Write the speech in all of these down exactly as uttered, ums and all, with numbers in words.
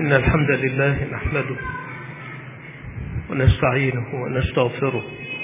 إن الحمد لله نحمده ونستعينه ونستغفره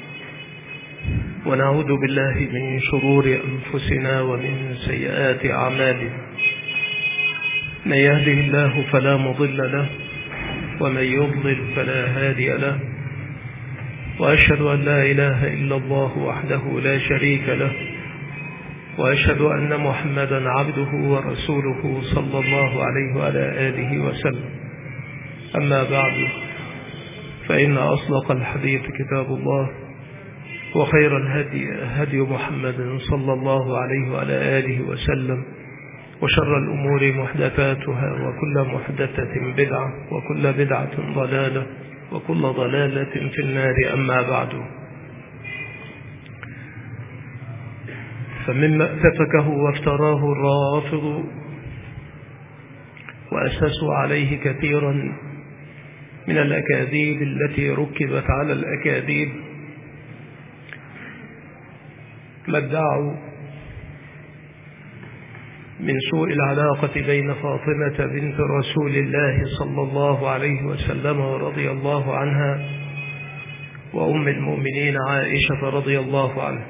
ونعوذ بالله من شرور أنفسنا ومن سيئات أعمالنا. من يهده الله فلا مضل له ومن يضلل فلا هادي له، وأشهد أن لا إله إلا الله وحده لا شريك له، وأشهد أن محمدا عبده ورسوله صلى الله عليه وعلى آله وسلم. أما بعد، فإن أصدق الحديث كتاب الله، وخير الهدي هدي محمد صلى الله عليه وعلى آله وسلم، وشر الأمور محدثاتها، وكل محدثة بدعة، وكل بدعة ضلالة، وكل ضلالة في النار. أما بعد، فمما اتفكه وافتراه الرافض وأسسوا عليه كثيرا من الأكاذيب التي ركبت على الأكاذيب، ما ادعوا من سوء العلاقة بين فاطمة بنت رسول الله صلى الله عليه وسلم ورضي الله عنها وأم المؤمنين عائشة رضي الله عنها.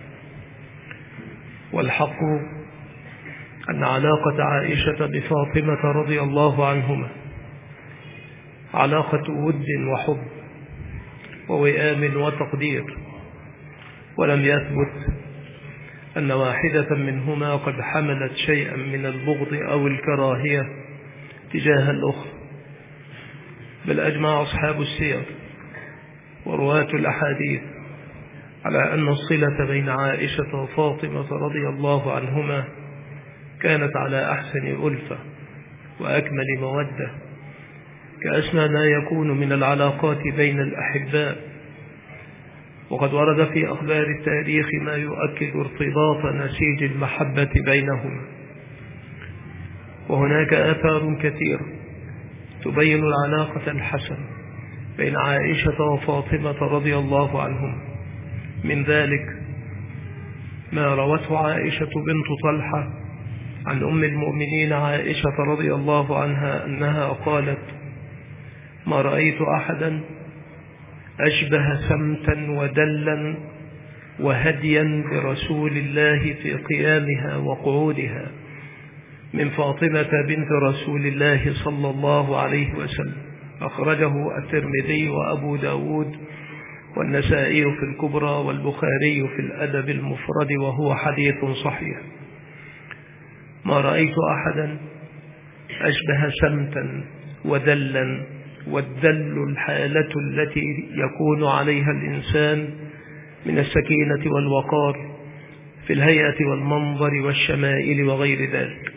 والحق أن علاقة عائشة بفاطمة رضي الله عنهما علاقة ود وحب ووئام وتقدير، ولم يثبت أن واحدة منهما قد حملت شيئا من البغض أو الكراهية تجاه الأخرى، بل أجمع أصحاب السير ورواة الأحاديث على أن الصلة بين عائشة وفاطمة رضي الله عنهما كانت على أحسن ألفة وأكمل مودة، كأسنى ما يكون من العلاقات بين الأحباء. وقد ورد في أخبار التاريخ ما يؤكد ارتباط نسيج المحبة بينهما، وهناك آثار كثيرة تبين العلاقة الحسنة بين عائشة وفاطمة رضي الله عنهما. من ذلك ما روته عائشة بنت طلحة عن أم المؤمنين عائشة رضي الله عنها أنها قالت: ما رأيت أحدا أشبه سمتا ودلا وهديا برسول الله في قيامها وقعودها من فاطمة بنت رسول الله صلى الله عليه وسلم. أخرجه الترمذي وأبو داود والنسائي في الكبرى والبخاري في الأدب المفرد، وهو حديث صحيح. ما رأيت أحدا أشبه سمتا ودلا، والدل الحالة التي يكون عليها الإنسان من السكينة والوقار في الهيئة والمنظر والشمائل وغير ذلك.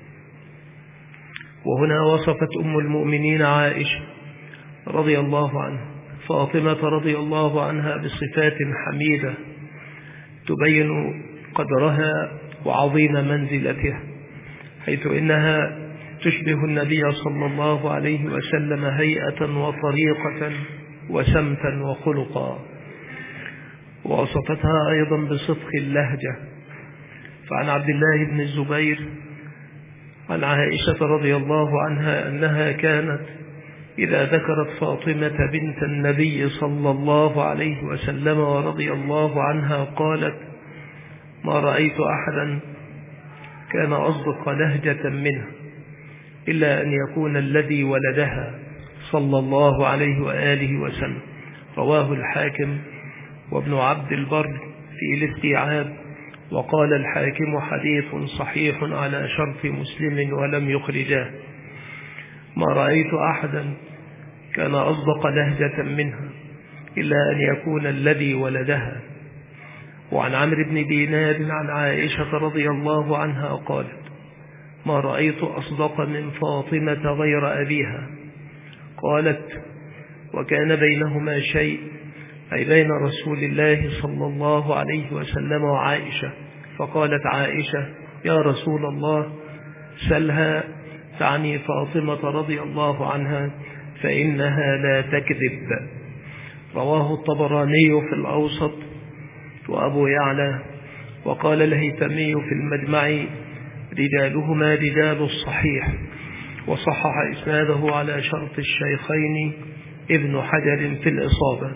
وهنا وصفت أم المؤمنين عائشة رضي الله عنها فاطمة رضي الله عنها بصفات حميدة تبين قدرها وعظيم منزلتها، حيث إنها تشبه النبي صلى الله عليه وسلم هيئة وطريقة وسمتا وخلقا. ووصفتها أيضا بصدق اللهجة، فعن عبد الله بن الزبير عن عائشة رضي الله عنها أنها كانت إذا ذكرت فاطمة بنت النبي صلى الله عليه وسلم ورضي الله عنها قالت: ما رأيت أحدا كان أصدق لهجة منها إلا أن يكون الذي ولدها صلى الله عليه وآله وسلم. رواه الحاكم وابن عبد البر في الاستيعاب، وقال الحاكم حديث صحيح على شرط مسلم ولم يخرجاه. ما رأيت أحدا كان أصدق لهجة منها إلا أن يكون الذي ولدها. وعن عمرو بن دينار عن عائشة رضي الله عنها قالت: ما رأيت أصدق من فاطمة غير أبيها. قالت: وكان بينهما شيء، أي بين رسول الله صلى الله عليه وسلم وعائشة. فقالت عائشة: يا رسول الله، سلها، تعني فاطمة رضي الله عنها، فإنها لا تكذب. رواه الطبراني في الأوسط وأبو يعلى. وقال الهيثمي في المجمع: رجالهما رجال الصحيح، وصحح إسناده على شرط الشيخين ابن حجر في الإصابة.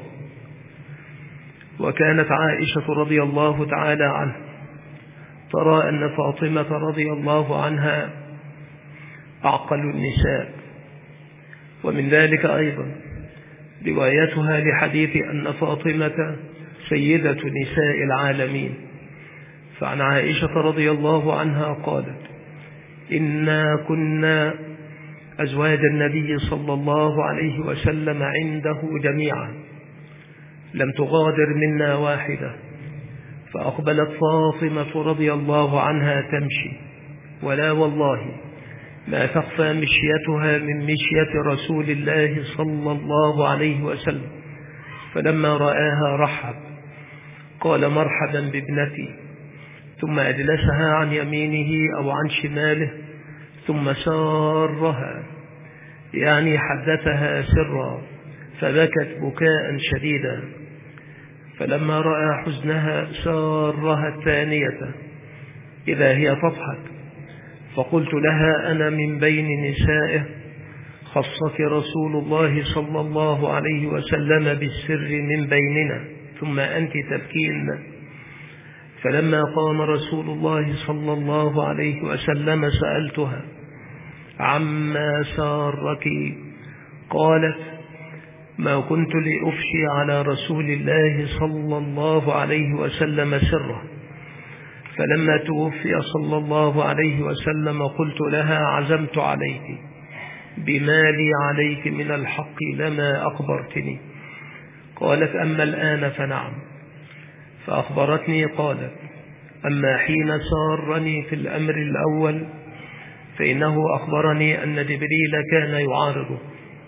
وكانت عائشة رضي الله تعالى عنها ترى أن فاطمة رضي الله عنها أعقل النساء، ومن ذلك أيضا روايتها لحديث أن فاطمة سيدة نساء العالمين. فعن عائشة رضي الله عنها قالت: إنا كنا أزواج النبي صلى الله عليه وسلم عنده جميعا، لم تغادر منا واحدة. فأقبلت فاطمة رضي الله عنها تمشي، ولا والله ما تخفى مشيتها من مشية رسول الله صلى الله عليه وسلم. فلما رآها رحب، قال: مرحبا بابنتي، ثم أجلسها عن يمينه أو عن شماله، ثم سارها، يعني حدثها سرا، فبكت بكاء شديدا. فلما رأى حزنها سارها الثانية إذا هي تضحك، فقلت لها: أنا من بين نسائه خصك رسول الله صلى الله عليه وسلم بالسر من بيننا، ثم أنت تبكين. فلما قام رسول الله صلى الله عليه وسلم سألتها: عما سارك؟ قالت: ما كنت لأفشي على رسول الله صلى الله عليه وسلم سره. فلما توفي صلى الله عليه وسلم قلت لها: عزمت عليك بما لي عليك من الحق لما أخبرتني. قالت: أما الآن فنعم. فأخبرتني قالت: أما حين سارني في الأمر الأول فإنه أخبرني أن جبريل كان يعارضه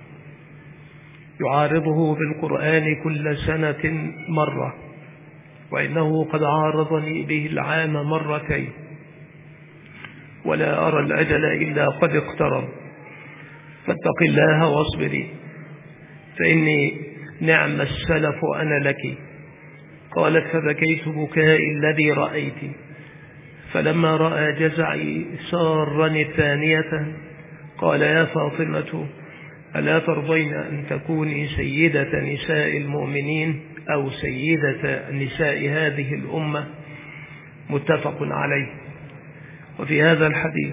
يعارضه بالقرآن كل سنة مرة، وإنه قد عارضني به العام مرتين، ولا أرى الأجل إلا قد اقترب، فاتق الله واصبري، فإني نعم السلف أنا لك. قالت: فبكيت بكاء الذي رأيت. فلما رأى جزعي سارني الثانية قال: يا فاطمة، ألا ترضين أن تكوني سيدة نساء المؤمنين أو سيدة نساء هذه الأمة؟ متفق عليه. وفي هذا الحديث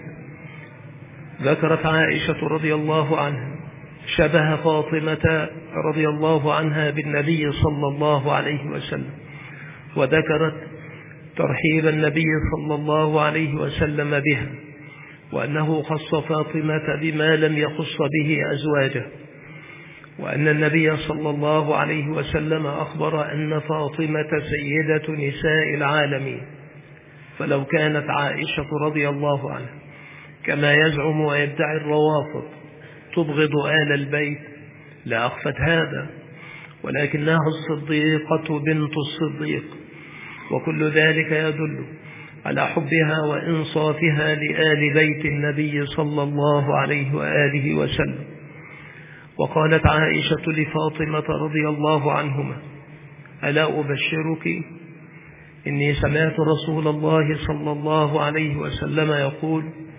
ذكرت عائشة رضي الله عنها شبه فاطمة رضي الله عنها بالنبي صلى الله عليه وسلم، وذكرت ترحيب النبي صلى الله عليه وسلم بها، وأنه خص فاطمة بما لم يخص به أزواجه، وأن النبي صلى الله عليه وسلم أخبر أن فاطمة سيدة نساء العالمين. فلو كانت عائشة رضي الله عنها كما يزعم ويدعي الروافض تبغض آل البيت لأخفت هذا، ولكنها الصديقة بنت الصديق، وكل ذلك يدل على حبها وإنصافها لآل بيت النبي صلى الله عليه وآله وسلم. وقالت عائشة لفاطمة رضي الله عنهما: ألا أبشرك؟ إني سمعت رسول الله صلى الله عليه وسلم يقول: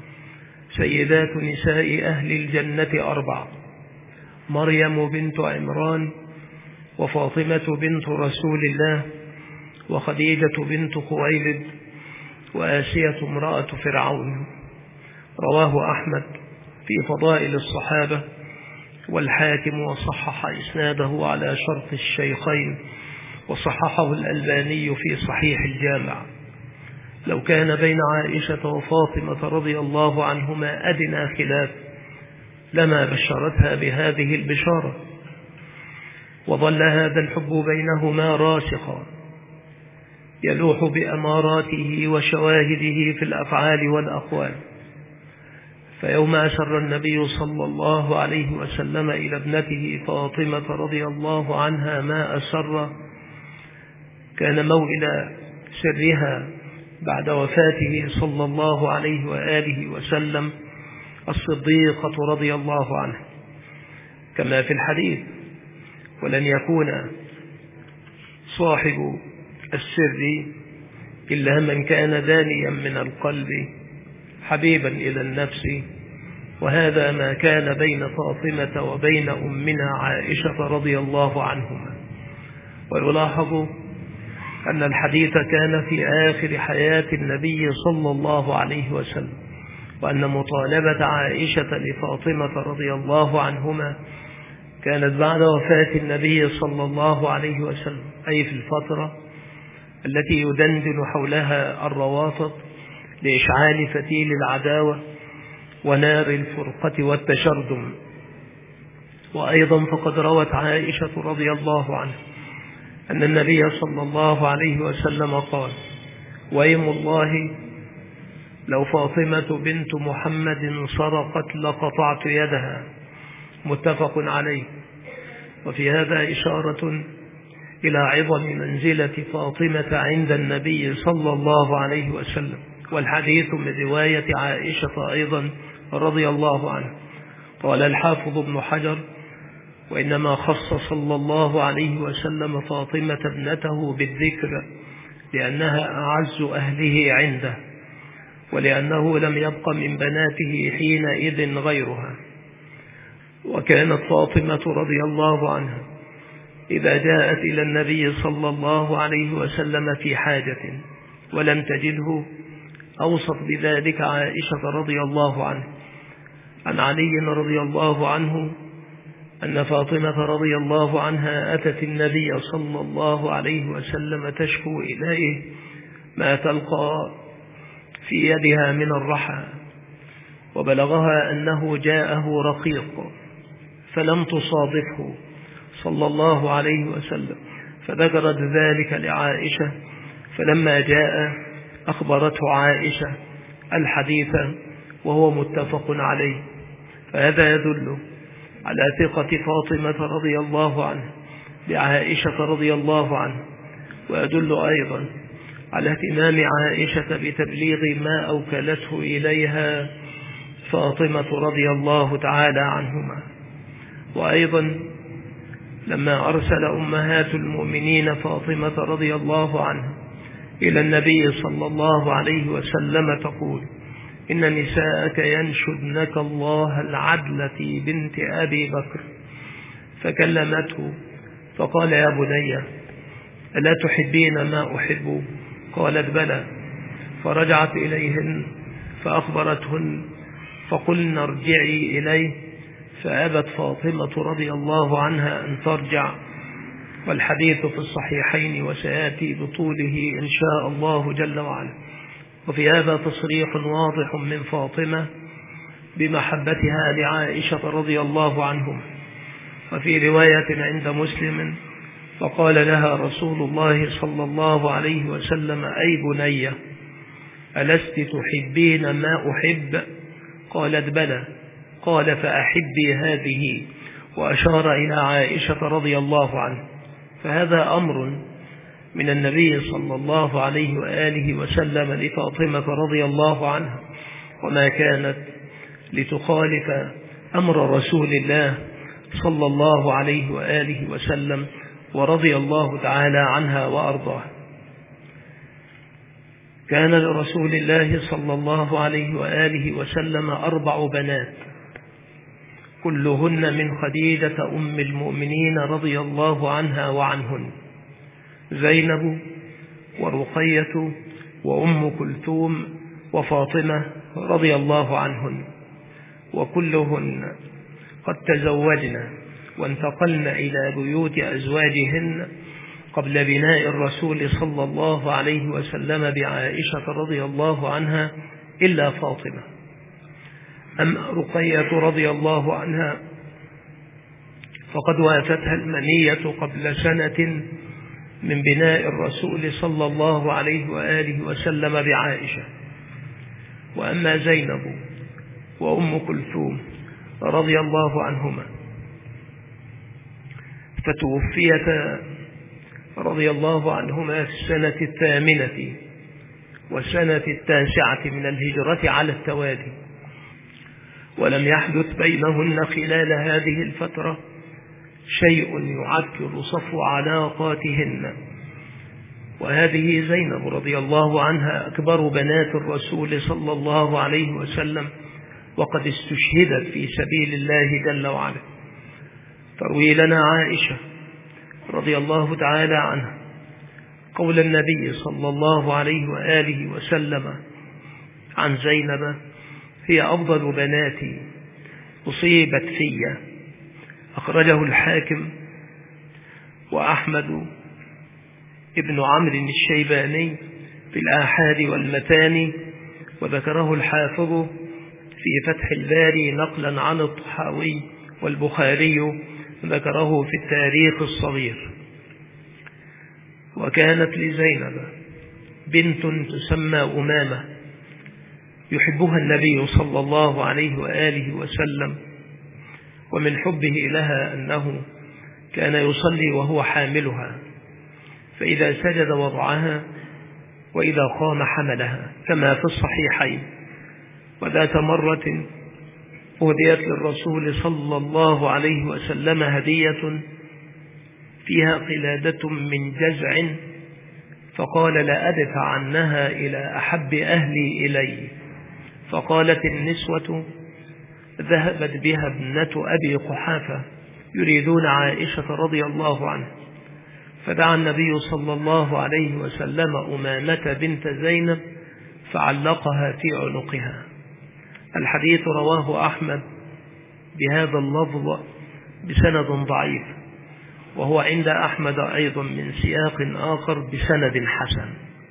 سيدات نساء أهل الجنة أربع: مريم بنت عمران، وفاطمة بنت رسول الله، وخديجة بنت خويلد، وآسية امرأة فرعون. رواه أحمد في فضائل الصحابة، والحاكم وصحح إسناده على شرط الشيخين، وصححه الألباني في صحيح الجامع. لو كان بين عائشة وفاطمة رضي الله عنهما أدنى خلاف لما بشرتها بهذه البشارة، وظل هذا الحب بينهما راسخا يلوح بأماراته وشواهده في الأفعال والأقوال. فيوم أسر النبي صلى الله عليه وسلم إلى ابنته فاطمة رضي الله عنها ما أسر، كان موئل سرها بعد وفاته صلى الله عليه وآله وسلم الصديقة رضي الله عنها، كما في الحديث: ولن يكون صاحب السر إلا من كان دانيا من القلب حبيبا إلى النفس وهذا ما كان بين فاطمة وبين أمنا عائشة رضي الله عنهما. ويلاحظ أن الحديث كان في آخر حياة النبي صلى الله عليه وسلم، وأن مطالبة عائشة لفاطمة رضي الله عنهما كانت بعد وفاة النبي صلى الله عليه وسلم، أي في الفترة التي يدندن حولها الروافض لإشعال فتيل العداوة ونار الفرقة والتشرذم. وأيضا فقد روت عائشة رضي الله عنها أن النبي صلى الله عليه وسلم قال: وأيم الله لو فاطمة بنت محمد سرقت لقطعت يدها. متفق عليه. وفي هذا إشارة إلى عظم منزلة فاطمة عند النبي صلى الله عليه وسلم. والحديث من رواية عائشة أيضا رضي الله عنه. قال الحافظ ابن حجر: وإنما خص صلى الله عليه وسلم فاطمة ابنته بالذكر لأنها أعز أهله عنده، ولأنه لم يبق من بناته حينئذ غيرها. وكانت فاطمة رضي الله عنها إذا جاءت إلى النبي صلى الله عليه وسلم في حاجة ولم تجده أوصت بذلك عائشة رضي الله عنه. عن علي رضي الله عنه أن فاطمة رضي الله عنها أتت النبي صلى الله عليه وسلم تشكو إليه ما تلقى في يدها من الرحى، وبلغها أنه جاءه رقيق فلم تصادفه صلى الله عليه وسلم، فذكرت ذلك لعائشة، فلما جاء أخبرته عائشة الحديث وهو متفق عليه. فهذا يدل على ثقة فاطمة رضي الله عنها بعائشة رضي الله عنها، ويدل أيضا على اهتمام عائشة بتبليغ ما أوكلته إليها فاطمة رضي الله تعالى عنهما. وأيضا لما أرسل أمهات المؤمنين فاطمة رضي الله عنها إلى النبي صلى الله عليه وسلم تقول: إن نساءك ينشدنك الله العدل في بنت أبي بكر، فكلمته فقال: يا بني ألا تحبين ما أحب؟ قالت: بلى. فرجعت إليهن فأخبرتهن فقلن ارجعي إليه، فأبت فاطمة رضي الله عنها أن ترجع. والحديث في الصحيحين وسيأتي بطوله إن شاء الله جل وعلا. وفي هذا تصريح واضح من فاطمة بمحبتها لعائشة رضي الله عنهم. وفي رواية عند مسلم: فقال لها رسول الله صلى الله عليه وسلم: أي بنية ألست تحبين ما أحب؟ قالت: بلى. قال: فأحبي هذه، وأشار إلى عائشة رضي الله عنها. فهذا أمر من النبي صلى الله عليه وآله وسلم لفاطمة رضي الله عنها، وما كانت لتخالف أمر رسول الله صلى الله عليه وآله وسلم، ورضي الله تعالى عنها وأرضاها. كان لرسول الله صلى الله عليه وآله وسلم أربع بنات، كلهن من خديجة أم المؤمنين رضي الله عنها وعنهن: زينب ورقية وأم كلثوم وفاطمة رضي الله عنهن، وكلهن قد تزوجن وانتقلن إلى بيوت أزواجهن قبل بناء الرسول صلى الله عليه وسلم بعائشة رضي الله عنها إلا فاطمة. أما رقية رضي الله عنها فقد وافتها المنية قبل سنة من بناء الرسول صلى الله عليه وآله وسلم بعائشة. وأما زينب وأم كلثوم رضي الله عنهما فتوفيتا رضي الله عنهما في السنة الثامنة والسنة التاسعة من الهجرة على التوالي، ولم يحدث بينهن خلال هذه الفترة شيء يعكر صفو علاقاتهن. وهذه زينب رضي الله عنها أكبر بنات الرسول صلى الله عليه وسلم، وقد استشهدت في سبيل الله جل وعلا. تروي لنا عائشة رضي الله تعالى عنها قول النبي صلى الله عليه وآله وسلم عن زينب: هي أفضل بناتي أصيبت في. أخرجه الحاكم وأحمد ابن عمرو الشيباني في الآحاد والمتاني، وذكره الحافظ في فتح الباري نقلا عن الطحاوي، والبخاري ذكره في التاريخ الصغير. وكانت لزينب بنت تسمى أمامة يحبها النبي صلى الله عليه وآله وسلم، ومن حبه لها أنه كان يصلي وهو حاملها، فإذا سجد وضعها وإذا قام حملها كما في الصحيحين. وذات مرة أهديت للرسول صلى الله عليه وسلم هدية فيها قلادة من جزع، فقال: لا أدفع عنها إلى أحب أهلي إلي. فقالت النسوة: ذهبت بها ابنة أبي قحافة يريدون عائشة رضي الله عنها. فدعا النبي صلى الله عليه وسلم أمامة بنت زينب فعلقها في عنقها. الحديث رواه أحمد بهذا اللفظ بسند ضعيف، وهو عند أحمد أيضا من سياق آخر بسند حسن.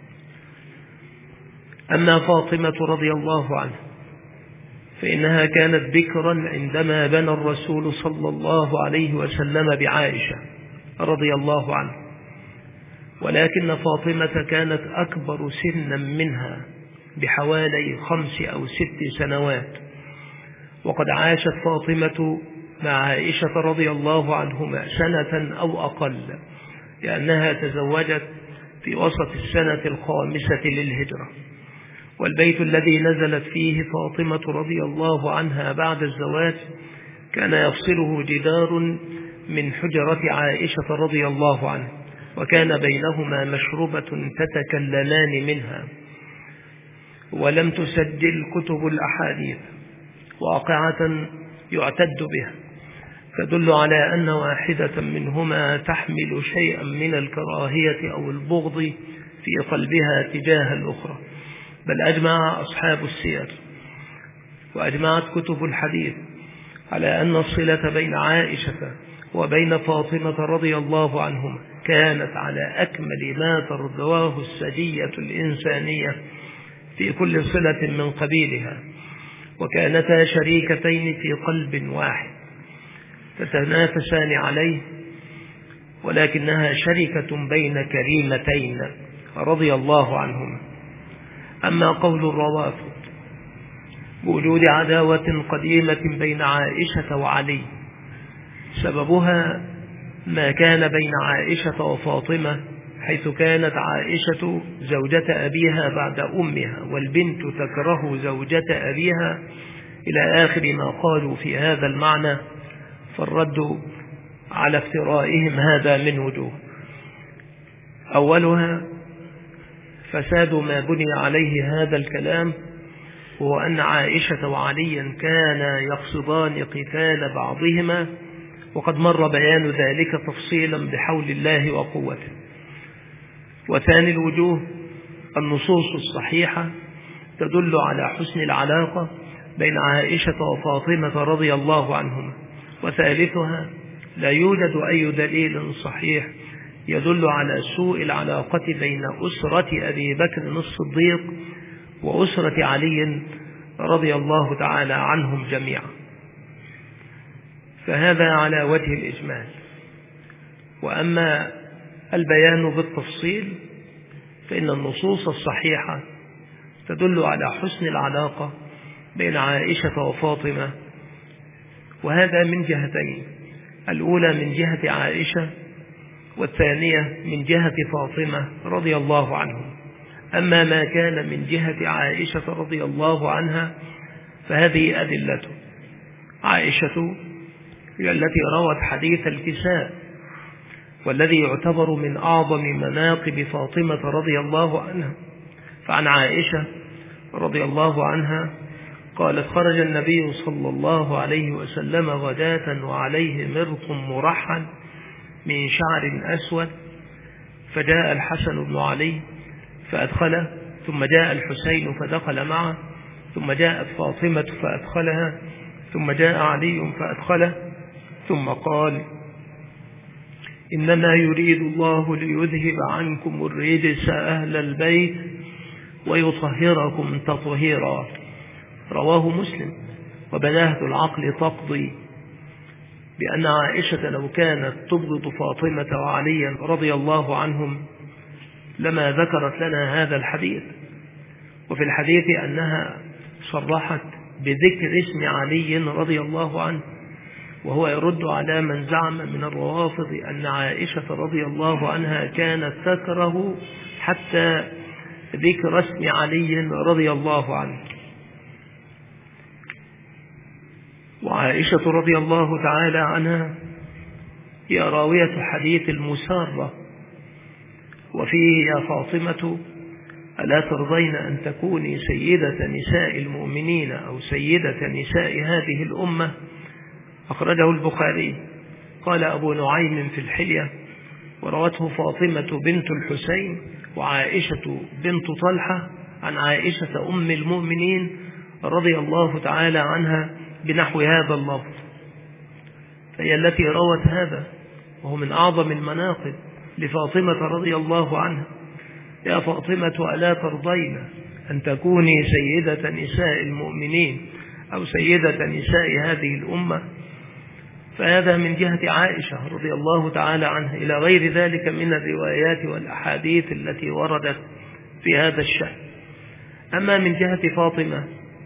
أما فاطمة رضي الله عنها فإنها كانت بكرا عندما بنى الرسول صلى الله عليه وسلم بعائشة رضي الله عنها، ولكن فاطمة كانت أكبر سنا منها بحوالي خمس أو ست سنوات. وقد عاشت فاطمة مع عائشة رضي الله عنهما سنة أو أقل، لأنها تزوجت في وسط السنة الخامسة للهجرة. والبيت الذي نزلت فيه فاطمة رضي الله عنها بعد الزواج كان يفصله جدار من حجرة عائشة رضي الله عنها، وكان بينهما مشربة تتكلمان منها. ولم تسجل كتب الأحاديث واقعة يعتد بها تدل على أن واحدة منهما تحمل شيئا من الكراهية أو البغض في قلبها تجاه الأخرى، بل أجمع أصحاب السير وأجمعت كتب الحديث على أن الصلة بين عائشة وبين فاطمة رضي الله عنهما كانت على أكمل ما ترضواه السجية الإنسانية في كل صلة من قبيلها، وكانتا شريكتين في قلب واحد تتنافسان عليه، ولكنها شركة بين كريمتين رضي الله عنهما. أما قول الروافض بوجود عداوة قديمة بين عائشة وعلي سببها ما كان بين عائشة وفاطمة، حيث كانت عائشة زوجة أبيها بعد أمها، والبنت تكره زوجة أبيها إلى آخر ما قالوا في هذا المعنى. فالرد على افترائهم هذا من وجوه: أولها فساد ما بني عليه هذا الكلام، وهو أن عائشة وعليا كانا يقصدان قتال بعضهما، وقد مر بيان ذلك تفصيلا بحول الله وقوته. وثاني الوجوه النصوص الصحيحة تدل على حسن العلاقة بين عائشة وفاطمة رضي الله عنهما. وثالثها لا يوجد أي دليل صحيح يدل على سوء العلاقة بين أسرة أبي بكر الصديق وأسرة علي رضي الله تعالى عنهم جميعا. فهذا على وجه الإجمال. وأما البيان بالتفصيل فإن النصوص الصحيحة تدل على حسن العلاقة بين عائشة وفاطمة، وهذا من جهتين: الأولى من جهة عائشة، والثانية من جهة فاطمة رضي الله عنهم. أما ما كان من جهة عائشة رضي الله عنها فهذه أدلته. عائشة هي التي روت حديث الكساء، والذي يعتبر من أعظم مناقب فاطمة رضي الله عنها. فعن عائشة رضي الله عنها قالت: خرج النبي صلى الله عليه وسلم غداة وعليه مرط مرحل من شعر أسود، فجاء الحسن بن علي فأدخله، ثم جاء الحسين فدخل معه، ثم جاءت فاطمة فأدخلها، ثم جاء علي فأدخله، ثم قال: إنما يريد الله ليذهب عنكم الرجس أهل البيت ويطهركم تطهيرا. رواه مسلم. وبلاهة العقل تقضي بأن عائشة لو كانت تبغض فاطمة وعليا رضي الله عنهم لما ذكرت لنا هذا الحديث. وفي الحديث أنها صرحت بذكر اسم علي رضي الله عنه، وهو يرد على من زعم من الروافض أن عائشة رضي الله عنها كانت تكره حتى ذكر اسم علي رضي الله عنه. وعائشة رضي الله تعالى عنها هي راوية حديث المسارة، وفيه: يا فاطمة ألا ترضين أن تكوني سيدة نساء المؤمنين أو سيدة نساء هذه الأمة؟ أخرجه البخاري. قال أبو نعيم في الحلية: وروته فاطمة بنت الحسين وعائشة بنت طلحة عن عائشة أم المؤمنين رضي الله تعالى عنها بنحو هذا اللفظ، فهي التي روت هذا، وهو من أعظم المناقب لفاطمة رضي الله عنها. يا فاطمة ألا ترضين أن تكوني سيدة نساء المؤمنين أو سيدة نساء هذه الأمة؟ فهذا من جهة عائشة رضي الله تعالى عنها، إلى غير ذلك من الروايات والأحاديث التي وردت في هذا الشأن. أما من جهة فاطمة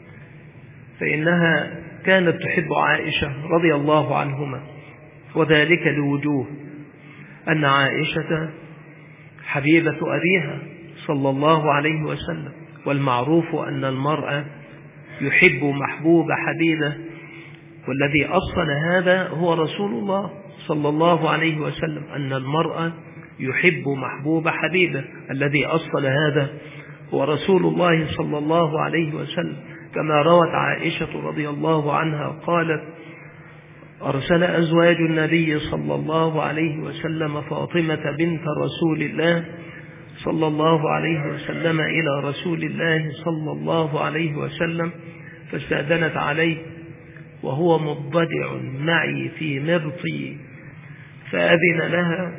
فإنها كانت تحب عائشة رضي الله عنهما، وذلك لوجوه: أن عائشة حبيبة أبيها صلى الله عليه وسلم، والمعروف أن المرأة يحب محبوب حبيبه، والذي أصل هذا هو رسول الله صلى الله عليه وسلم، أن المرأة يحب محبوب حبيبه. الذي أصل هذا هو رسول الله صلى الله عليه وسلم، كما روت عائشة رضي الله عنها قالت: أرسل أزواج النبي صلى الله عليه وسلم فاطمة بنت رسول الله صلى الله عليه وسلم إلى رسول الله صلى الله عليه وسلم، فاستأذنت عليه وهو مضطجع معي في مرطي، فأذن لها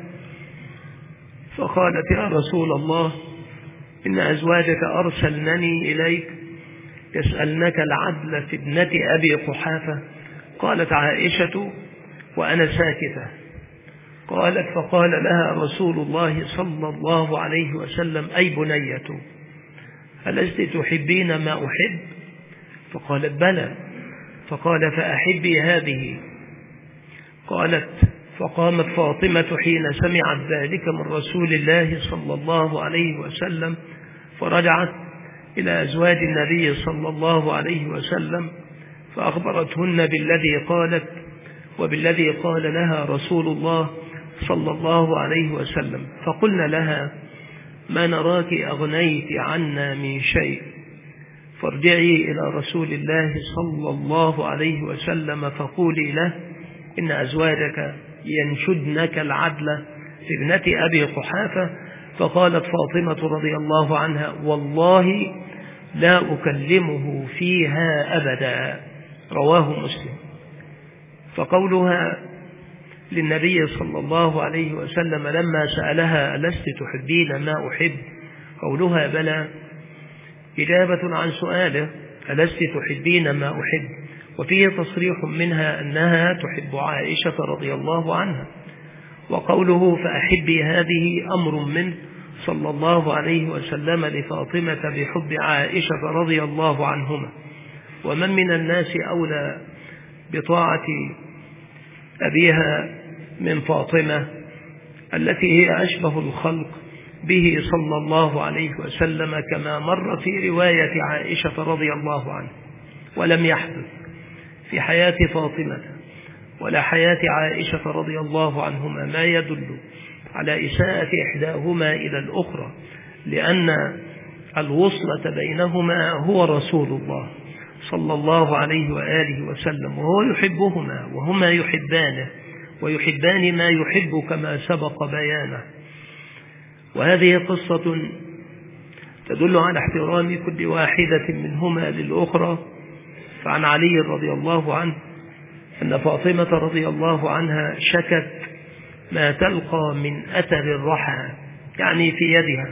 فقالت: يا رسول الله، إن أزواجك أرسلنني إليك يسألنك العدل في ابنة أبي قحافة. قالت عائشة وأنا ساكتة. قالت: فقال لها رسول الله صلى الله عليه وسلم: أي بنية، ألست تحبين ما أحب؟ فقالت: بلى. فقال: فأحبي هذه. قالت: فقامت فاطمة حين سمعت ذلك من رسول الله صلى الله عليه وسلم، فرجعت إلى أزواج النبي صلى الله عليه وسلم فأخبرتهن بالذي قالت وبالذي قال لها رسول الله صلى الله عليه وسلم، فقلنا لها: ما نراك أغنيت عنا من شيء، فارجعي إلى رسول الله صلى الله عليه وسلم فقولي له: إن أزواجك ينشدنك العدل في ابنة أبي قحافة. فقالت فاطمة رضي الله عنها: والله لا أكلمه فيها أبدا. رواه مسلم. فقولها للنبي صلى الله عليه وسلم لما سألها: ألست تحبين ما أحب؟ قولها: بلى، إجابة عن سؤاله: ألست تحبين ما أحب؟ وفيه تصريح منها أنها تحب عائشة رضي الله عنها. وقوله: فأحبي هذه أمر منه صلى الله عليه وسلم لفاطمة بحب عائشة رضي الله عنهما. ومن من الناس أولى بطاعة أبيها من فاطمة التي هي أشبه الخلق به صلى الله عليه وسلم، كما مر في رواية عائشة رضي الله عنها. ولم يحدث في حياة فاطمة ولا حياة عائشة رضي الله عنهما ما يدل على إساءة إحداهما إلى الأخرى، لأن الوصلة بينهما هو رسول الله صلى الله عليه وآله وسلم، وهو يحبهما وهما يحبانه ويحبان ما يحب كما سبق بيانه. وهذه قصة تدل على احترام كل واحدة منهما للأخرى. فعن علي رضي الله عنه أن فاطمة رضي الله عنها شكت ما تلقى من أثر الرحى، يعني في يدها،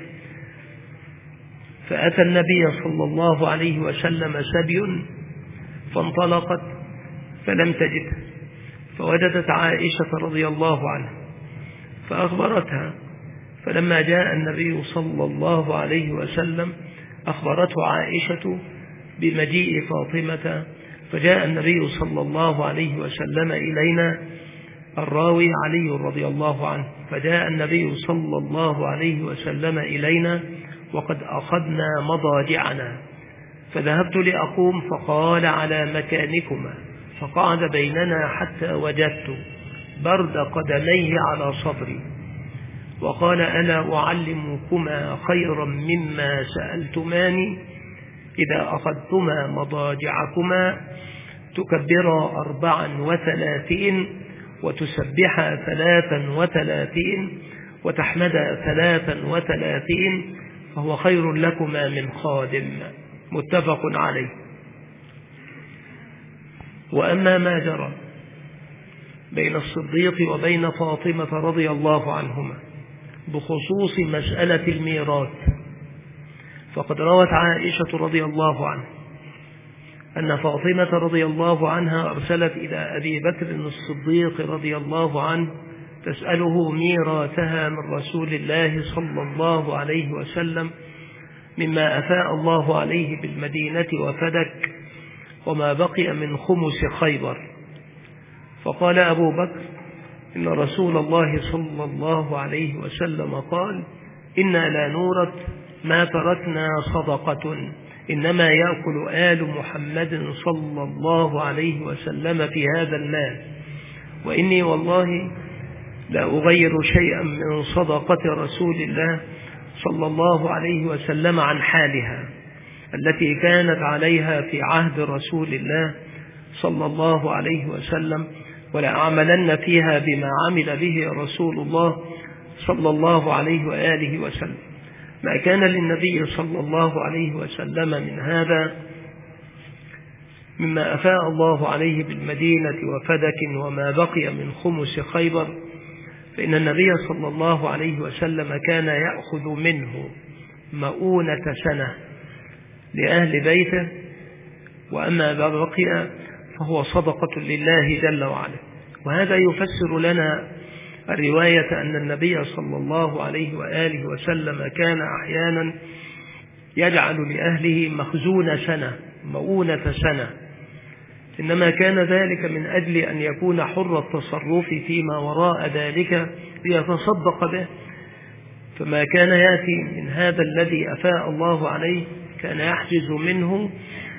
فأتى النبي صلى الله عليه وسلم سبي فانطلقت فلم تجده، فوجدت عائشة رضي الله عنها فأخبرتها، فلما جاء النبي صلى الله عليه وسلم أخبرته عائشة بمجيء فاطمة، فجاء النبي صلى الله عليه وسلم إلينا. الراوي علي رضي الله عنه: فجاء النبي صلى الله عليه وسلم إلينا وقد أخذنا مضاجعنا، فذهبت لأقوم فقال: على مكانكما، فقعد بيننا حتى وجدت برد قدميه على صدري، وقال: ألا أعلمكما خيرا مما سألتماني؟ إذا أخذتما مضاجعكما تكبرا أربعا وثلاثين، وتسبحا ثلاثا وثلاثين، وتحمدا ثلاثا وثلاثين، فهو خير لكما من خادم. متفق عليه. وأما ما جرى بين الصديق وبين فاطمة رضي الله عنهما بخصوص مسألة الميراث، فقد روت عائشة رضي الله عنها أن فاطمة رضي الله عنها أرسلت إلى أبي بكر الصديق رضي الله عنه تسأله ميراثها من رسول الله صلى الله عليه وسلم مما أفاء الله عليه بالمدينة وفدك، وما بقي من خمس خيبر. فقال أبو بكر: إن رسول الله صلى الله عليه وسلم قال: إنا لا نورث ما تركنا صدقة، إنما يأكل آل محمد صلى الله عليه وسلم في هذا المال، وإني والله لا أغير شيئا من صدقة رسول الله صلى الله عليه وسلم عن حالها التي كانت عليها في عهد رسول الله صلى الله عليه وسلم، ولا أعملن فيها بما عمل به رسول الله صلى الله عليه وآله وسلم. ما كان للنبي صلى الله عليه وسلم من هذا مما أفاء الله عليه بالمدينة وفدك، وما بقي من خمس خيبر، فإن النبي صلى الله عليه وسلم كان يأخذ منه مؤونة سنة لأهل بيته، وأما ما بقي فهو صدقة لله جل وعلا. وهذا يفسر لنا الرواية أن النبي صلى الله عليه وآله وسلم كان أحيانا يجعل لأهله مخزون سنة، مؤونة سنة، إنما كان ذلك من أجل أن يكون حر التصرف فيما وراء ذلك ليتصدق به. فما كان يأتي من هذا الذي أفاء الله عليه كان يحجز منه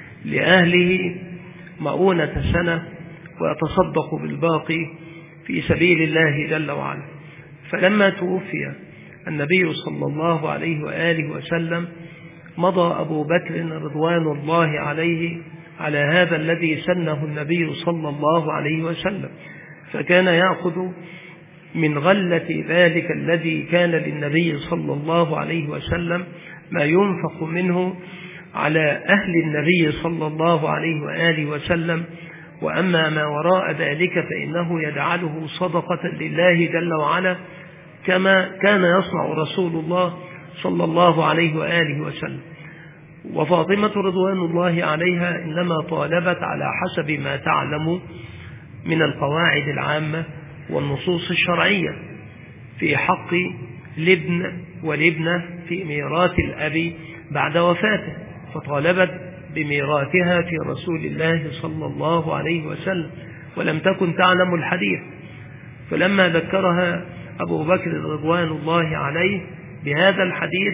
لأهله مؤونة سنة ويتصدق بالباقي في سبيل الله جل وعلا. فلما توفي النبي صلى الله عليه وآله وسلم مضى أبو بكر رضوان الله عليه على هذا الذي سنه النبي صلى الله عليه وسلم، فكان يأخذ من غلة ذلك الذي كان للنبي صلى الله عليه وسلم ما ينفق منه على أهل النبي صلى الله عليه وآله وسلم، وأما ما وراء ذلك فإنه يجعله صدقة لله جل وعلا كما كان يصنع رسول الله صلى الله عليه وآله وسلم. وفاطمة رضوان الله عليها إنما طالبت على حسب ما تعلم من القواعد العامة والنصوص الشرعية في حق الابن والابنة في ميراث الأب بعد وفاته، فطالبت بميراثها في رسول الله صلى الله عليه وسلم، ولم تكن تعلم الحديث. فلما ذكرها أبو بكر رضوان الله عليه بهذا الحديث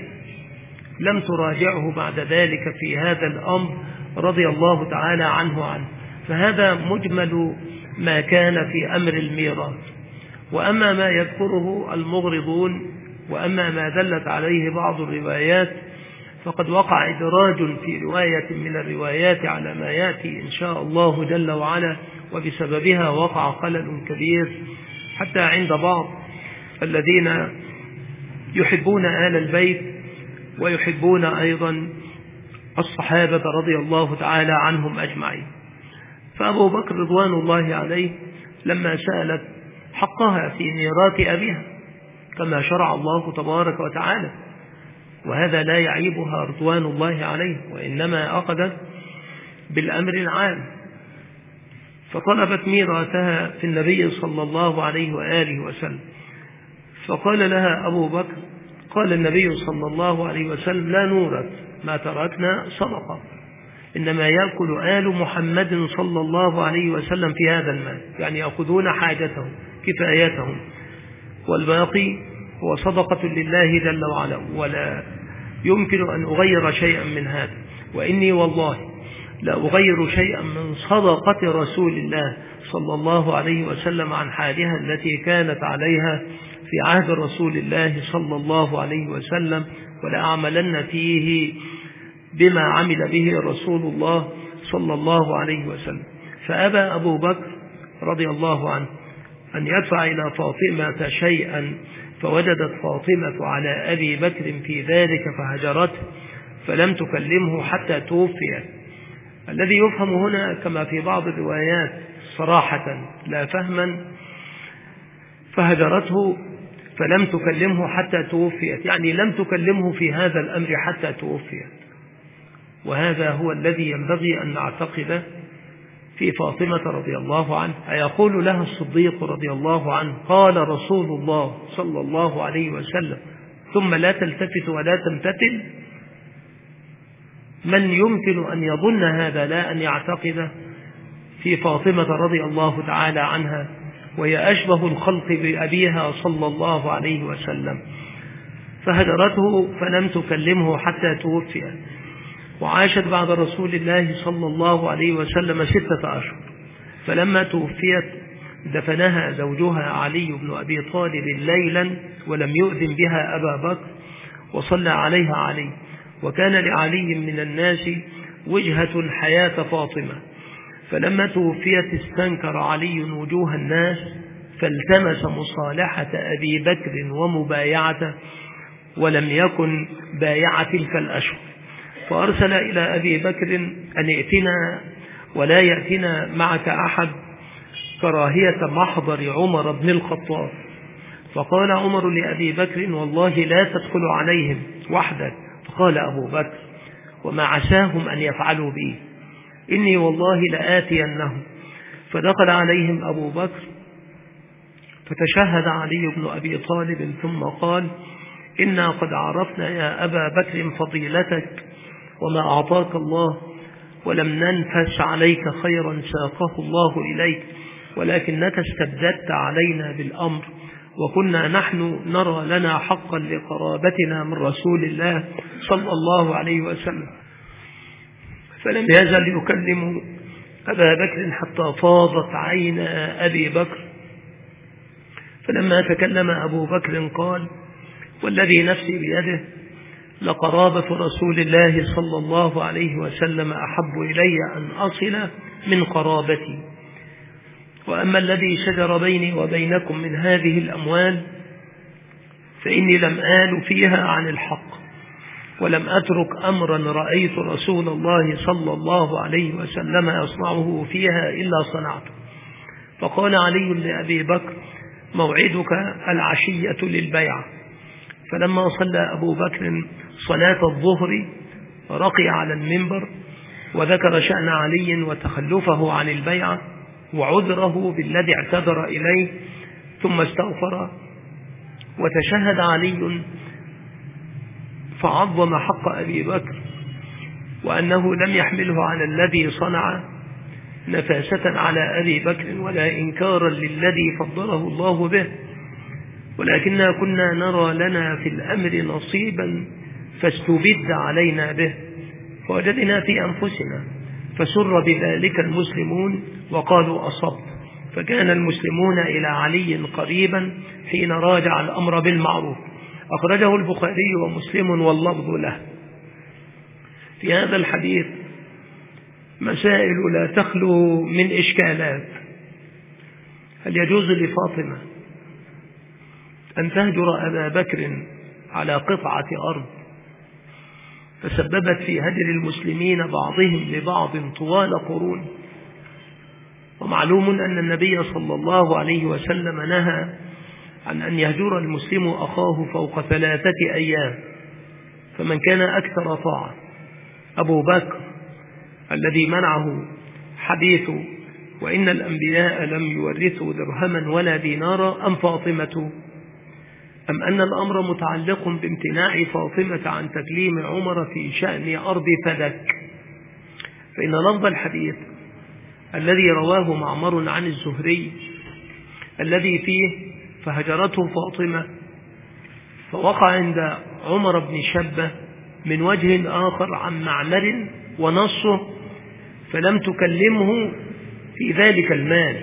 لم تراجعه بعد ذلك في هذا الأمر رضي الله تعالى عنه عنه. فهذا مجمل ما كان في أمر الميراث. وأما ما يذكره المغرضون وأما ما دلت عليه بعض الروايات فقد وقع إدراج في رواية من الروايات على ما يأتي إن شاء الله جل وعلا، وبسببها وقع خلل كبير حتى عند بعض الذين يحبون آل البيت ويحبون أيضا الصحابة رضي الله تعالى عنهم أجمعين. فأبو بكر رضوان الله عليه لما سألت حقها في ميراث أبيها كما شرع الله تبارك وتعالى، وهذا لا يعيبها رضوان الله عليه، وإنما أخذت بالأمر العام، فطلبت ميراثها في النبي صلى الله عليه وآله وسلم. فقال لها أبو بكر، قال النبي صلى الله عليه وسلم: لا نورث ما تركنا صدقة، إنما يأكل آل محمد صلى الله عليه وسلم في هذا المال، يعني يأخذون حاجتهم كفايتهم، والباقي هو صدقة لله جل وعلا، ولا يمكن أن أغير شيئا من هذا، وإني والله لا أغير شيئا من صدقة رسول الله صلى الله عليه وسلم عن حالها التي كانت عليها في عهد رسول الله صلى الله عليه وسلم، ولأعملن فيه بما عمل به رسول الله صلى الله عليه وسلم. فأبى أبو بكر رضي الله عنه أن يدفع إلى فاطمة شيئا، فوجدت فاطمة على أبي بكر في ذلك فهجرته، فلم تكلمه حتى توفي. الذي يفهم هنا كما في بعض الروايات صراحة لا فهما، فهجرته فلم تكلمه حتى توفيت، يعني لم تكلمه في هذا الأمر حتى توفيت. وهذا هو الذي ينبغي أن نعتقد في فاطمة رضي الله عنها. أيقول لها الصديق رضي الله عنه: قال رسول الله صلى الله عليه وسلم، ثم لا تلتفت ولا تمتثل؟ من يمكن أن يظن هذا لا أن يعتقد في فاطمة رضي الله تعالى عنها، وهي أشبه الخلق بأبيها صلى الله عليه وسلم. فهجرته فلم تكلمه حتى توفي، وعاشت بعد رسول الله صلى الله عليه وسلم ستة أشهر، فلما توفيت دفنها زوجها علي بن أبي طالب ليلا، ولم يؤذن بها أبا بكر، وصلى عليها علي. وكان لعلي من الناس وجهة حياة فاطمة، فلما توفيت استنكر علي وجوه الناس، فالتمس مصالحة أبي بكر ومبايعته، ولم يكن بايع تلك الأشهر، فأرسل إلى أبي بكر أن ائتنا ولا يأتنا معك أحد، كراهية محضر عمر بن الخطاب. فقال عمر لأبي بكر: والله لا تدخل عليهم وحدك. فقال أبو بكر: وما عساهم أن يفعلوا بي، إني والله لآتينهم. فدخل عليهم أبو بكر فتشهد علي بن أبي طالب، ثم قال: إنا قد عرفنا يا أبا بكر فضيلتك وما أعطاك الله، ولم ننفس عليك خيرا ساقه الله إليك، ولكنك استبددت علينا بالأمر، وكنا نحن نرى لنا حقا لقرابتنا من رسول الله صلى الله عليه وسلم. فلم يزل يكلم أبا بكر حتى فاضت عين أبي بكر. فلما تكلم أبو بكر قال: والذي نفسي بيده لقرابة رسول الله صلى الله عليه وسلم أحب إلي أن أصل من قرابتي، وأما الذي شجر بيني وبينكم من هذه الأموال فإني لم آل فيها عن الحق، ولم أترك أمرا رأيت رسول الله صلى الله عليه وسلم يصنعه فيها إلا صنعته. فقال علي لأبي بكر: موعدك العشية للبيعة. فلما صلى أبو بكر صلاة الظهر رقي على المنبر، وذكر شأن علي وتخلفه عن البيعة وعذره بالذي اعتذر إليه، ثم استغفر وتشهد علي، فعظم حق أبي بكر، وأنه لم يحمله على الذي صنع نفاسة على أبي بكر ولا إنكارا للذي فضله الله به، ولكننا كنا نرى لنا في الأمر نصيبا فاستبد علينا به، فوجدنا في أنفسنا، فسر بذلك المسلمون وقالوا أصبت. فكان المسلمون إلى علي قريبا حين راجع الأمر بالمعروف. أخرجه البخاري ومسلم واللفظ له. في هذا الحديث مسائل لا تخلو من إشكالات. هل يجوز لفاطمة أن تهجر أبا بكر على قطعة أرض فسببت في هجر المسلمين بعضهم لبعض طوال قرون؟ ومعلوم أن النبي صلى الله عليه وسلم نهى عن أن يهجر المسلم أخاه فوق ثلاثة أيام، فمن كان أكثر طاعة أبو بكر الذي منعه حديث وإن الأنبياء لم يورثوا درهما ولا دينارا، أم فاطمة، أم أن الأمر متعلق بامتناع فاطمة عن تكليم عمر في شأن أرض فدك؟ فإن لفظ الحديث الذي رواه معمر عن الزهري الذي فيه فهجرته فاطمة فوقع عند عمر بن شبة من وجه آخر عن معمر ونصه فلم تكلمه في ذلك المال،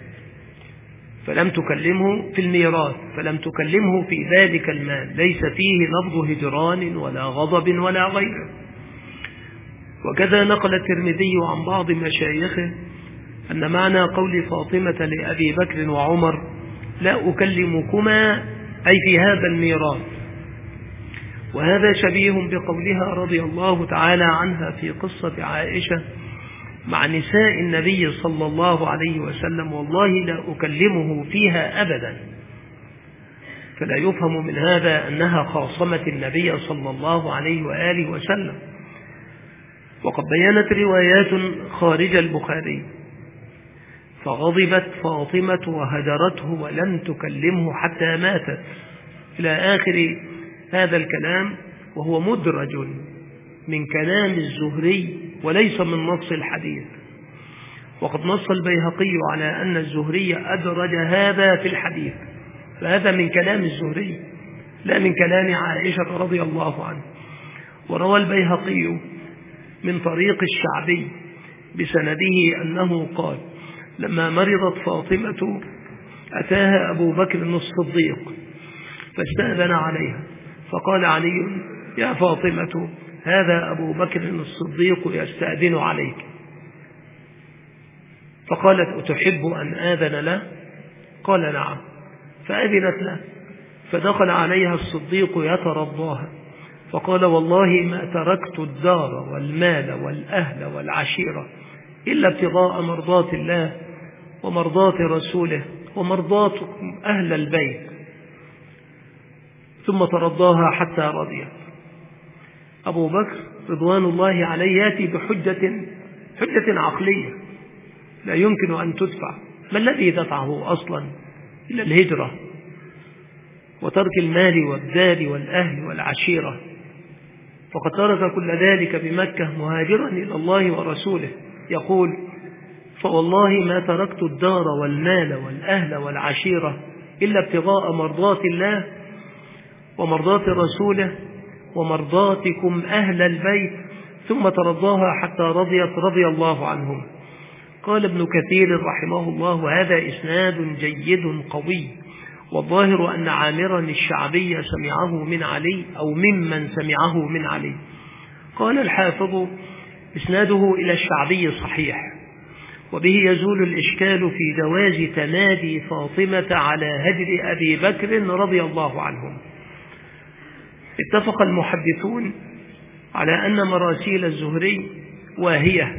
فلم تكلمه في الميراث، فلم تكلمه في ذلك المال، ليس فيه لفظ هجران ولا غضب ولا غيره. وكذا نقل الترمذي عن بعض مشايخه أن معنى قول فاطمة لأبي بكر وعمر لا أكلمكما أي في هذا الميراث، وهذا شبيه بقولها رضي الله تعالى عنها في قصة عائشة مع نساء النبي صلى الله عليه وسلم: والله لا أكلمه فيها أبدا. فلا يفهم من هذا أنها خاصمت النبي صلى الله عليه وآله وسلم. وقد بيّنت روايات خارج البخاري فغضبت فاطمة وهجرته ولم تكلمه حتى ماتت إلى آخر هذا الكلام، وهو مدرج من كلام الزهري وليس من نص الحديث. وقد نص البيهقي على أن الزهري أدرج هذا في الحديث، فهذا من كلام الزهري لا من كلام عائشة رضي الله عنه. وروى البيهقي من طريق الشعبي بسنده أنه قال: لما مرضت فاطمة أتاها أبو بكر الصديق فاستأذن عليها، فقال علي: يا فاطمة، هذا أبو بكر الصديق يستأذن عليك. فقالت: أتحب أن آذن له؟ قال: نعم. فأذنت له، فدخل عليها الصديق يترضاها، فقال: والله ما تركت الدار والمال والأهل والعشيرة إلا ابتغاء مرضات الله ومرضات رسوله ومرضات أهل البيت. ثم ترضاها حتى رضيت. أبو بكر رضوان الله عليه يأتي بحجة حجة عقلية لا يمكن أن تدفع. ما الذي دفعه أصلا إلى الهجرة وترك المال والدار والأهل والعشيرة؟ فقد ترك كل ذلك بمكة مهاجرا إلى الله ورسوله، يقول: فوالله ما تركت الدار والمال والأهل والعشيرة إلا ابتغاء مرضات الله ومرضات رسوله ومرضاتكم أهل البيت. ثم ترضاها حتى رضيت رضي الله عنهم. قال ابن كثير رحمه الله: هذا إسناد جيد قوي، والظاهر أن عامرا الشعبي سمعه من علي أو ممن سمعه من علي. قال الحافظ: إسناده إلى الشعبي صحيح، وبه يزول الإشكال في جواز تمادي فاطمة على هجر أبي بكر رضي الله عنهم. اتفق المحدثون على أن مراسيل الزهري واهية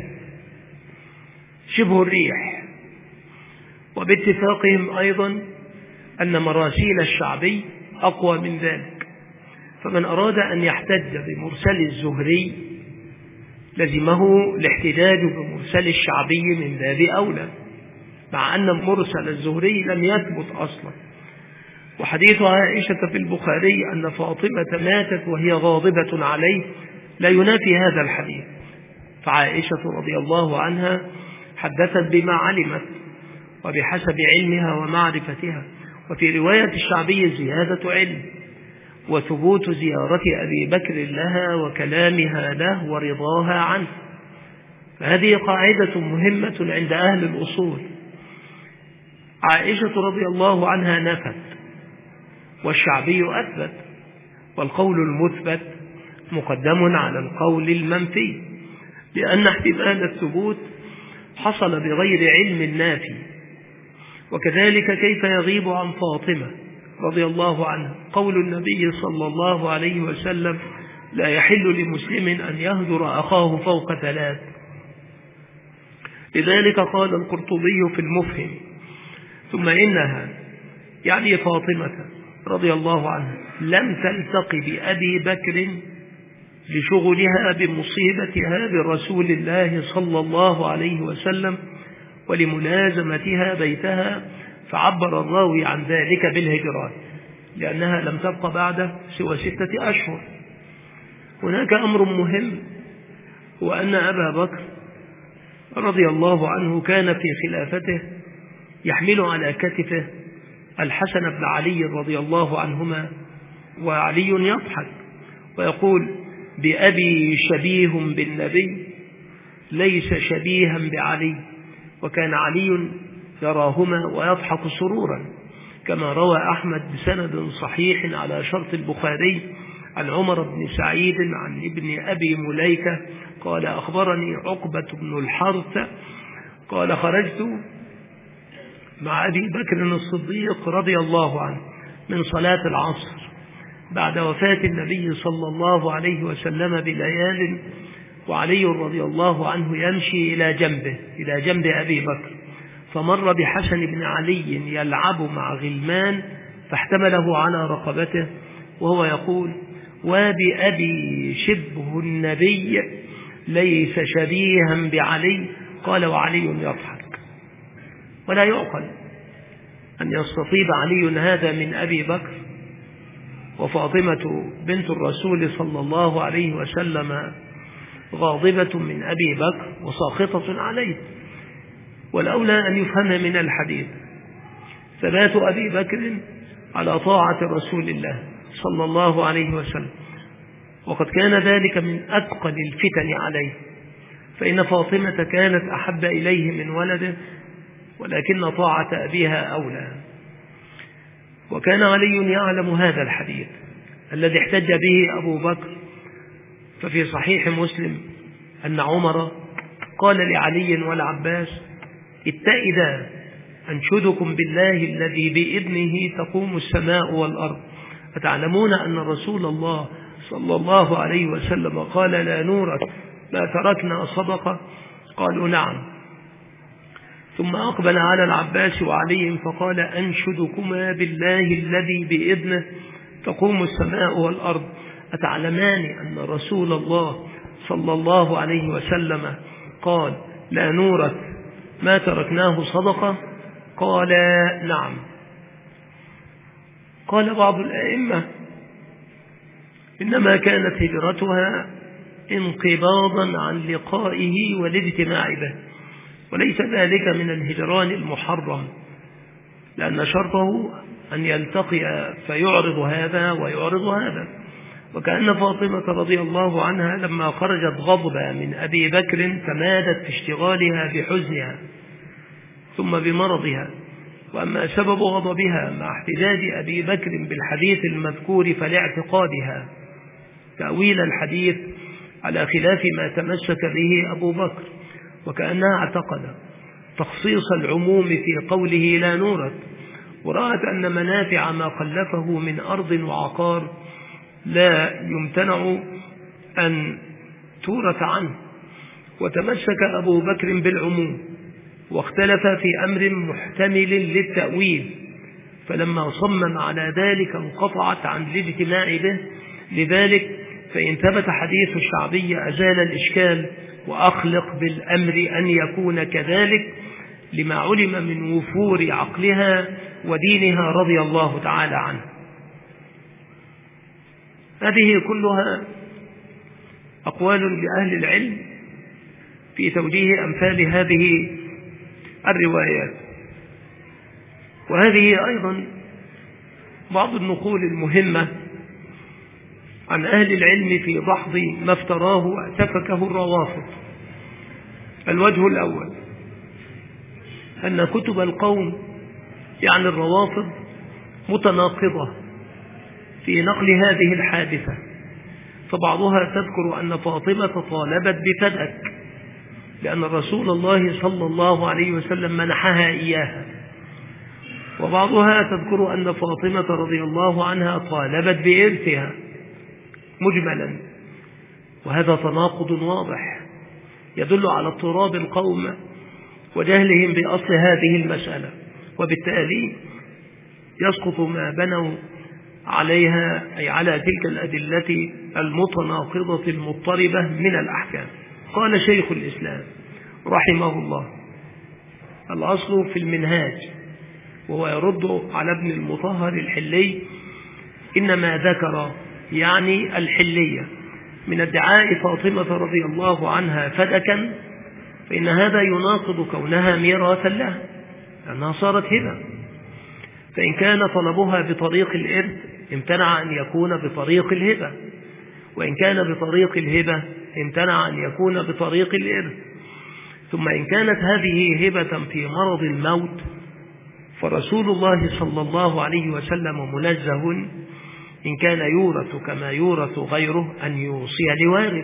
شبه الريح، وباتفاقهم أيضا أن مراسيل الشعبي أقوى من ذلك. فمن أراد أن يحتج بمرسل الزهري لزمه الاحتجاج بمرسل الشعبي من باب أولى، مع أن مرسل الزهري لم يثبت أصلا. وحديث عائشة في البخاري أن فاطمة ماتت وهي غاضبة عليه لا ينافي هذا الحديث، فعائشة رضي الله عنها حدثت بما علمت وبحسب علمها ومعرفتها. وفي رواية الشعبي زيادة علم وثبوت زيارة أبي بكر لها وكلامها له ورضاها عنه. فهذه قاعدة مهمة عند أهل الأصول. عائشة رضي الله عنها نفت والشعبي أثبت، والقول المثبت مقدم على القول المنفي، لأن احتمال الثبوت حصل بغير علم النافي. وكذلك كيف يغيب عن فاطمة رضي الله عنها قول النبي صلى الله عليه وسلم: لا يحل لمسلم أن يهجر أخاه فوق ثلاث. لذلك قال القرطبي في المفهم: ثم إنها يعني فاطمة رضي الله عنها لم تلتق بأبي بكر لشغلها بمصيبتها برسول الله صلى الله عليه وسلم ولملازمتها بيتها، فعبر الراوي عن ذلك بالهجران، لأنها لم تبق بعد سوى ستة أشهر. هناك أمر مهم، هو أن أبا بكر رضي الله عنه كان في خلافته يحمل على كتفه الحسن بن علي رضي الله عنهما، وعلي يضحك ويقول: بأبي شبيه بالنبي ليس شبيها بعلي. وكان علي يراهما ويضحك سرورا، كما روى أحمد بسند صحيح على شرط البخاري عن عمر بن سعيد عن ابن أبي مليكة قال: أخبرني عقبة بن الحارث قال: خرجت مع أبي بكر الصديق رضي الله عنه من صلاة العصر بعد وفاة النبي صلى الله عليه وسلم بليال، وعلي رضي الله عنه يمشي إلى جنبه إلى جنب أبي بكر، فمر بحسن بن علي يلعب مع غلمان فاحتمله على رقبته وهو يقول: وبأبي شبه النبي ليس شبيها بعلي. قال: وعلي يضحك. ولا يعقل أن يستطيب علي هذا من أبي بكر، وفاطمة بنت الرسول صلى الله عليه وسلم غاضبة من أبي بكر وساخطة عليه. والأولى أن يفهم من الحديث ثبات أبي بكر على طاعة رسول الله صلى الله عليه وسلم، وقد كان ذلك من أثقل الفتن عليه، فإن فاطمة كانت أحب إليه من ولده، ولكن طاعة أبيها أولى. وكان علي يعلم هذا الحديث الذي احتج به أبو بكر، ففي صحيح مسلم أن عمر قال لعلي والعباس: اتئذا أنشدكم بالله الذي بإذنه تقوم السماء والأرض، فتعلمون أن رسول الله صلى الله عليه وسلم قال: لا نورث ما تركنا صدقة. قالوا: نعم. ثم أقبل على العباس وعلي فقال: أنشدكما بالله الذي بإذنه تقوم السماء والأرض، أتعلمان أن رسول الله صلى الله عليه وسلم قال: لا نورث ما تركناه صدقة؟ قال: نعم. قال بعض الأئمة: إنما كانت هجرتها انقباضا عن لقائه والاجتماع به، وليس ذلك من الهجران المحرم، لأن شرطه أن يلتقي فيعرض هذا ويعرض هذا. وكأن فاطمة رضي الله عنها لما خرجت غضبة من أبي بكر تمادت في اشتغالها بحزنها ثم بمرضها. وأما سبب غضبها مع احتجاج أبي بكر بالحديث المذكور فلاعتقادها تأويل الحديث على خلاف ما تمسك به أبو بكر، وكأنها اعتقد تخصيص العموم في قوله لا نورث، ورأت أن منافع ما خلفه من أرض وعقار لا يمتنع أن تورث عنه، وتمسك أبو بكر بالعموم واختلف في أمر محتمل للتأويل، فلما صمم على ذلك انقطعت عن الاجتماع به. لذلك فإن ثبت حديث الشعبية أزال الإشكال، وأخلق بالأمر أن يكون كذلك لما علم من وفور عقلها ودينها رضي الله تعالى عنه. هذه كلها أقوال لأهل العلم في توجيه أمثال هذه الروايات. وهذه أيضا بعض النقول المهمة عن أهل العلم في دحض ما افتراه واعتفكه الروافض. الوجه الأول أن كتب القوم يعني الروافض متناقضة في نقل هذه الحادثة، فبعضها تذكر أن فاطمة طالبت بفدك لأن رسول الله صلى الله عليه وسلم منحها إياها، وبعضها تذكر أن فاطمة رضي الله عنها طالبت بإرثها مجملا، وهذا تناقض واضح يدل على اضطراب القوم وجهلهم بأصل هذه المسألة، وبالتالي يسقط ما بنوا عليها أي على تلك الأدلة المتناقضة المضطربة من الأحكام. قال شيخ الإسلام رحمه الله: الأصل في المنهاج، وهو يرد على ابن المطهر الحلي، إنما ذكر يعني الحلية من ادعاء فاطمة رضي الله عنها فدكا، فإن هذا يناقض كونها ميراثا لها لأنها صارت هبة، فإن كان طلبها بطريق الإرث امتنع أن يكون بطريق الهبة، وإن كان بطريق الهبة امتنع أن يكون بطريق الإرث. ثم إن كانت هذه هبة في مرض الموت فرسول الله صلى الله عليه وسلم منزه إن كان يورث كما يورث غيره أن يوصي لوارث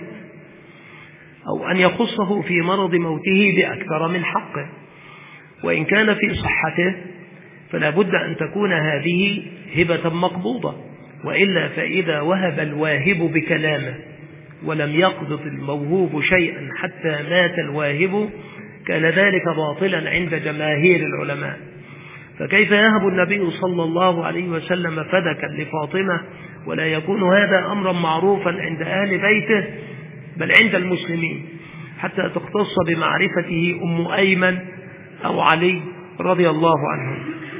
أو أن يخصه في مرض موته بأكثر من حقه، وإن كان في صحته فلا بد أن تكون هذه هبة مقبوضة، وإلا فإذا وهب الواهب بكلامه ولم يقبض الموهوب شيئا حتى مات الواهب كان ذلك باطلا عند جماهير العلماء. فكيف يهب النبي صلى الله عليه وسلم فدكا لفاطمة ولا يكون هذا أمرا معروفا عند أهل بيته بل عند المسلمين حتى تختص بمعرفته أم أيمن أو علي رضي الله عنهم؟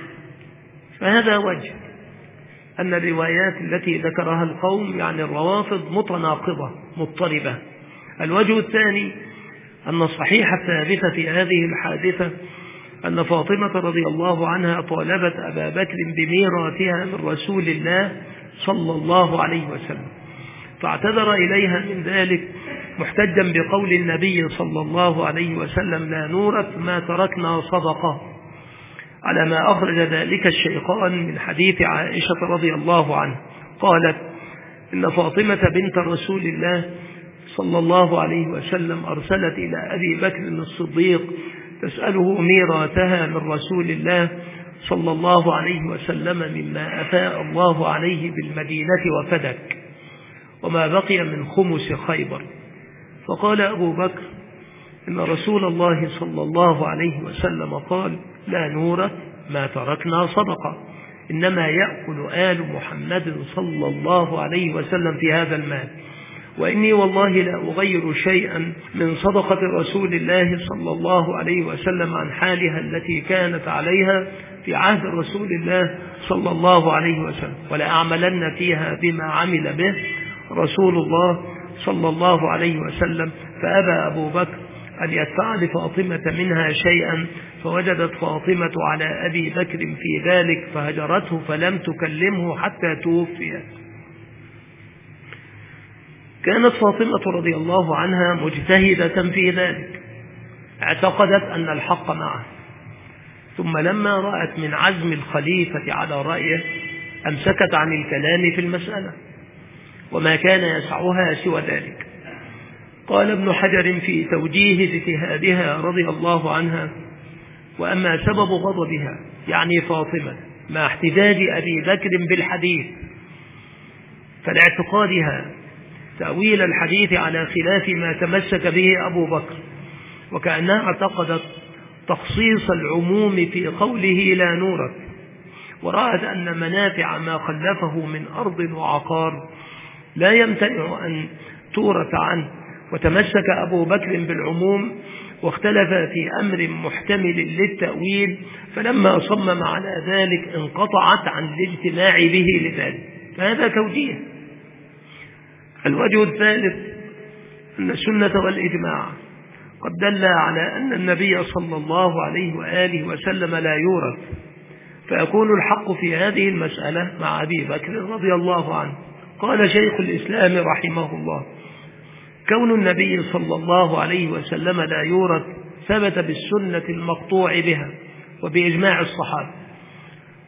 فهذا وجه أن الروايات التي ذكرها القوم يعني الروافض متناقضة مضطربة. الوجه الثاني أن الصحيح الثابت في هذه الحادثة أن فاطمة رضي الله عنها طالبت أبا بكر بميراثها من رسول الله صلى الله عليه وسلم، فاعتذر إليها من ذلك محتجا بقول النبي صلى الله عليه وسلم: لا نورث ما تركنا صدقة، على ما أخرج ذلك الشيخان من حديث عائشة رضي الله عنها قالت: إن فاطمة بنت رسول الله صلى الله عليه وسلم أرسلت إلى أبي بكر الصديق تسأله ميراثها من رسول الله صلى الله عليه وسلم مما أفاء الله عليه بالمدينة وفدك وما بقي من خمس خيبر. فقال أبو بكر: إن رسول الله صلى الله عليه وسلم قال: لا نورث ما تركنا صدقة، إنما يأكل آل محمد صلى الله عليه وسلم في هذا المال، وإني والله لا أغير شيئا من صدقة رسول الله صلى الله عليه وسلم عن حالها التي كانت عليها في عهد رسول الله صلى الله عليه وسلم، ولا أعملن فيها بما عمل به رسول الله صلى الله عليه وسلم. فأبى أبو بكر أن يدفع لفاطمة منها شيئا، فوجدت فاطمة على أبي بكر في ذلك فهجرته فلم تكلمه حتى توفي. كانت فاطمة رضي الله عنها مجتهدة في ذلك، اعتقدت أن الحق معه، ثم لما رأت من عزم الخليفة على رأيه أمسكت عن الكلام في المسألة، وما كان يسعها سوى ذلك. قال ابن حجر في توجيه اجتهادها رضي الله عنها: وأما سبب غضبها يعني فاطمة مع احتجاج أبي بكر بالحديث فلاعتقادها تأويل الحديث على خلاف ما تمسك به أبو بكر، وكأنها اعتقدت تخصيص العموم في قوله لا نورث، ورأت أن منافع ما خلفه من أرض وعقار لا يمتنع أن تورث عنه، وتمسك أبو بكر بالعموم واختلف في أمر محتمل للتأويل، فلما صمم على ذلك انقطعت عن الاجتماع به لذلك. فهذا توجيه. الوجه الثالث أن السنة والإجماع قد دل على أن النبي صلى الله عليه وآله وسلم لا يورث، فيكون الحق في هذه المسألة مع أبي بكر رضي الله عنه. قال شيخ الإسلام رحمه الله: كون النبي صلى الله عليه وسلم لا يورث ثبت بالسنة المقطوع بها وبإجماع الصحابة،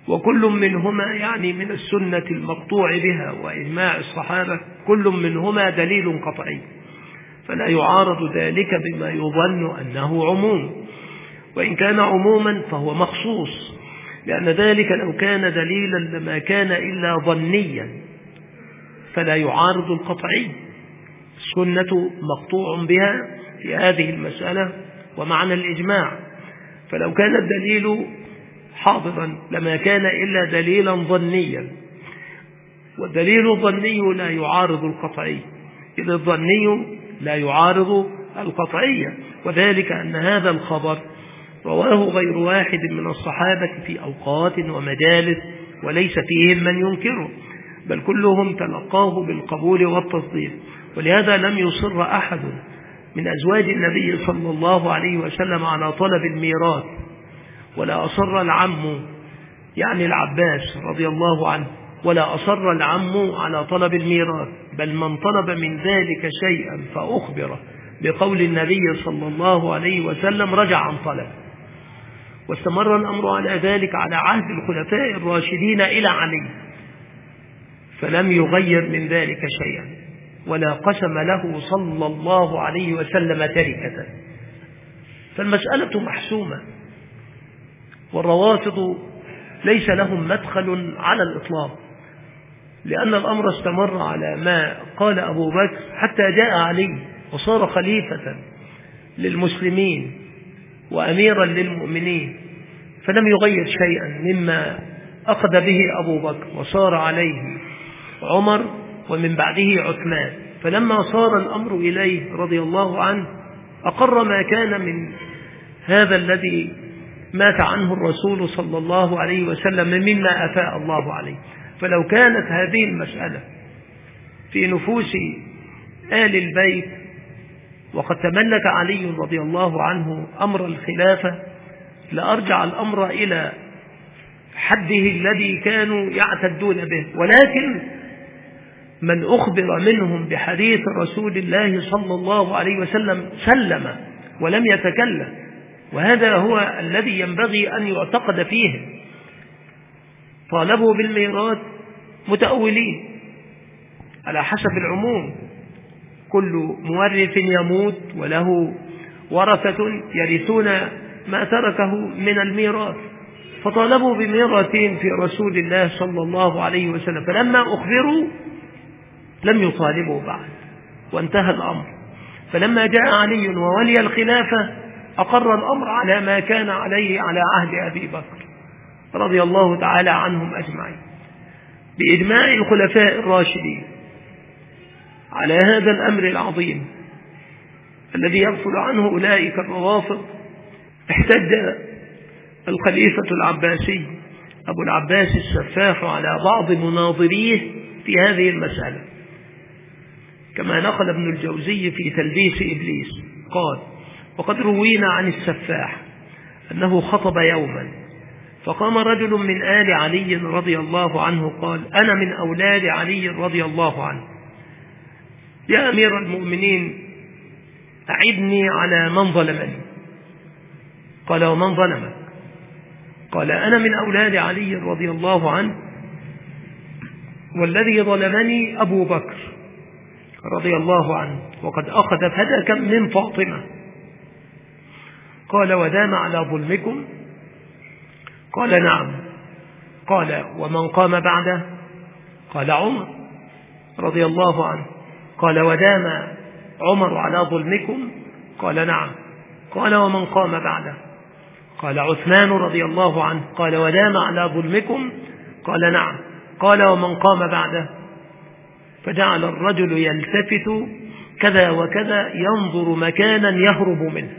وكل منهما يعني من السنة المقطوع بها وإجماع الصحابة، كل منهما دليل قطعي، فلا يعارض ذلك بما يظن أنه عموم، وإن كان عموما فهو مخصوص، لأن ذلك لو كان دليلا لما كان إلا ظنيا فلا يعارض القطعي. السنة مقطوع بها في هذه المسألة ومعنى الإجماع، فلو كان الدليل حاضرا لما كان إلا دليلا ظنيا، والدليل الظني لا يعارض القطعي، إذ الظني لا يعارض القطعية، وذلك أن هذا الخبر رواه غير واحد من الصحابة في أوقات ومجالس، وليس فيهم من ينكره، بل كلهم تلقاه بالقبول والتصديق. ولهذا لم يصر أحد من أزواج النبي صلى الله عليه وسلم على طلب الميراث، ولا أصر العم يعني العباس رضي الله عنه، ولا أصر العم على طلب الميراث، بل من طلب من ذلك شيئا فأخبره بقول النبي صلى الله عليه وسلم رجع عن طلب. واستمر الأمر على ذلك على عهد الخلفاء الراشدين إلى علي، فلم يغير من ذلك شيئا، ولا قسم له صلى الله عليه وسلم تركة. فالمسألة محسومة، والروافض ليس لهم مدخل على الإطلاق، لأن الأمر استمر على ما قال أبو بكر حتى جاء علي وصار خليفة للمسلمين وأميرا للمؤمنين، فلم يغير شيئا مما أخذ به أبو بكر وصار عليه عمر ومن بعده عثمان. فلما صار الأمر إليه رضي الله عنه أقر ما كان من هذا الذي مات عنه الرسول صلى الله عليه وسلم مما أفاء الله عليه. فلو كانت هذه المسألة في نفوس آل البيت وقد تملك علي رضي الله عنه أمر الخلافة لأرجع الأمر إلى حده الذي كانوا يعتدون به، ولكن من أخبر منهم بحديث رسول الله صلى الله عليه وسلم سلم ولم يتكلم، وهذا هو الذي ينبغي أن يعتقد فيه. طالبوا بالميراث متأولين على حسب العموم، كل مورث يموت وله ورثة يرثون ما تركه من الميراث، فطالبوا بميراثين في رسول الله صلى الله عليه وسلم، فلما أخبروا لم يطالبوا بعد وانتهى الأمر. فلما جاء علي وولي الخلافة أقر الأمر على ما كان عليه على عهد أبي بكر رضي الله تعالى عنهم أجمعين، بإجماع الخلفاء الراشدين على هذا الأمر العظيم الذي يغفل عنه أولئك الروافض. احتج الخليفة العباسي أبو العباس السفاح على بعض مناظريه في هذه المسألة، كما نقل ابن الجوزي في تلبيس إبليس قال: وقد روينا عن السفاح أنه خطب يوما فقام رجل من آل علي رضي الله عنه قال: أنا من أولاد علي رضي الله عنه، يا أمير المؤمنين أعدني على من ظلمني. قال: ومن ظلمك؟ قال: أنا من أولاد علي رضي الله عنه، والذي ظلمني أبو بكر رضي الله عنه، وقد أخذ فدكا من فاطمة. قال: ودام على ظلمكم؟ قال: نعم. قال: ومن قام بعده؟ قال: عمر رضي الله عنه. قال: ودام عمر على ظلمكم؟ قال: نعم. قال: ومن قام بعده؟ قال: عثمان رضي الله عنه. قال: ودام على ظلمكم؟ قال: نعم. قال: ومن قام بعده؟ فجعل الرجل يلتفت كذا وكذا ينظر مكانا يهرب منه.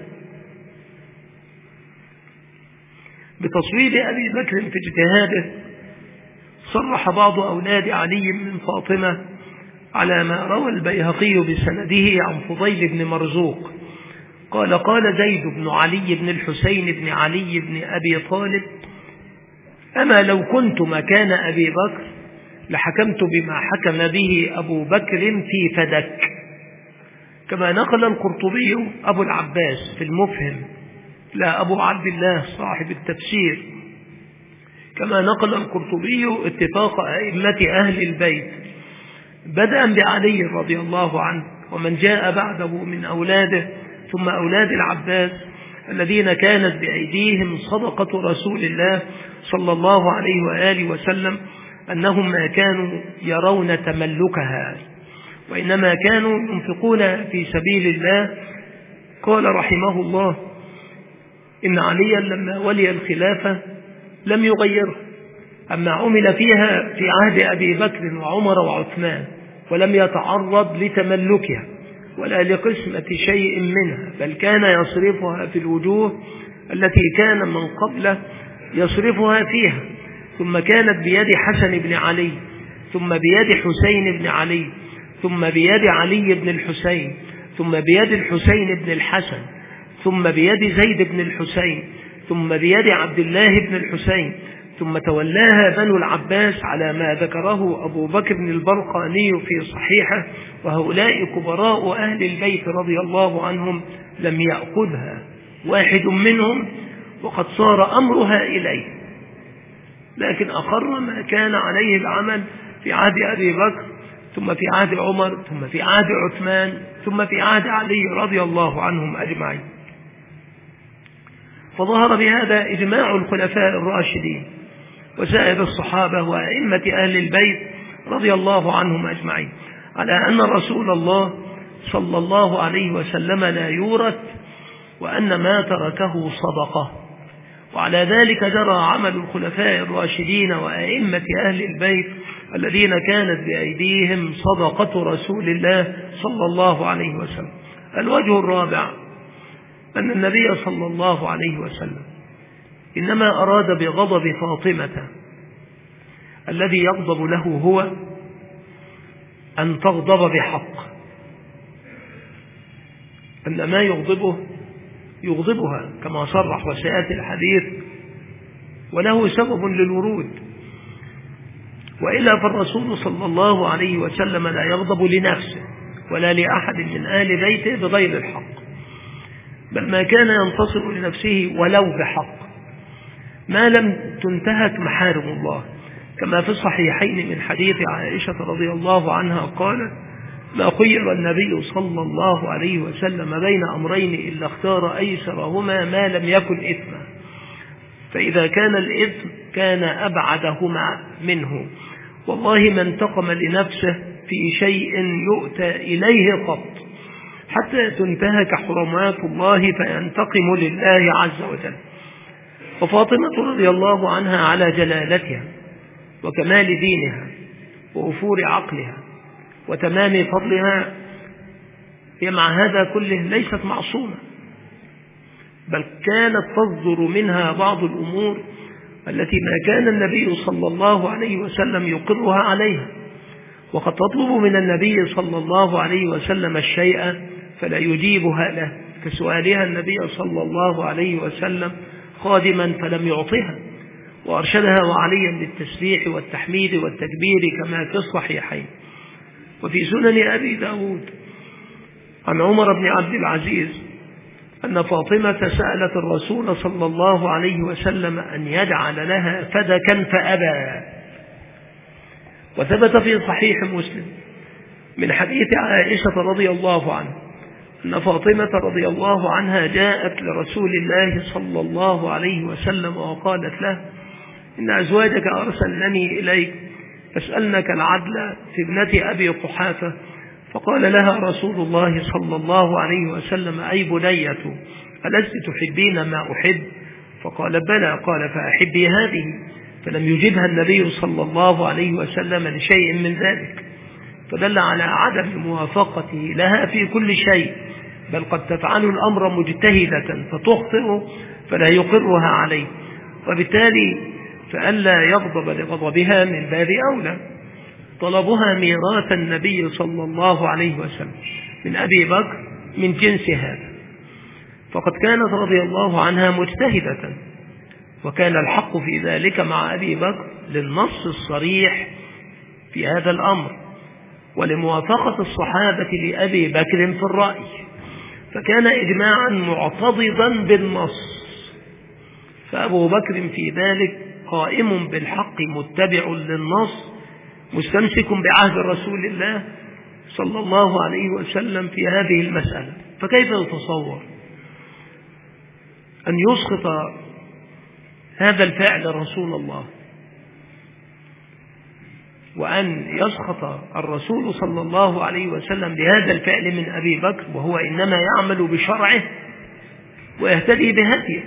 بتصويب أبي بكر في اجتهاده صرح بعض أولاد علي من فاطمة على ما روى البيهقي بسنده عن فضيل بن مرزوق قال: قال زيد بن علي بن الحسين بن علي بن أبي طالب: أما لو كنت مكان أبي بكر لحكمت بما حكم به أبو بكر في فدك. كما نقل القرطبي أبو العباس في المفهم، لا أبو عبد الله صاحب التفسير، كما نقل القرطبي اتفاق أئمة أهل البيت بدءا بعلي رضي الله عنه ومن جاء بعده من أولاده ثم أولاد العباس الذين كانت بأيديهم صدقة رسول الله صلى الله عليه وآله وسلم أنهم ما كانوا يرون تملكها وإنما كانوا ينفقون في سبيل الله. قال رحمه الله إن عليا لما ولي الخلافة لم يغيره، أما عمل فيها في عهد أبي بكر وعمر وعثمان ولم يتعرض لتملكها ولا لقسمة شيء منها، بل كان يصرفها في الوجوه التي كان من قبله يصرفها فيها، ثم كانت بيد حسن بن علي، ثم بيد حسين بن علي، ثم بيد علي بن الحسين، ثم بيد الحسين بن الحسن، ثم بيد زيد بن الحسين، ثم بيد عبد الله بن الحسين، ثم تولاها بنو العباس على ما ذكره أبو بكر بن البرقاني في صحيحه، وهؤلاء كبراء أهل البيت رضي الله عنهم لم يأخذها واحد منهم وقد صار أمرها إليه، لكن أقر ما كان عليه العمل في عهد أبي بكر، ثم في عهد عمر، ثم في عهد عثمان، ثم في عهد علي رضي الله عنهم أجمعين. فظهر بهذا إجماع الخلفاء الراشدين وسائر الصحابة وأئمة أهل البيت رضي الله عنهم أجمعين على أن رسول الله صلى الله عليه وسلم لا يورث، وأن ما تركه صدقة. وعلى ذلك جرى عمل الخلفاء الراشدين وأئمة أهل البيت الذين كانت بأيديهم صدقة رسول الله صلى الله عليه وسلم. الوجه الرابع أن النبي صلى الله عليه وسلم إنما أراد بغضب فاطمة الذي يغضب له هو أن تغضب بحق، أن ما يغضبه يغضبها كما صرح وسيأتي الحديث، وله سبب للورود، وإلا فالرسول صلى الله عليه وسلم لا يغضب لنفسه ولا لأحد من آل بيته بغير الحق، بل ما كان ينتصر لنفسه ولو بحق ما لم تنتهك محارم الله، كما في الصحيحين من حديث عائشة رضي الله عنها قالت ما خير النبي صلى الله عليه وسلم بين أمرين إلا اختار أيسرهما ما لم يكن إثما، فإذا كان الإثم كان أبعدهما منه، والله ما انتقم لنفسه في شيء يؤتى إليه قط حتى تنتهك حرمات الله فينتقم لله عز وجل. وفاطمة رضي الله عنها على جلالتها وكمال دينها ووفور عقلها وتمام فضلها هي مع هذا كله ليست معصومة، بل كانت تصدر منها بعض الأمور التي ما كان النبي صلى الله عليه وسلم يقرها عليها، وقد تطلب من النبي صلى الله عليه وسلم الشيء فلا يجيبها له، كسؤالها النبي صلى الله عليه وسلم خادما فلم يعطها، وأرشدها وعليا بالتسبيح والتحميد والتكبير كما في الصحيحين. وفي سنن أبي داود عن عمر بن عبد العزيز أن فاطمة سألت الرسول صلى الله عليه وسلم أن يجعل لها فدكا فأبى. وثبت في صحيح مسلم من حديث عائشة رضي الله عنها أن فاطمة رضي الله عنها جاءت لرسول الله صلى الله عليه وسلم وقالت له إن أزواجك أرسلنني إليك فاسألنك العدل في ابنة أبي قحافة، فقال لها رسول الله صلى الله عليه وسلم أي بنية ألست تحبين ما أحب؟ فقال بلى، قال فأحبي هذه، فلم يجبها النبي صلى الله عليه وسلم لشيء من ذلك، فدل على عدم موافقته لها في كل شيء، بل قد تفعل الأمر مجتهدة فتخطئ فلا يقرها عليه، وبالتالي فألا يغضب لغضبها من باب أولى. طلبها ميراث النبي صلى الله عليه وسلم من أبي بكر من جنس هذا، فقد كانت رضي الله عنها مجتهدة، وكان الحق في ذلك مع أبي بكر للنص الصريح في هذا الأمر ولموافقة الصحابة لأبي بكر في الرأي، فكان إجماعا معتضدا بالنص، فأبو بكر في ذلك قائم بالحق متبع للنص مستمسك بعهد رسول الله صلى الله عليه وسلم في هذه المسألة. فكيف يتصور أن يسقط هذا الفعل رسول الله، وأن يسخط الرسول صلى الله عليه وسلم بهذا الفعل من أبي بكر، وهو إنما يعمل بشرعه ويهتدي بهديه؟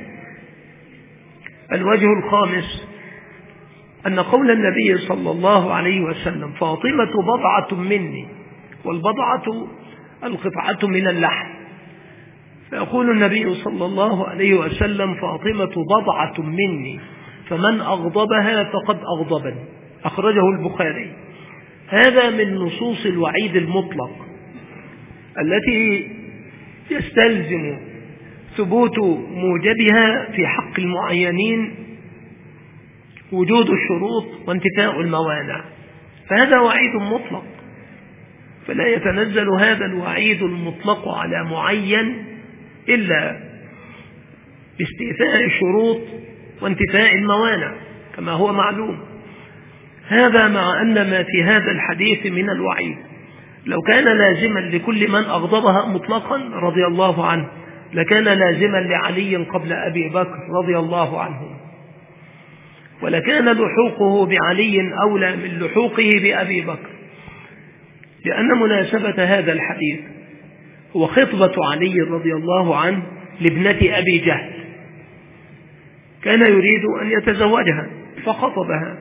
الوجه الخامس أن قول النبي صلى الله عليه وسلم فاطمة بضعة مني، والبضعة القطعة من اللحم، فيقول النبي صلى الله عليه وسلم فاطمة بضعة مني فمن أغضبها فقد أغضبني، أخرجه البخاري. هذا من نصوص الوعيد المطلق التي يستلزم ثبوت موجبها في حق المعينين وجود الشروط وانتفاء الموانع، فهذا وعيد مطلق، فلا يتنزل هذا الوعيد المطلق على معين إلا باستيفاء الشروط وانتفاء الموانع كما هو معلوم. هذا مع أن ما في هذا الحديث من الوعيد لو كان لازما لكل من أغضبها مطلقا رضي الله عنه لكان لازما لعلي قبل أبي بكر رضي الله عنه، ولكان لحوقه بعلي أولى من لحوقه بأبي بكر، لأن مناسبة هذا الحديث هو خطبة علي رضي الله عنه لابنة أبي جهل، كان يريد أن يتزوجها فخطبها،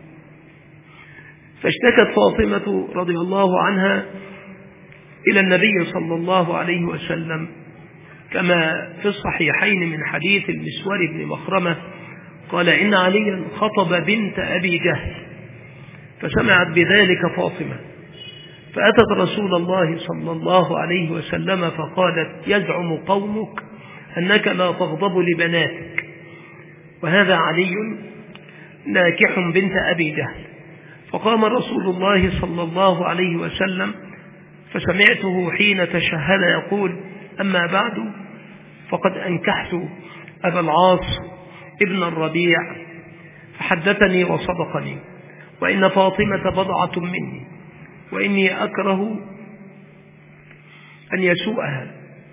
فاشتكت فاطمة رضي الله عنها إلى النبي صلى الله عليه وسلم كما في الصحيحين من حديث المسور بن مخرمة قال إن عليا خطب بنت أبي جهل، فسمعت بذلك فاطمة فأتت رسول الله صلى الله عليه وسلم فقالت يزعم قومك أنك لا تغضب لبناتك، وهذا علي ناكح بنت أبي جهل. فقام رسول الله صلى الله عليه وسلم فسمعته حين تشهد يقول أما بعد فقد أنكحت أبا العاص ابن الربيع فحدثني وصدقني، وإن فاطمة بضعة مني وإني أكره أن يسوءها،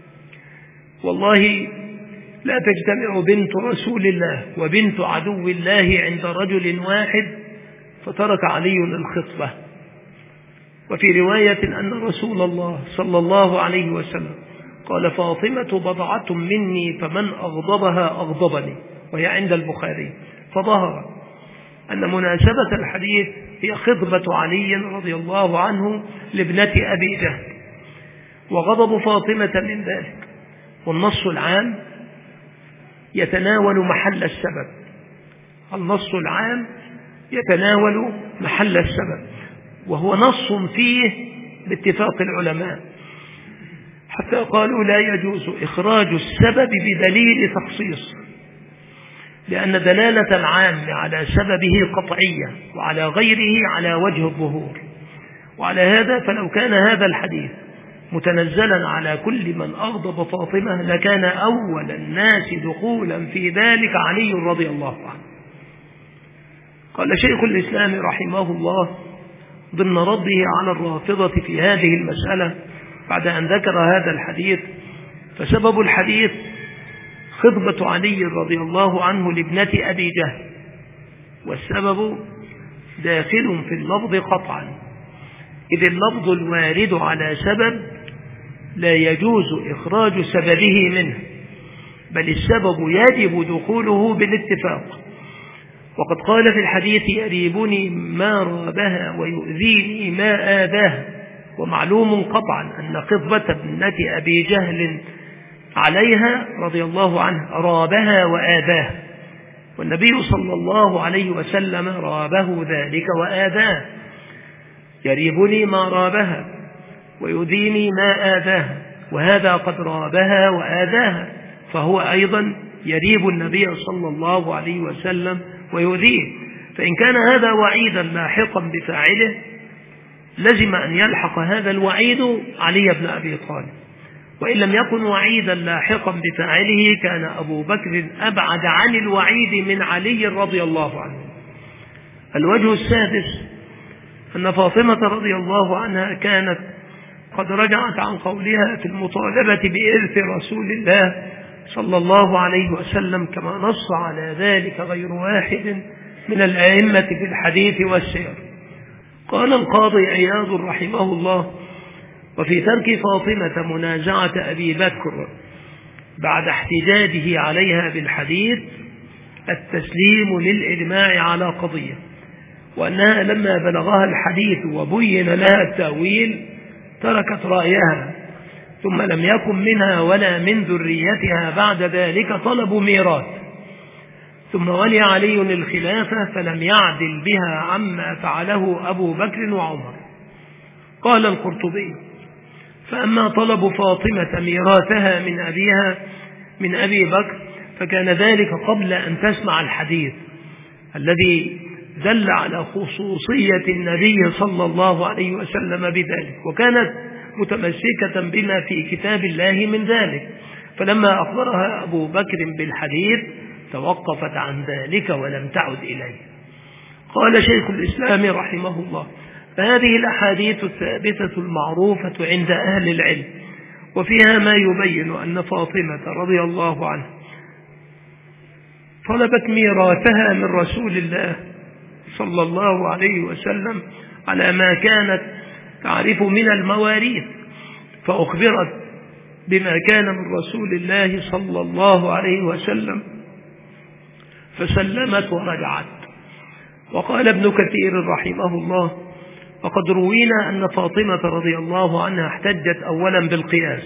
والله لا تجتمع بنت رسول الله وبنت عدو الله عند رجل واحد، فترك علي الخطبة. وفي رواية أن رسول الله صلى الله عليه وسلم قال فاطمة بضعة مني فمن أغضبها أغضبني، وهي عند البخاري. فظهر أن مناسبة الحديث هي خطبة علي رضي الله عنه لابنة أبي جهل وغضب فاطمة من ذلك، والنص العام يتناول محل السبب، النص العام يتناول محل السبب، وهو نص فيه باتفاق العلماء حتى قالوا لا يجوز إخراج السبب بدليل تخصيص، لأن دلالة العام على سببه قطعية وعلى غيره على وجه الظهور. وعلى هذا فلو كان هذا الحديث متنزلا على كل من أغضب فاطمة لكان أول الناس دخولا في ذلك علي رضي الله عنه. قال شيخ الإسلام رحمه الله ضمن رده على الرافضة في هذه المسألة بعد أن ذكر هذا الحديث: فسبب الحديث خطبة علي رضي الله عنه لابنة أبي جهل، والسبب داخل في اللفظ قطعا، إذ اللفظ الوارد على سبب لا يجوز إخراج سببه منه، بل السبب يجب دخوله بالاتفاق. وقد قال في الحديث: يريبني ما رابها ويؤذيني ما آذاها. ومعلوم قطعا أن خطبة ابنة أبي جهل عليها رضي الله عنه رابها وآذاها، والنبي صلى الله عليه وسلم رابه ذلك وآذاه. يريبني ما رابها ويؤذيني ما آذاها، وهذا قد رابها وآذاها، فهو أيضا يريب النبي صلى الله عليه وسلم ويؤذيه. فإن كان هذا وعيدا لاحقا بفاعله لزم أن يلحق هذا الوعيد علي بن أبي طالب، وإن لم يكن وعيدا لاحقا بفاعله كان أبو بكر أبعد عن الوعيد من علي رضي الله عنه. الوجه السادس أن فاطمة رضي الله عنها كانت قد رجعت عن قولها في المطالبة بإرث رسول الله صلى الله عليه وسلم كما نص على ذلك غير واحد من الأئمة في الحديث والسير. قال القاضي عياض رحمه الله: وفي ترك فاطمة منازعة أبي بكر بعد احتجاجه عليها بالحديث التسليم للإجماع على قضية، وأنها لما بلغها الحديث وبين لها التأويل تركت رأيها، ثم لم يكن منها ولا من ذريتها بعد ذلك طلب ميراث، ثم ولي علي الخلافة فلم يعدل بها عما فعله أبو بكر وعمر. قال القرطبي: فأما طلب فاطمة ميراثها من أبيها من أبي بكر فكان ذلك قبل أن تسمع الحديث الذي دل على خصوصية النبي صلى الله عليه وسلم بذلك، وكانت متمسكة بما في كتاب الله من ذلك، فلما أخبرها أبو بكر بالحديث توقفت عن ذلك ولم تعد إليه. قال شيخ الإسلام رحمه الله: فهذه الأحاديث الثابتة المعروفة عند أهل العلم، وفيها ما يبين أن فاطمة رضي الله عنها طلبت ميراثها من رسول الله صلى الله عليه وسلم على ما كانت تعرف من المواريث، فأخبرت بما كان من رسول الله صلى الله عليه وسلم فسلمت ورجعت. وقال ابن كثير رحمه الله: وقد روينا أن فاطمة رضي الله عنها احتجت أولا بالقياس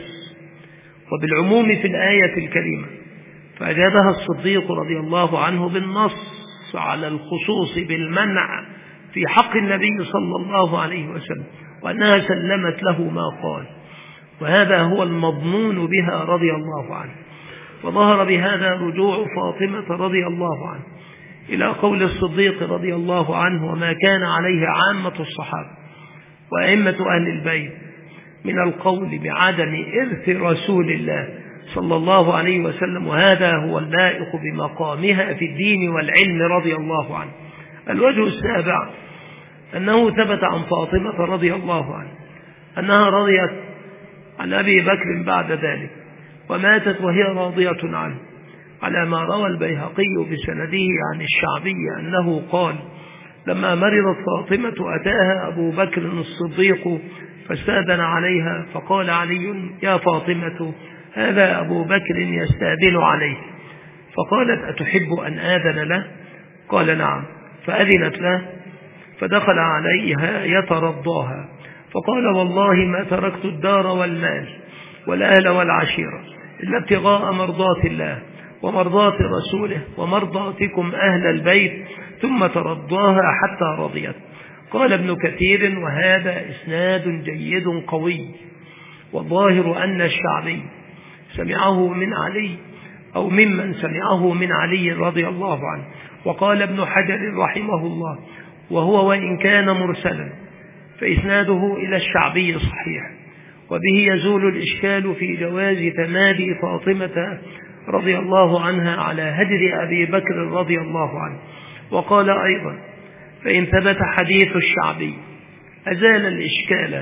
وبالعموم في الآية الكريمة، فأجابها الصديق رضي الله عنه بالنص على الخصوص بالمنع في حق النبي صلى الله عليه وسلم، وأنها سلمت له ما قال، وهذا هو المضمون بها رضي الله عنه. وظهر بهذا رجوع فاطمة رضي الله عنه إلى قول الصديق رضي الله عنه وما كان عليه عامة الصحابة وأئمة أهل البيت من القول بعدم إرث رسول الله صلى الله عليه وسلم، وهذا هو اللائق بمقامها في الدين والعلم رضي الله عنه. الوجه السابع أنه ثبت عن فاطمة رضي الله عنه أنها رضيت عن أبي بكر بعد ذلك وماتت وهي راضية عنه، على ما روى البيهقي بسنده عن الشعبي أنه قال: لما مرضت فاطمة أتاها أبو بكر الصديق فاستأذن عليها، فقال علي: يا فاطمة، هذا أبو بكر يستأذن عليك. فقالت: أتحب أن آذن له؟ قال: نعم. فأذنت له، فدخل عليها يترضاها، فقال: والله ما تركت الدار والمال والأهل والعشيرة إلا ابتغاء مرضات الله ومرضات رسوله ومرضاتكم أهل البيت، ثم ترضاها حتى رضيت. قال ابن كثير: وهذا إسناد جيد قوي، والظاهر أن الشعبي سمعه من علي أو ممن سمعه من علي رضي الله عنه. وقال ابن حجر رحمه الله: وهو وإن كان مرسلا فإسناده إلى الشعبي صحيح، وبه يزول الإشكال في جواز تمادي فاطمة رضي الله عنها على هجر أبي بكر رضي الله عنه. وقال أيضا: فإن ثبت حديث الشعبي أزال الإشكال،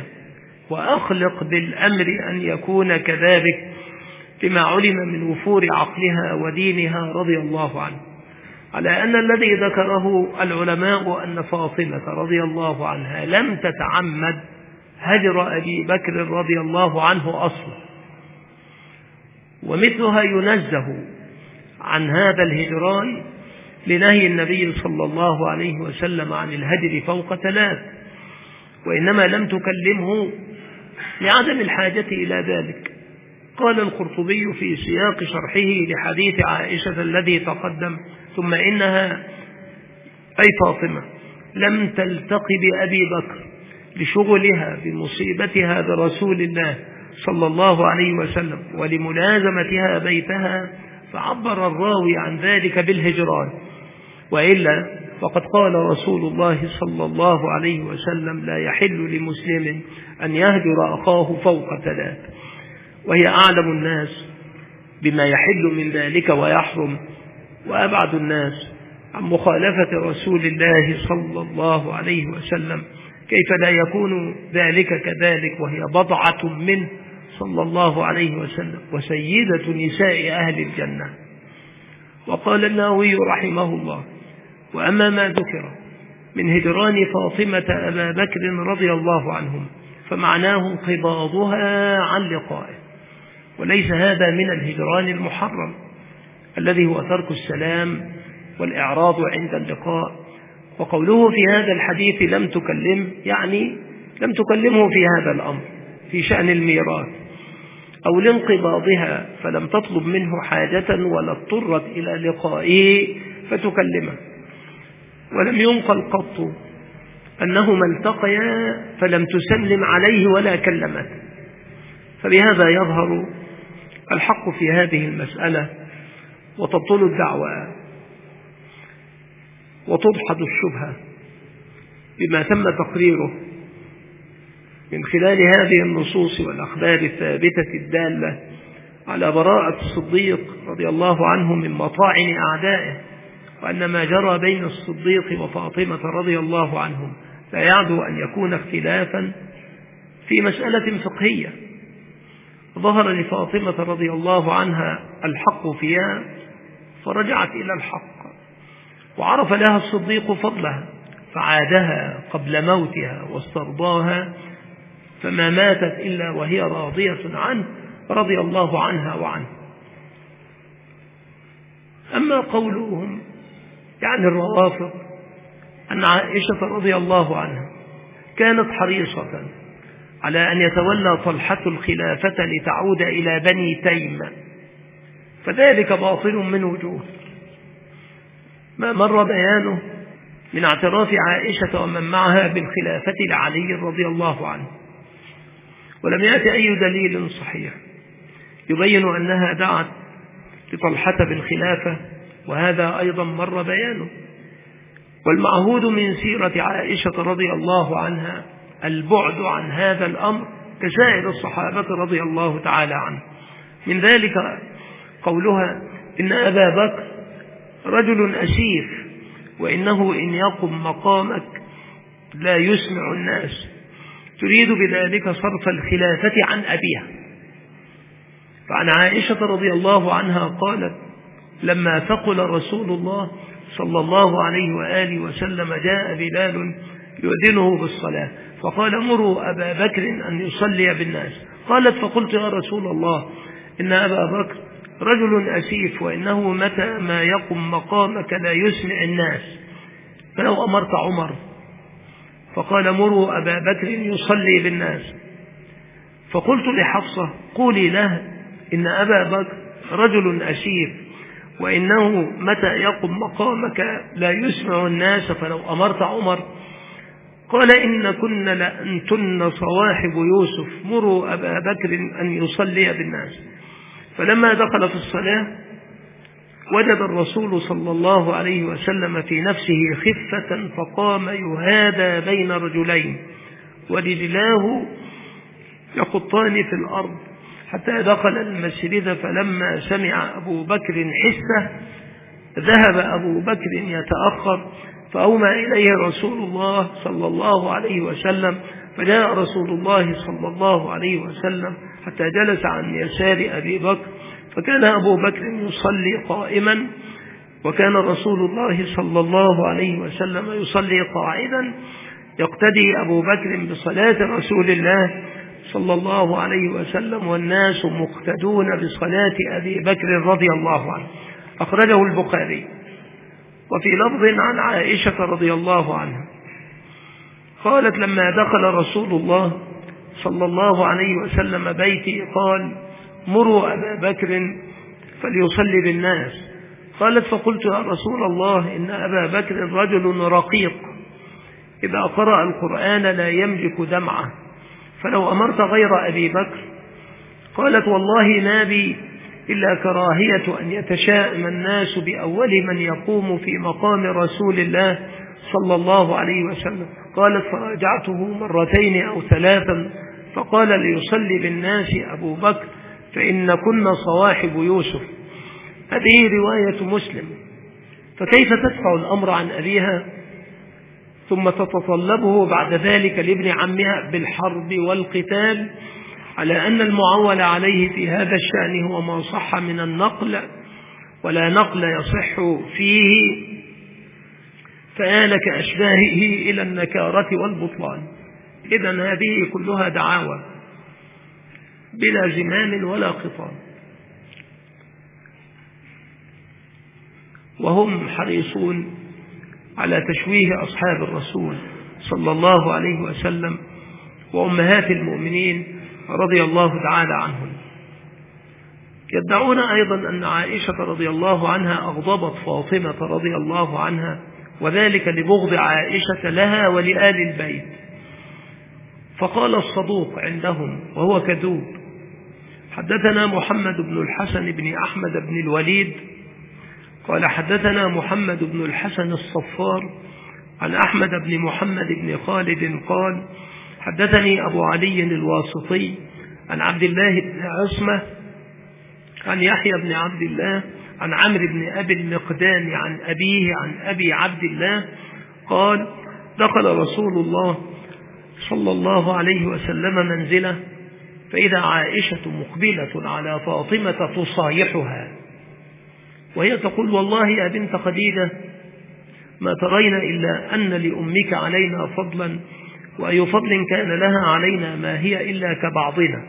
وأخلق بالأمر أن يكون كذلك لما علم من وفور عقلها ودينها رضي الله عنه، على أن الذي ذكره العلماء أن فاطمة رضي الله عنها لم تتعمد هجر أبي بكر رضي الله عنه أصلا، ومثلها ينزه عن هذا الهجران لنهي النبي صلى الله عليه وسلم عن الهجر فوق ثلاث، وإنما لم تكلمه لعدم الحاجة إلى ذلك. قال القرطبي في سياق شرحه لحديث عائشة الذي تقدم: ثم إنها أي فاطمة لم تلتق بأبي بكر لشغلها بمصيبتها برسول الله صلى الله عليه وسلم ولملازمتها بيتها، فعبر الراوي عن ذلك بالهجران، وإلا فقد قال رسول الله صلى الله عليه وسلم: لا يحل لمسلم أن يهجر أخاه فوق ثلاث. وهي أعلم الناس بما يحل من ذلك ويحرم، وأبعد الناس عن مخالفة رسول الله صلى الله عليه وسلم. كيف لا يكون ذلك كذلك وهي بضعة منه صلى الله عليه وسلم وسيدة نساء أهل الجنة. وقال النووي رحمه الله: وأما ما ذكر من هجران فاطمة أبا بكر رضي الله عنهم فمعناه انقباضها عن لقائه، وليس هذا من الهجران المحرم الذي هو ترك السلام والإعراض عند اللقاء. وقوله في هذا الحديث لم تكلم، يعني لم تكلمه في هذا الأمر في شأن الميراث، أو لانقباضها فلم تطلب منه حاجة ولا اضطرت إلى لقائه فتكلمه. ولم ينقل قط أنهما التقيا فلم تسلم عليه ولا كلمته. فبهذا يظهر الحق في هذه المسألة وتبطل الدعوة وتدحض الشبهة بما تم تقريره من خلال هذه النصوص والأخبار الثابتة الدالة على براءة الصديق رضي الله عنه من مطاعن أعدائه، وأن ما جرى بين الصديق وفاطمة رضي الله عنهم لا يعدو أن يكون اختلافا في مسألة فقهية. ظهر لفاطمة رضي الله عنها الحق فيها فرجعت إلى الحق، وعرف لها الصديق فضلها فعادها قبل موتها واسترضاها، فما ماتت إلا وهي راضية عنه رضي الله عنها وعنه. أما قولهم يعني الروافض أن عائشة رضي الله عنها كانت حريصة على أن يتولى طلحة الخلافة لتعود إلى بني تيم، فذلك باطل من وجوه. ما مر بيانه من اعتراف عائشة ومن معها بالخلافة لعلي رضي الله عنه، ولم يأتي أي دليل صحيح يبين أنها دعت لطلحة بالخلافة، وهذا أيضا مر بيانه. والمعهود من سيرة عائشة رضي الله عنها البعد عن هذا الأمر كسائر الصحابة رضي الله تعالى عنه. من ذلك قولها إن أبا بكر رجل أسيف وإنه إن يقم مقامك لا يسمع الناس، تريد بذلك صرف الخلافة عن أبيها. فعن عائشة رضي الله عنها قالت: لما ثقل رسول الله صلى الله عليه وآله وسلم جاء بلال يؤذنه بالصلاة فقال: مروا أبا بكر أن يصلي بالناس. قالت: فقلت: يا رسول الله إن أبا بكر رجل أسيف وإنه متى ما يقم مقامك لا يسمع الناس، فلو أمرت عمر. فقال: مروا أبا بكر يصلي بالناس. فقلت لحفصة: قولي له إن أبا بكر رجل أسيف وإنه متى يقم مقامك لا يسمع الناس، فلو أمرت عمر. قال: إن كن لأنتن صواحب يوسف، مروا أبا بكر أن يصلي بالناس. فلما دخل في الصلاة وجد الرسول صلى الله عليه وسلم في نفسه خفة فقام يهادى بين رجلين ورجلاه يخطان في الأرض حتى دخل المسجد. فلما سمع أبو بكر حسه ذهب أبو بكر يتأخر، فأومى إليه رسول الله صلى الله عليه وسلم، فجاء رسول الله صلى الله عليه وسلم حتى جلس عن يسار أبي بكر، فكان أبو بكر يصلي قائما، وكان رسول الله صلى الله عليه وسلم يصلي قاعدا، يقتدي أبو بكر بصلاة رسول الله صلى الله عليه وسلم، والناس مقتدون بصلاة أبي بكر رضي الله عنه. أخرجه البخاري. وفي لفظ عن عائشة رضي الله عنها قالت: لما دخل رسول الله صلى الله عليه وسلم بيتي قال: مروا أبا بكر فليصلي بالناس. قالت: فقلت: يا رسول الله إن أبا بكر رجل رقيق إذا قرأ القرآن لا يملك دمعه، فلو أمرت غير أبي بكر. قالت: والله ما بي إلا كراهية أن يتشائم الناس بأول من يقوم في مقام رسول الله صلى الله عليه وسلم. قالت: فراجعته مرتين أو ثلاثا فقال ليصلي بالناس أبو بكر، فإن كنا صواحب يوسف. هذه رواية مسلم. فكيف تدفع الأمر عن أبيها ثم تتطلبه بعد ذلك لابن عمها بالحرب والقتال، على أن المعول عليه في هذا الشأن هو ما صح من النقل، ولا نقل يصح فيه، فآل كأشباهه إلى النكارة والبطلان. إذن هذه كلها دعاوى بلا زمام ولا خطاب، وهم حريصون على تشويه أصحاب الرسول صلى الله عليه وسلم وأمهات المؤمنين رضي الله تعالى عنهم. يدعون أيضا أن عائشة رضي الله عنها أغضبت فاطمة رضي الله عنها، وذلك لبغض عائشة لها ولآل البيت. فقال الصدوق عندهم وهو كذوب: حدثنا محمد بن الحسن بن أحمد بن الوليد قال حدثنا محمد بن الحسن الصفار عن أحمد بن محمد بن خالد قال حدثني أبو علي الواسطي عن عبد الله بن عصمة عن يحيى بن عبد الله عن عمرو بن أبي المقدام عن أبيه عن أبي عبد الله قال دخل رسول الله صلى الله عليه وسلم منزله، فإذا عائشة مقبلة على فاطمة تصايحها، وهي تقول: والله يا بنت خديجة ما ترين إلا أن لأمك علينا فضلا، وأي فضل كان لها علينا ما هي إلا كبعضنا.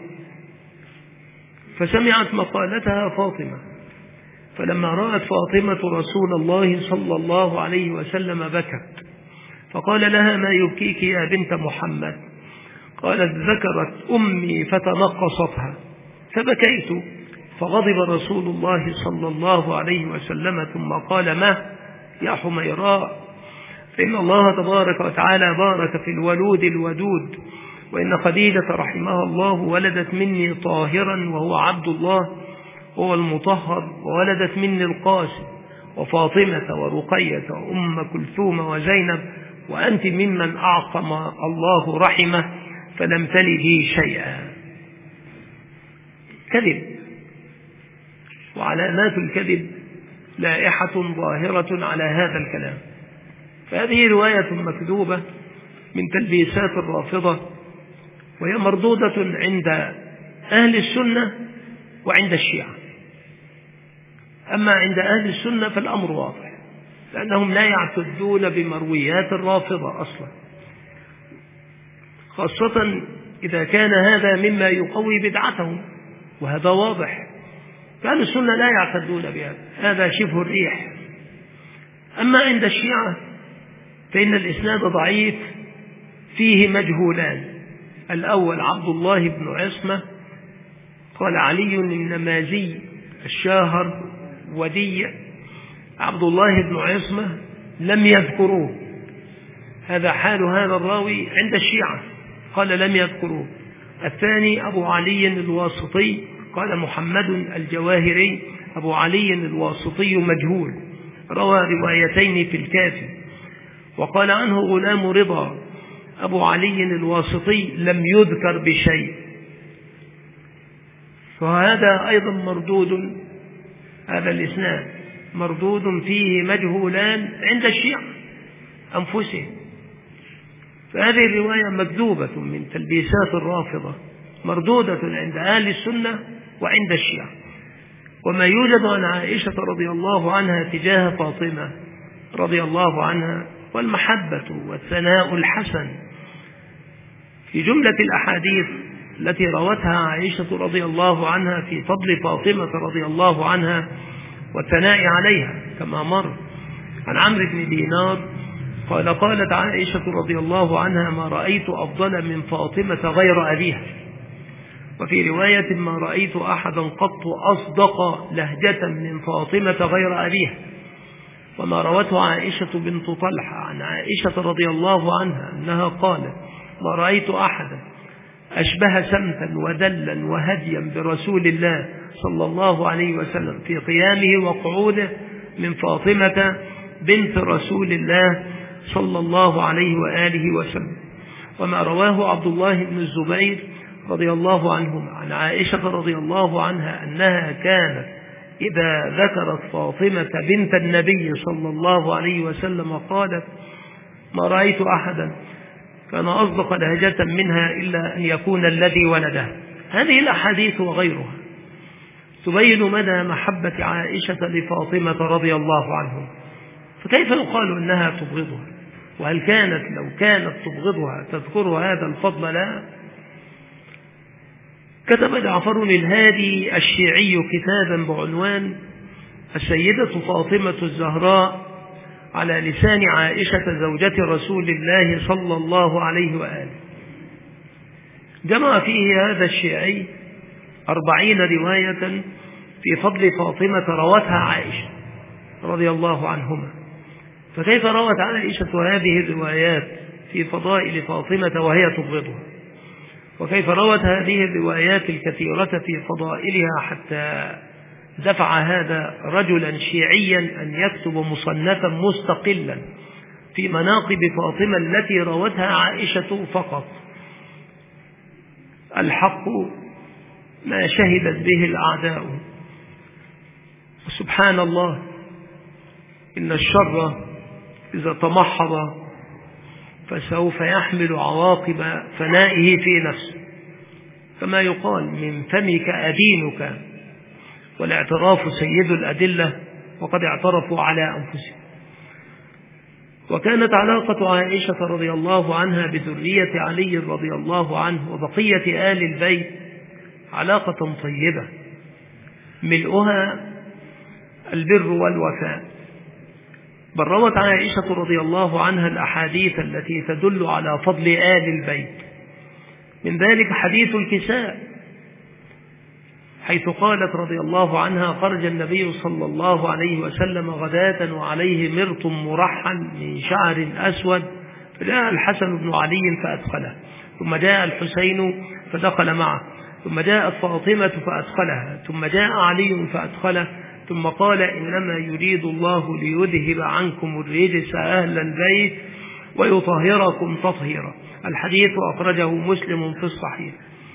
فسمعت مقالتها فاطمة، فلما رأت فاطمة رسول الله صلى الله عليه وسلم بكت، فقال لها: ما يبكيك يا بنت محمد؟ قالت: ذكرت أمي فتنقصتها فبكيت. فغضب رسول الله صلى الله عليه وسلم ثم قال: ما يا حميراء، فإن الله تبارك وتعالى بارك في الولود الودود، وإن خديجة رحمها الله ولدت مني طاهرا وهو عبد الله هو المطهر، وولدت مني القاسم وفاطمة ورقية وأم كلثوم وزينب، وأنت ممن أعقم الله رحمه فلم تلدي شيئا. كذب، وعلامات الكذب لائحة ظاهرة على هذا الكلام. فهذه رواية مكذوبة من تلبيسات الرافضة، وهي مردودة عند أهل السنة وعند الشيعة. أما عند أهل السنة فالأمر واضح، لأنهم لا يعتدون بمرويات الرافضة أصلا، خاصة إذا كان هذا مما يقوي بدعتهم، وهذا واضح. فأهل السنة لا يعتدون بهذا، هذا شبه الريح. أما عند الشيعة فإن الإسناد ضعيف فيه مجهولان: الأول عبد الله بن عصمة قال علي النمازي الشاهر ودي، عبد الله بن عصمة لم يذكروه، هذا حال هذا الراوي عند الشيعة، قال لم يذكروه. الثاني أبو علي الواسطي قال محمد الجواهري أبو علي الواسطي مجهول، روى روايتين في الكافي، وقال عنه غلام رضا أبو علي الواسطي لم يذكر بشيء. فهذا أيضا مردود، هذا الإسناد مردود فيه مجهولان عند الشيعة أنفسهم. فهذه الرواية مكذوبة من تلبيسات الرافضة، مردودة عند أهل السنة وعند الشيعة. وما يوجد عن عائشة رضي الله عنها تجاه فاطمة رضي الله عنها والمحبة والثناء الحسن في جملة الأحاديث التي روتها عائشة رضي الله عنها في فضل فاطمة رضي الله عنها والثناء عليها، كما مر عن عمرو بن دينار قال قالت عائشة رضي الله عنها: ما رأيت أفضل من فاطمة غير أبيها. وفي رواية: ما رأيت أحدا قط أصدق لهجة من فاطمة غير أبيها. وما روته عائشة بنت طلحة عن عائشة رضي الله عنها أنها قالت: ما رأيت أحدا أشبه سمتا ودلا وهديا برسول الله صلى الله عليه وسلم في قيامه وقعوده من فاطمة بنت رسول الله صلى الله عليه وآله وسلم. وما رواه عبد الله بن الزبير رضي الله عنهما عن عائشة رضي الله عنها أنها كانت إذا ذكرت فاطمة بنت النبي صلى الله عليه وسلم قالت: ما رأيت أحدا كان أصدق لهجة منها إلا أن يكون الذي ولدها. هذه الأحاديث وغيرها تبين مدى محبة عائشة لفاطمة رضي الله عنها، فكيف يقال أنها تبغضها؟ وهل كانت لو كانت تبغضها تذكر هذا الفضل لها؟ كتب جعفر الهادي الشيعي كتابا بعنوان السيدة فاطمة الزهراء على لسان عائشة زوجة رسول الله صلى الله عليه وآله. جمع فيه هذا الشيعي أربعين رواية في فضل فاطمة روتها عائشة رضي الله عنهما. فكيف روت عائشة هذه الروايات في فضائل فاطمة وهي تبغضها؟ وكيف روت هذه الروايات الكثيرة في فضائلها حتى دفع هذا رجلا شيعيا أن يكتب مصنفا مستقلا في مناقب فاطمة التي روتها عائشة فقط؟ الحق ما شهدت به الأعداء. وسبحان الله، إن الشر إذا تمحض فسوف يحمل عواقب فنائه في نفسه، كما يقال: من فمك أدينك، والاعتراف سيد الأدلة، وقد اعترفوا على أنفسهم. وكانت علاقة عائشة رضي الله عنها بذرية علي رضي الله عنه وبقية آل البيت علاقة طيبة ملؤها البر والوفاء. بل روت عائشة رضي الله عنها الأحاديث التي تدل على فضل آل البيت، من ذلك حديث الكساء، حيث قالت رضي الله عنها: خرج النبي صلى الله عليه وسلم غداة وعليه مرط مرحل من شعر أسود، فجاء الحسن بن علي فأدخله، ثم جاء الحسين فدخل معه، ثم جاءت فاطمة فأدخلها، ثم جاء علي فأدخله، ثم قال: إنما يريد الله ليذهب عنكم الرجس أهل البيت ويطهركم تطهيرا. الحديث أخرجه مسلم في الصحيح.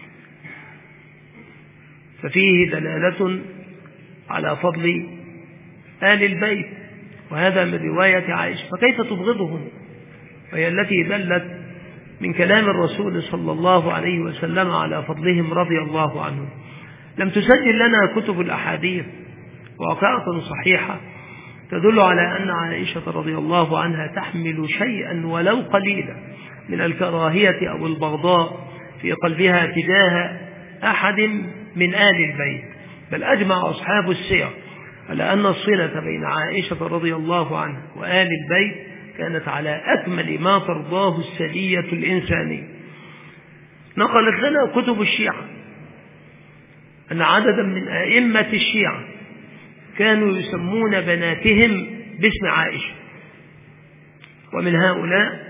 ففيه دلالة على فضل آل البيت، وهذا من رواية عائشة. فكيف تبغضهم وهي التي دلت من كلام الرسول صلى الله عليه وسلم على فضلهم رضي الله عنهم؟ لم تسجل لنا كتب الأحاديث واقعة صحيحة تدل على أن عائشة رضي الله عنها تحمل شيئا ولو قليلا من الكراهية أو البغضاء في قلبها تجاه أحد من آل البيت. بل أجمع أصحاب السير على أن الصلة بين عائشة رضي الله عنها وآل البيت كانت على أكمل ما ترضاه السجية الإنسانية. نقلت لنا كتب الشيعة أن عددا من أئمة الشيعة كانوا يسمون بناتهم باسم عائشة، ومن هؤلاء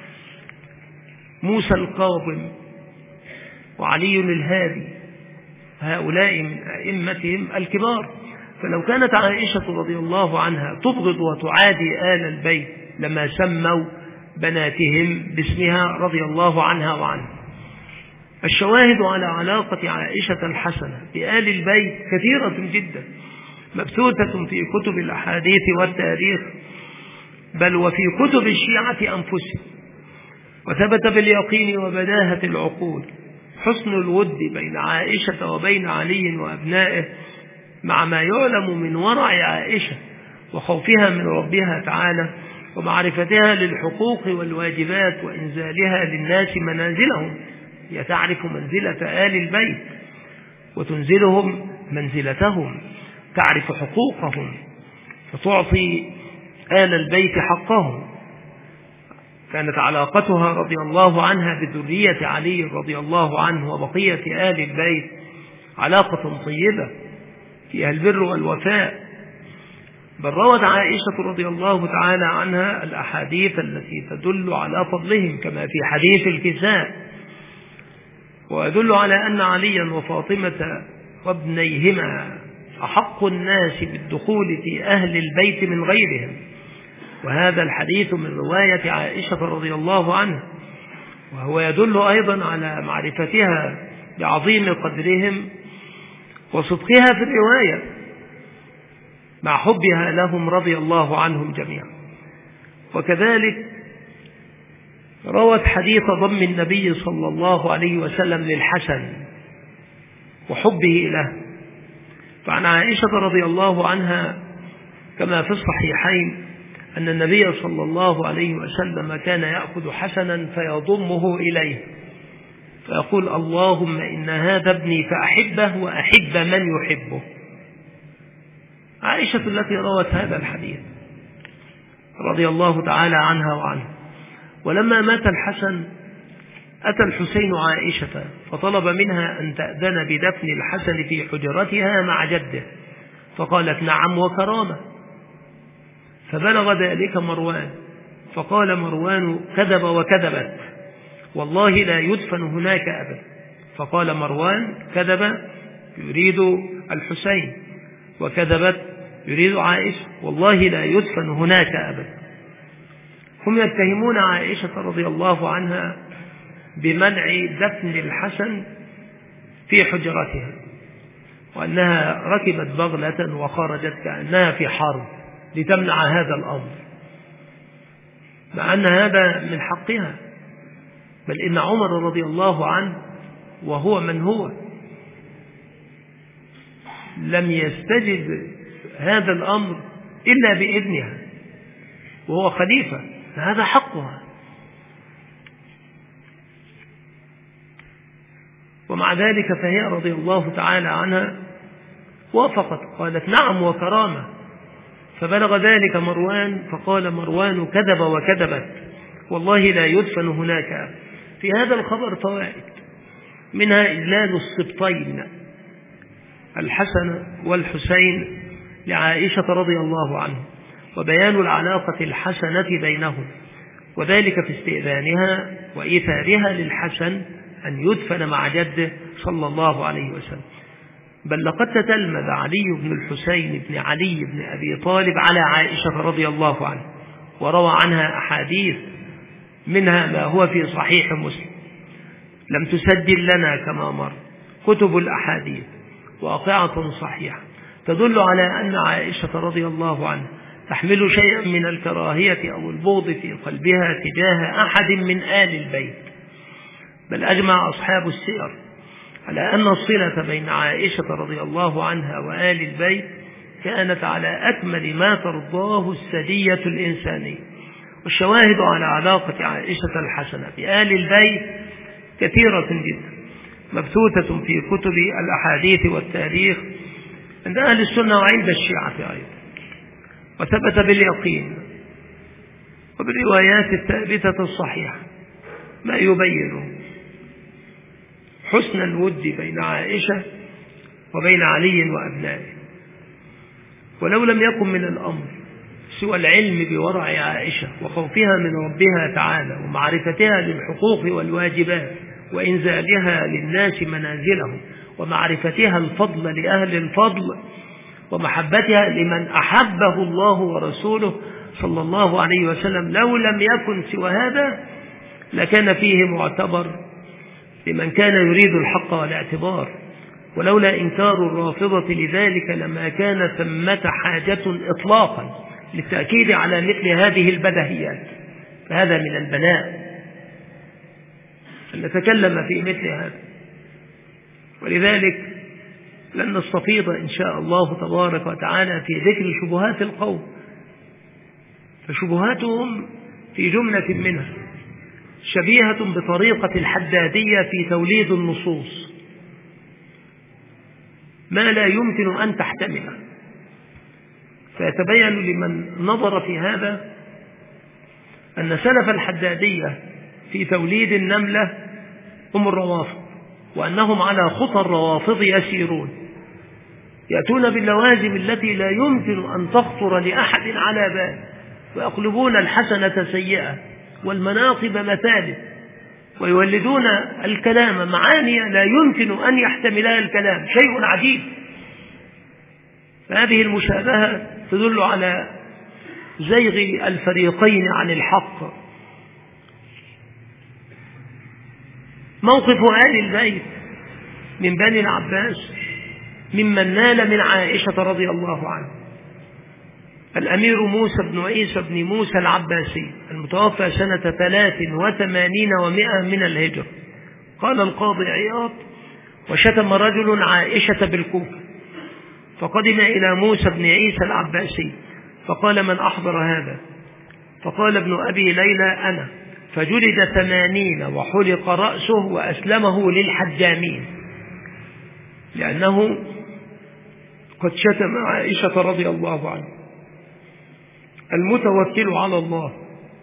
موسى القاظم وعلي الهادي، هؤلاء من أئمتهم الكبار. فلو كانت عائشة رضي الله عنها تبغض وتعادي آل البيت لما سموا بناتهم باسمها رضي الله عنها وعنه. الشواهد على علاقة عائشة الحسنة بآل البيت كثيرة جدا، مبثوثة في كتب الأحاديث والتاريخ، بل وفي كتب الشيعة أنفسهم. وثبت باليقين وبداهة العقول حسن الود بين عائشة وبين علي وأبنائه، مع ما يعلم من ورع عائشة وخوفها من ربها تعالى ومعرفتها للحقوق والواجبات وإنزالها للناس منازلهم. هي تعرف منزلة آل البيت وتنزلهم منزلتهم، تعرف حقوقهم فتعطي آل البيت حقهم. كانت علاقتها رضي الله عنها بذرية علي رضي الله عنه وبقية آل البيت علاقة طيبة فيها البر والوفاء. بل روت عائشة رضي الله تعالى عنها الأحاديث التي تدل على فضلهم، كما في حديث الكساء، ويدل على أن عليا وفاطمة وابنيهما أحق الناس بالدخول في أهل البيت من غيرهم. وهذا الحديث من رواية عائشة رضي الله عنها، وهو يدل أيضا على معرفتها بعظيم قدرهم وصدقها في الرواية مع حبها لهم رضي الله عنهم جميعا. وكذلك روت حديث ضم النبي صلى الله عليه وسلم للحسن وحبه له، فعن عائشة رضي الله عنها كما في الصحيحين أن النبي صلى الله عليه وسلم كان يأخذ حسنا فيضمه إليه فيقول اللهم إن هذا ابني فأحبه وأحب من يحبه. عائشة التي روت هذا الحديث رضي الله تعالى عنها وعنه. ولما مات الحسن أتى الحسين عائشة فطلب منها أن تأذن بدفن الحسن في حجرتها مع جده، فقالت نعم وكرامة. فبلغ ذلك مروان فقال مروان كذب وكذبت والله لا يدفن هناك أبدا. فقال مروان كذب يريد الحسين وكذبت يريد عائشة والله لا يدفن هناك أبدا. هم يتهمون عائشة رضي الله عنها بمنع دفن الحسن في حجرتها وأنها ركبت بغلة وخرجت كأنها في حرب لتمنع هذا الأمر، مع أن هذا من حقها، بل إن عمر رضي الله عنه وهو من هو لم يستجب هذا الأمر إلا بإذنها وهو خليفة، فهذا حقها. ومع ذلك فهي رضي الله تعالى عنها وافقت، قالت نعم وكرامة. فبلغ ذلك مروان فقال مروان كذب وكذبت والله لا يدفن هناك. في هذا الخبر فوائد، منها إجلال السبطين الحسن والحسين لعائشة رضي الله عنه وبيان العلاقة الحسنة بينهم، وذلك في استئذانها وإيثارها للحسن أن يدفن مع جده صلى الله عليه وسلم. بل لقد تتلمذ علي بن الحسين بن علي بن أبي طالب على عائشة رضي الله عنه وروى عنها أحاديث، منها ما هو في صحيح مسلم لم تسجل لنا كما مر كتب الأحاديث واقعة صحيحة تدل على أن عائشة رضي الله عنها تحمل شيئا من الكراهية أو البغض في قلبها تجاه أحد من آل البيت. بل أجمع أصحاب السير على أن الصلة بين عائشة رضي الله عنها وآل البيت كانت على أكمل ما ترضاه السجية الإنسانية. والشواهد على علاقة عائشة الحسنة بآل البيت كثيرة جدا مبثوثة في كتب الأحاديث والتاريخ عند أهل السنة وعند الشيعة أيضا، وثبت باليقين وبالروايات الثابتة الصحيحة ما يبين حسن الود بين عائشة وبين علي وأبنائه. ولو لم يكن من الأمر سوى العلم بورع عائشة وخوفها من ربها تعالى ومعرفتها للحقوق والواجبات وإنزالها للناس منازلهم ومعرفتها الفضل لأهل الفضل ومحبتها لمن أحبه الله ورسوله صلى الله عليه وسلم، لو لم يكن سوى هذا لكان فيه معتبر لمن كان يريد الحق والاعتبار، ولولا إنكار الرافضة لذلك لما كان ثمة حاجة إطلاقا للتأكيد على مثل هذه البدهيات. فهذا من البلاء أن نتكلم في مثل هذا، ولذلك لن نستفيض إن شاء الله تبارك وتعالى في ذكر شبهات القوم، فشبهاتهم في جملة منها شبيهة بطريقة الحدادية في توليد النصوص ما لا يمكن أن تحتمله. فيتبين لمن نظر في هذا أن سلف الحدادية في توليد النملة هم الروافض، وأنهم على خطى الروافض يسيرون، يأتون باللوازم التي لا يمكن أن تخطر لأحد على بال، ويقلبون الحسنة سيئة والمناقب مثالب، ويولدون الكلام معاني لا يمكن أن يحتملها الكلام، شيء عجيب. فهذه المشابهة تدل على زيغ الفريقين عن الحق. موقف آل البيت من بني العباس ممن نال من عائشة رضي الله عنه الأمير موسى بن عيسى بن موسى العباسي المتوفى سنة ثلاث وثمانين ومائة من الهجرة. قال القاضي عياض: وشتم رجل عائشة بالكوفة، فقدم إلى موسى بن عيسى العباسي فقال: من أحضر هذا؟ فقال ابن أبي ليلى: أنا. فجلد ثمانين وحلق رأسه وأسلمه للحجامين، لأنه قد شتم عائشة رضي الله عنه. المتوكل على الله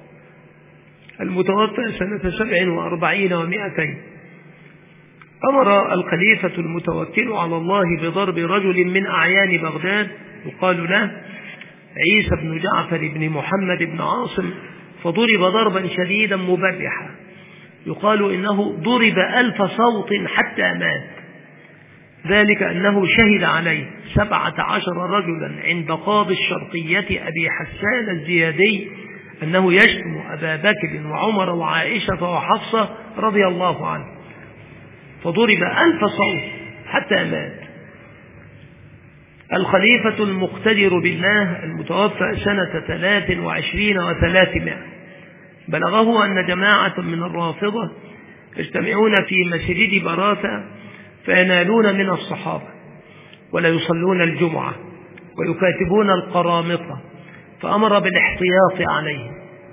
المتوفى سنة سبع وأربعين ومائتين أمر الخليفة المتوكل على الله بضرب رجل من أعيان بغداد يقال له عيسى بن جعفر بن محمد بن عاصم، فضرب ضربا شديدا مبرحا يقال إنه ضرب ألف صوت حتى مات، ذلك أنه شهد عليه سبعة عشر رجلا عند قاضي الشرقية أبي حسان الزيادي أنه يشتم أبا بكر وعمر وعائشة وحفصة رضي الله عنه، فضرب ألف صوت حتى مات. الخليفة المقتدر بالله المتوفى سنة ثلاث وعشرين وثلاثمائة بلغه أن جماعة من الرافضة يجتمعون في مسجد براثة فينالون من الصحابة ولا يصلون الجمعة ويكاتبون القرامطة، فأمر بالاحتياط عليهم،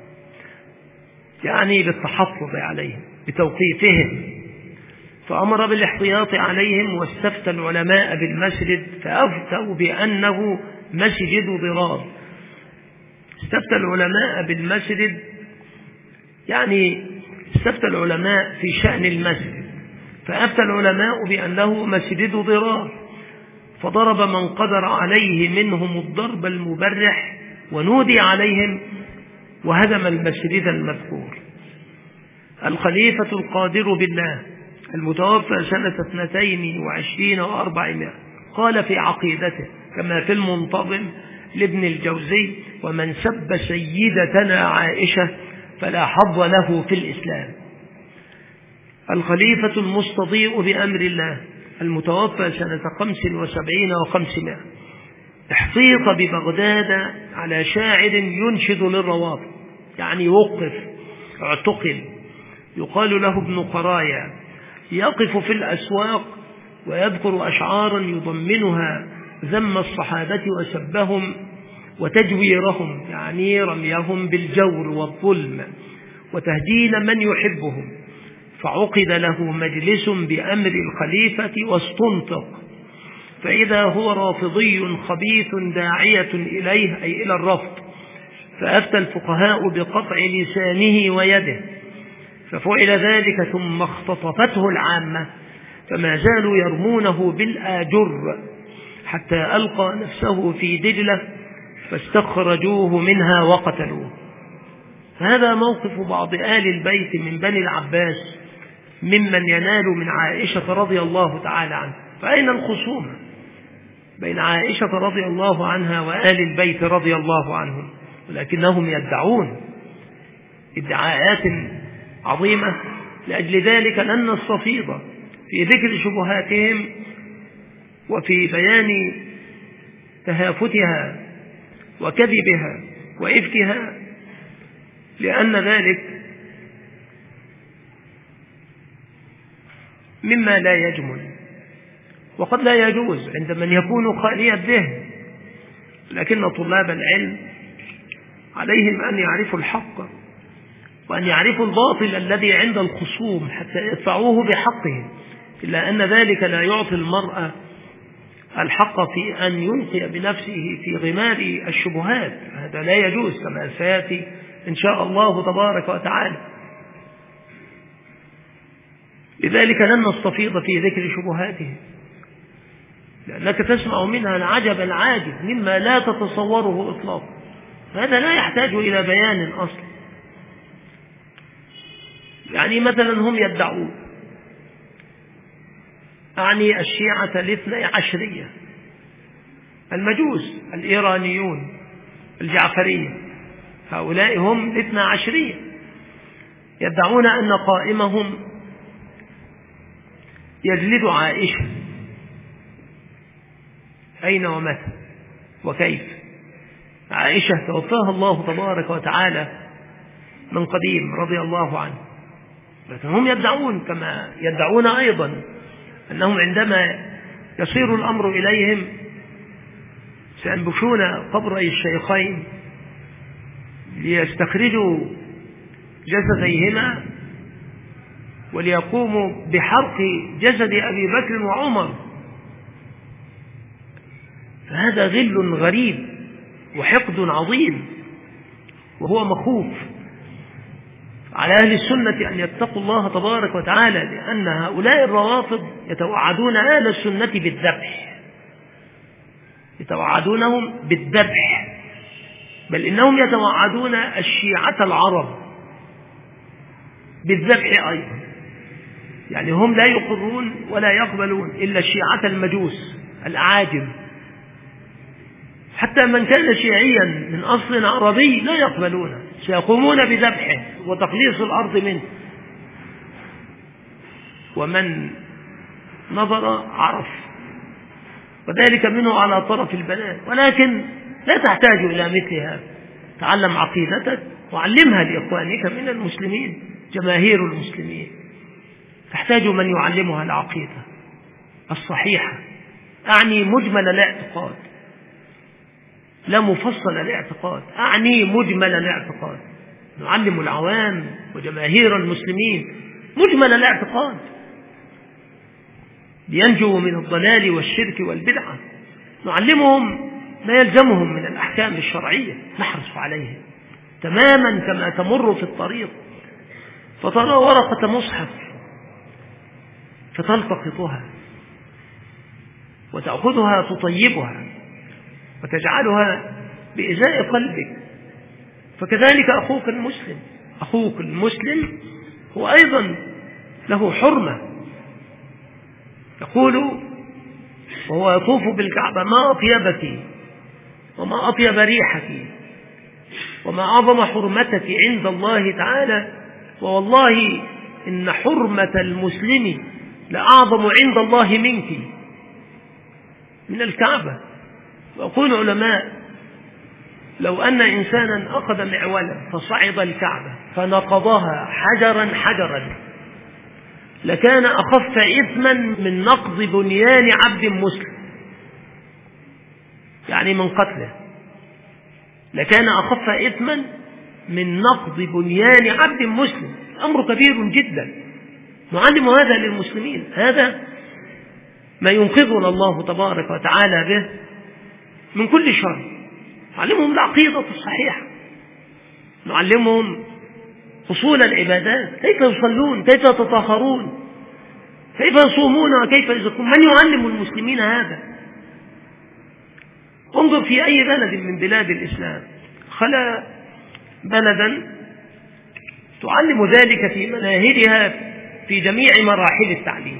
يعني بالتحفظ عليهم بتوقيفهم، فأمر بالاحتياط عليهم واستفتى العلماء بالمسجد فأفتوا بأنه مسجد ضرار. استفتى العلماء بالمسجد يعني استفتى العلماء في شأن المسجد، فأفتى العلماء بأنه مسجد ضرار، فضرب من قدر عليه منهم الضرب المبرح ونودي عليهم وهدم المسجد المذكور. الخليفة القادر بالله المتوفى سنة اثنتين وعشرين وأربعمائة قال في عقيدته كما في المنتظم لابن الجوزي: ومن سب سيدتنا عائشة فلا حظ له في الإسلام. الخليفة المستضيء بأمر الله المتوفى سنة خمس وسبعين وخمسمائة احتيط ببغداد على شاعر ينشد للروافض، يعني وقف اعتقل، يقال له ابن قرايا، يقف في الأسواق ويذكر أشعارا يضمنها ذم الصحابة وسبهم وتجويرهم، يعني رميهم بالجور والظلم وتهدين من يحبهم. فعقد له مجلس بأمر الخليفة واستنطق، فإذا هو رافضي خبيث داعية إليه أي إلى الرفض، فأفتى الفقهاء بقطع لسانه ويده، ففعل ذلك ثم اختطفته العامة فما زالوا يرمونه بالآجر حتى ألقى نفسه في دجلة فاستخرجوه منها وقتلوه. هذا موقف بعض آل البيت من بني العباس ممن ينال من عائشة رضي الله تعالى عنها. فأين الخصومة بين عائشة رضي الله عنها وآل البيت رضي الله عنهم؟ ولكنهم يدعون ادعاءات عظيمة، لأجل ذلك لن نستفيض في ذكر شبهاتهم وفي بيان تهافتها وكذبها وإفكها، لأن ذلك مما لا يجمل وقد لا يجوز عند من يكون خالي الذهن. لكن طلاب العلم عليهم أن يعرفوا الحق وأن يعرفوا الباطل الذي عند الخصوم حتى يدفعوه بحقه، إلا أن ذلك لا يعطي المرء الحق في أن يلقي بنفسه في غمار الشبهات، هذا لا يجوز كما سيأتي إن شاء الله تبارك وتعالى. لذلك لن نستفيض في ذكر شبهاته، لأنك تسمع منها العجب العاجب مما لا تتصوره إطلاقا، هذا لا يحتاج إلى بيان أصلا. يعني مثلا هم يدعون، أعني الشيعة الاثني عشرية، المجوس الإيرانيون الجعفرية، هؤلاء هم الاثنى عشرية، يدعون أن قائمهم يجلد عائشة، أين ومتى وكيف؟ عائشة توفاها الله تبارك وتعالى من قديم رضي الله عنه، لكن هم يدعون كما يدعون أيضا أنهم عندما يصير الأمر إليهم سينبشون قبري الشيخين ليستخرجوا جسديهما وليقوموا بحرق جسد أبي بكر وعمر. فهذا غل غريب وحقد عظيم، وهو مخوف على أهل السنة أن يتقوا الله تبارك وتعالى، لأن هؤلاء الروافض يتوعدون أهل السنة بالذبح، يتوعدونهم بالذبح، بل إنهم يتوعدون الشيعة العرب بالذبح أيضا. يعني هم لا يقرون ولا يقبلون إلا الشيعة المجوس الأعاجم، حتى من كان شيعيا من أصل عربي لا يقبلونه، سيقومون بذبحه وتقليص الأرض منه. ومن نظر عرف، وذلك منه على طرف البنات. ولكن لا تحتاج إلى مثل هذا، تعلم عقيدتك وعلمها لإخوانك من المسلمين. جماهير المسلمين تحتاج من يعلمها العقيدة الصحيحة، أعني مجمل الاعتقاد لا مفصل الاعتقاد، أعني مجمل الاعتقاد. نعلم العوام وجماهير المسلمين مجمل الاعتقاد لينجوا من الضلال والشرك والبدعة. نعلمهم ما يلزمهم من الأحكام الشرعية، نحرص عليه تماما كما تمر في الطريق فترى ورقة مصحف فتلتقطها وتأخذها تطيبها وتجعلها بإزاء قلبك. فكذلك أخوك المسلم، أخوك المسلم هو أيضا له حرمة. يقول وهو يطوف بالكعبة: ما أطيبك وما أطيب ريحك وما أعظم حرمتك عند الله تعالى، ووالله إن حرمة المسلم لأعظم عند الله منك من الكعبة. ويقول العلماء: لو أن إنسانا أخذ معولا فصعد الكعبة فنقضها حجرا حجرا لكان أخف إثما من نقض بنيان عبد مسلم، يعني من قتله، لكان أخف إثما من نقض بنيان عبد مسلم. أمر كبير جدا، نعلم هذا للمسلمين. هذا ما ينقذنا الله تبارك وتعالى به من كل شر. نعلمهم العقيدة الصحيحة، نعلمهم أصول العبادات، كيف يصلون، كيف يتطهرون، كيف يصومون، وكيف يزكون. من يعلم المسلمين هذا؟ انظر في أي بلد من بلاد الإسلام خلا بلدا تعلم ذلك في مناهجها في جميع مراحل التعليم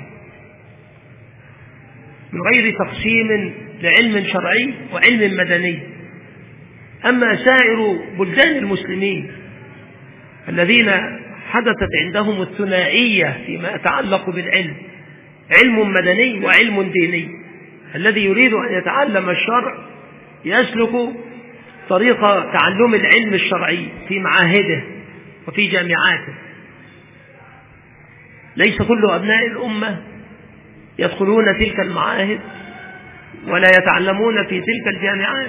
من غير تقسيم لعلم شرعي وعلم مدني. أما سائر بلدان المسلمين الذين حدثت عندهم الثنائية فيما يتعلق بالعلم، علم مدني وعلم ديني، الذي يريد أن يتعلم الشرع يسلك طريق تعلم العلم الشرعي في معاهده وفي جامعاته. ليس كل أبناء الأمة يدخلون تلك المعاهد ولا يتعلمون في تلك الجامعات،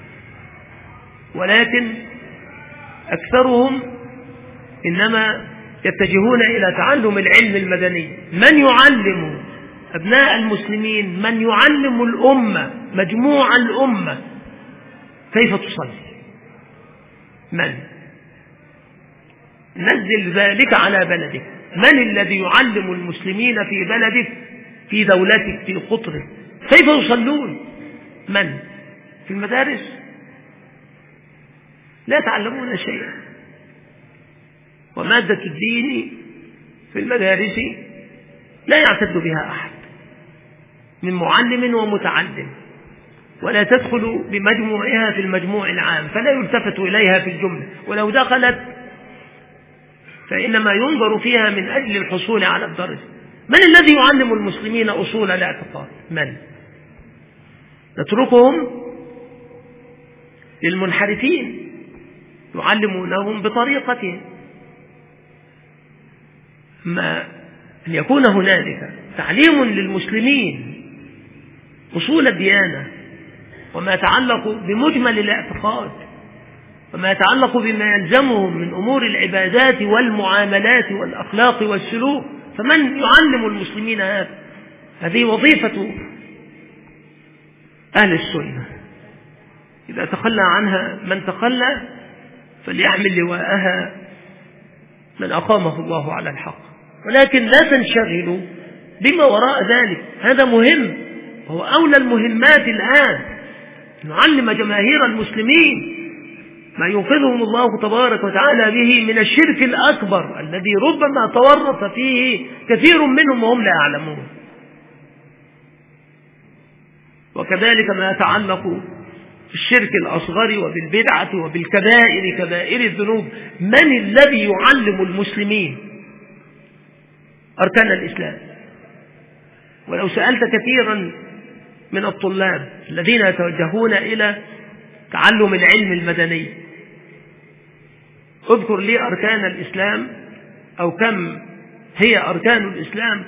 ولكن أكثرهم إنما يتجهون إلى تعلم العلم المدني. من يعلم أبناء المسلمين، من يعلم الأمة، مجموع الأمة كيف تصلي؟ من؟ نزل ذلك على بلدك. من الذي يعلم المسلمين في بلدك، في دولتك، في قطرك كيف يصلون؟ من؟ في المدارس لا يتعلمون شيئا. ومادة الدين في المدارس لا يعتد بها أحد من معلم ومتعلم، ولا تدخل بمجموعها في المجموع العام، فلا يلتفت إليها في الجملة، ولو دخلت فإنما ينظر فيها من أجل الحصول على الدرس. من الذي يعلم المسلمين أصول الاعتقاد؟ من؟ نتركهم للمنحرفين يعلمونهم بطريقتهم. ما أن يكون هنالك تعليم للمسلمين أصول الديانة وما يتعلق بمجمل الاعتقاد وما يتعلق بما يلزمهم من أمور العبادات والمعاملات والأخلاق والسلوك، فمن يعلم المسلمين هذا؟ هذه وظيفة أهل السنة. إذا تخلى عنها من تخلى فليحمل لواءها من أقامه الله على الحق، ولكن لا تنشغلوا بما وراء ذلك. هذا مهم، وهو أولى المهمات الآن، نعلم جماهير المسلمين ما ينقذهم الله تبارك وتعالى به من الشرك الأكبر الذي ربما تورط فيه كثير منهم وهم لا يعلمون. وكذلك ما يتعلق بالشرك الأصغر وبالبدعة وبالكبائر كبائر الذنوب. من الذي يعلم المسلمين أركان الإسلام؟ ولو سألت كثيرا من الطلاب الذين يتوجهون إلى تعلم العلم المدني، اذكر لي أركان الإسلام أو كم هي أركان الإسلام،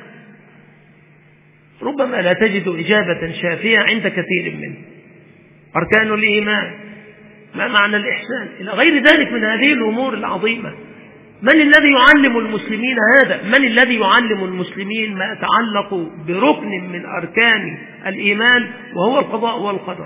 ربما لا تجد إجابة شافية عند كثير منهم. أركان الإيمان، ما معنى الإحسان، إلى غير ذلك من هذه الأمور العظيمة. من الذي يعلم المسلمين هذا؟ من الذي يعلم المسلمين ما يتعلق بركن من أركان الإيمان وهو القضاء والقدر،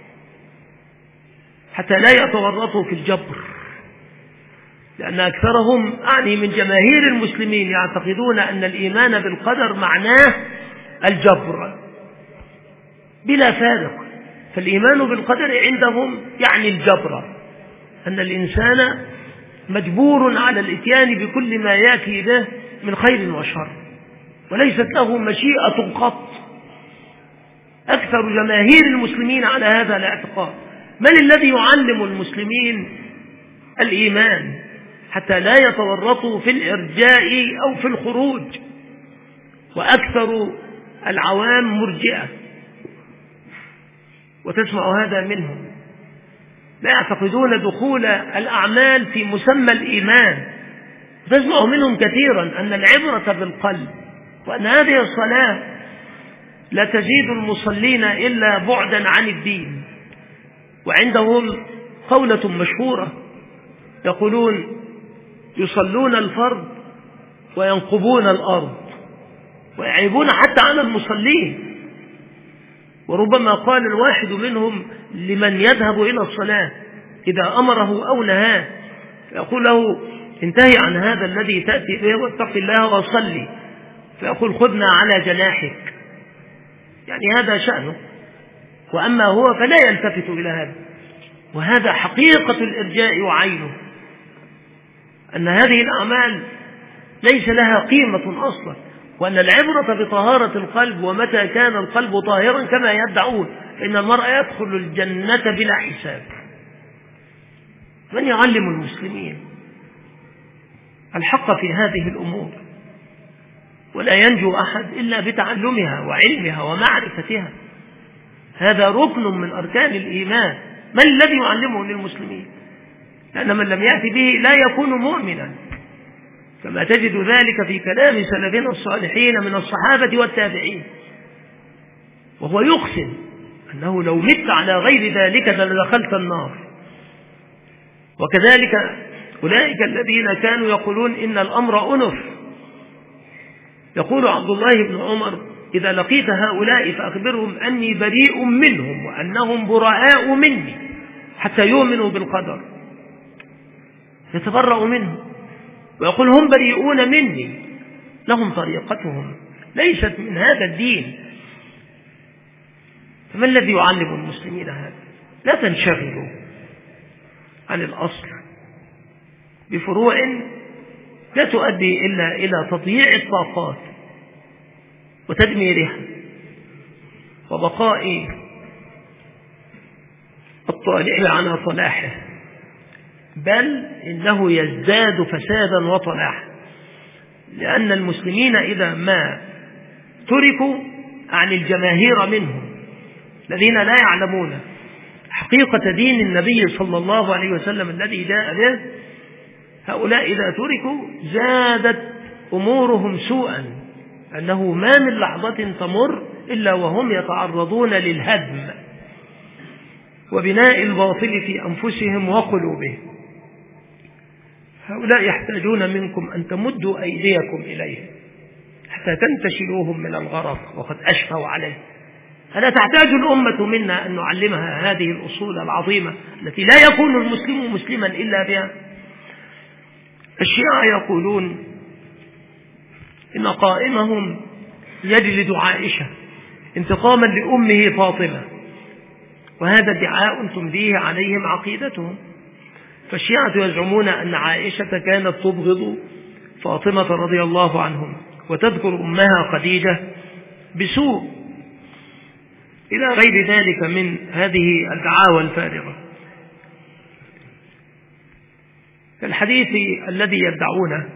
حتى لا يتورطوا في الجبر؟ لأن أكثرهم أعني من جماهير المسلمين يعتقدون أن الإيمان بالقدر معناه الجبر بلا فارق. فالإيمان بالقدر عندهم يعني الجبر، أن الإنسان مجبور على الإتيان بكل ما يأتي به من خير وشر، وليست له مشيئة قط. أكثر جماهير المسلمين على هذا الاعتقاد. من الذي يعلم المسلمين الإيمان حتى لا يتورطوا في الإرجاء أو في الخروج؟ وأكثر العوام مرجئة، وتسمع هذا منهم، لا يعتقدون دخول الأعمال في مسمى الإيمان. تسمع منهم كثيرا أن العبرة بالقلب، وأن هذه الصلاة لا تزيد المصلين إلا بعدا عن الدين. وعندهم قولة مشهورة يقولون يصلون الفرض وينقبون الأرض، ويعيبون حتى على المصلين. وربما قال الواحد منهم لمن يذهب إلى الصلاة إذا أمره أو نهاه، فيقول له انتهي عن هذا الذي تأتي به واتق الله وصلي، فيقول خذنا على جناحك، يعني هذا شأنه، وأما هو فلا يلتفت إلى هذا. وهذا حقيقة الإرجاء وعينه، أن هذه الأعمال ليس لها قيمة أصلا، وأن العبرة بطهارة القلب، ومتى كان القلب طاهرا كما يدعون فإن المرء يدخل الجنة بلا حساب. من يعلم المسلمين الحق في هذه الأمور؟ ولا ينجو أحد إلا بتعلمها وعلمها ومعرفتها. هذا ركن من أركان الإيمان. من الذي يعلمه للمسلمين؟ لأن من لم يأتي به لا يكون مؤمنا، كما تجد ذلك في كلام سلفنا الصالحين من الصحابة والتابعين، وهو يقسم أنه لو مت على غير ذلك لدخلت النار. وكذلك أولئك الذين كانوا يقولون إن الأمر أنف، يقول عبد الله بن عمر إذا لقيت هؤلاء فأخبرهم أني بريء منهم وأنهم براء مني حتى يؤمنوا بالقدر. يتبرأ منهم ويقول هم بريئون مني، لهم طريقتهم ليست من هذا الدين. فما الذي يعلم المسلمين هذا؟ لا تنشغلوا عن الأصل بفروع لا تؤدي إلا إلى تضييع الطاقات وتدميرها وبقاء الطالع على صلاحه، بل إنه يزداد فسادا وطلاحا. لأن المسلمين إذا ما تركوا عن الجماهير منهم الذين لا يعلمون حقيقة دين النبي صلى الله عليه وسلم الذي جاء به. هؤلاء إذا تركوا زادت أمورهم سوءا، أنه ما من لحظة تمر إلا وهم يتعرضون للهدم وبناء الباطل في أنفسهم وقلوبهم. هؤلاء يحتاجون منكم أن تمدوا أيديكم إليهم حتى تنتشلوهم من الغرق وقد أشفوا عليه. ألا تحتاج الأمة منا أن نعلمها هذه الأصول العظيمة التي لا يكون المسلم مسلما إلا بها. الشيعة يقولون إن قائمهم يجلد عائشة انتقاما لأمه فاطمة، وهذا ادعاء تمليه عليهم عقيدتهم. فالشيعة يزعمون أن عائشة كانت تبغض فاطمة رضي الله عنهم وتذكر أمها خديجة بسوء إلى غير ذلك من هذه الدعاوى الفارغة. الحديث الذي يدعونه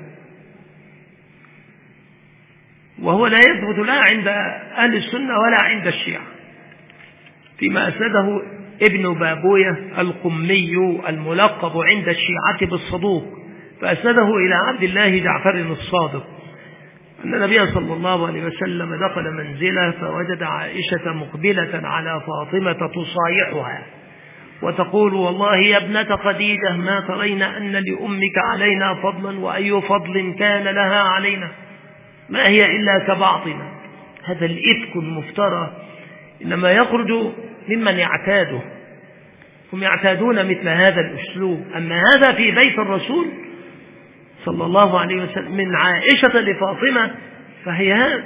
وهو لا يثبت لا عند أهل السنة ولا عند الشيعة، فيما أسنده ابن بابوية القمي الملقب عند الشيعة بالصدوق، فأسنده إلى عبد الله جعفر الصادق أن النبي صلى الله عليه وسلم دخل منزله فوجد عائشة مقبلة على فاطمة تصايحها وتقول: والله يا ابنة خديجة ما ترين أن لأمك علينا فضلا وأي فضل كان لها علينا، ما هي إلا كبعضنا. هذا الإفك المفترى إنما يخرج ممن يعتاده، هم يعتادون مثل هذا الأسلوب. أما هذا في بيت الرسول صلى الله عليه وسلم من عائشة لفاطمة فهي هذا.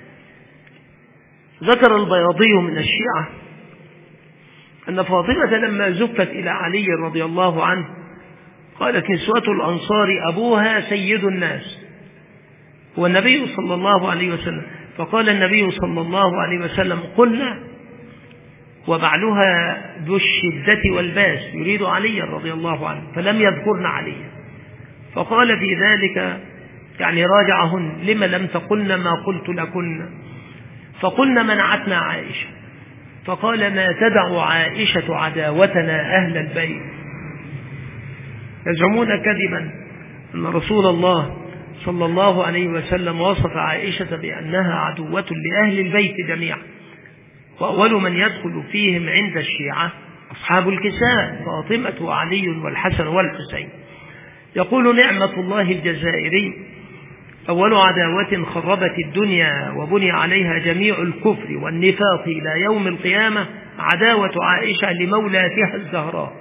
ذكر البياضي من الشيعة أن فاطمة لما زفت إلى علي رضي الله عنه قالت نسوة الأنصار: أبوها سيد الناس هو النبي صلى الله عليه وسلم. فقال النبي صلى الله عليه وسلم: قلنا وبعلها ذو الشدة والباس، يريد علي رضي الله عنه، فلم يذكرن علي. فقال في ذلك يعني راجعهن: لما لم تقلن ما قلت لكن؟ فقلنا منعتنا عائشة. فقال: ما تدع عائشة عداوتنا أهل البيت. يزعمون كذبا أن رسول الله صلى الله عليه وسلم وصف عائشة بأنها عدوة لأهل البيت جميعا، وأول من يدخل فيهم عند الشيعة أصحاب الكساء فاطمة وعلي والحسن والحسين. يقول نعمة الله الجزائري: أول عداوة خربت الدنيا وبني عليها جميع الكفر والنفاق إلى يوم القيامة عداوة عائشة لمولاتها الزهراء.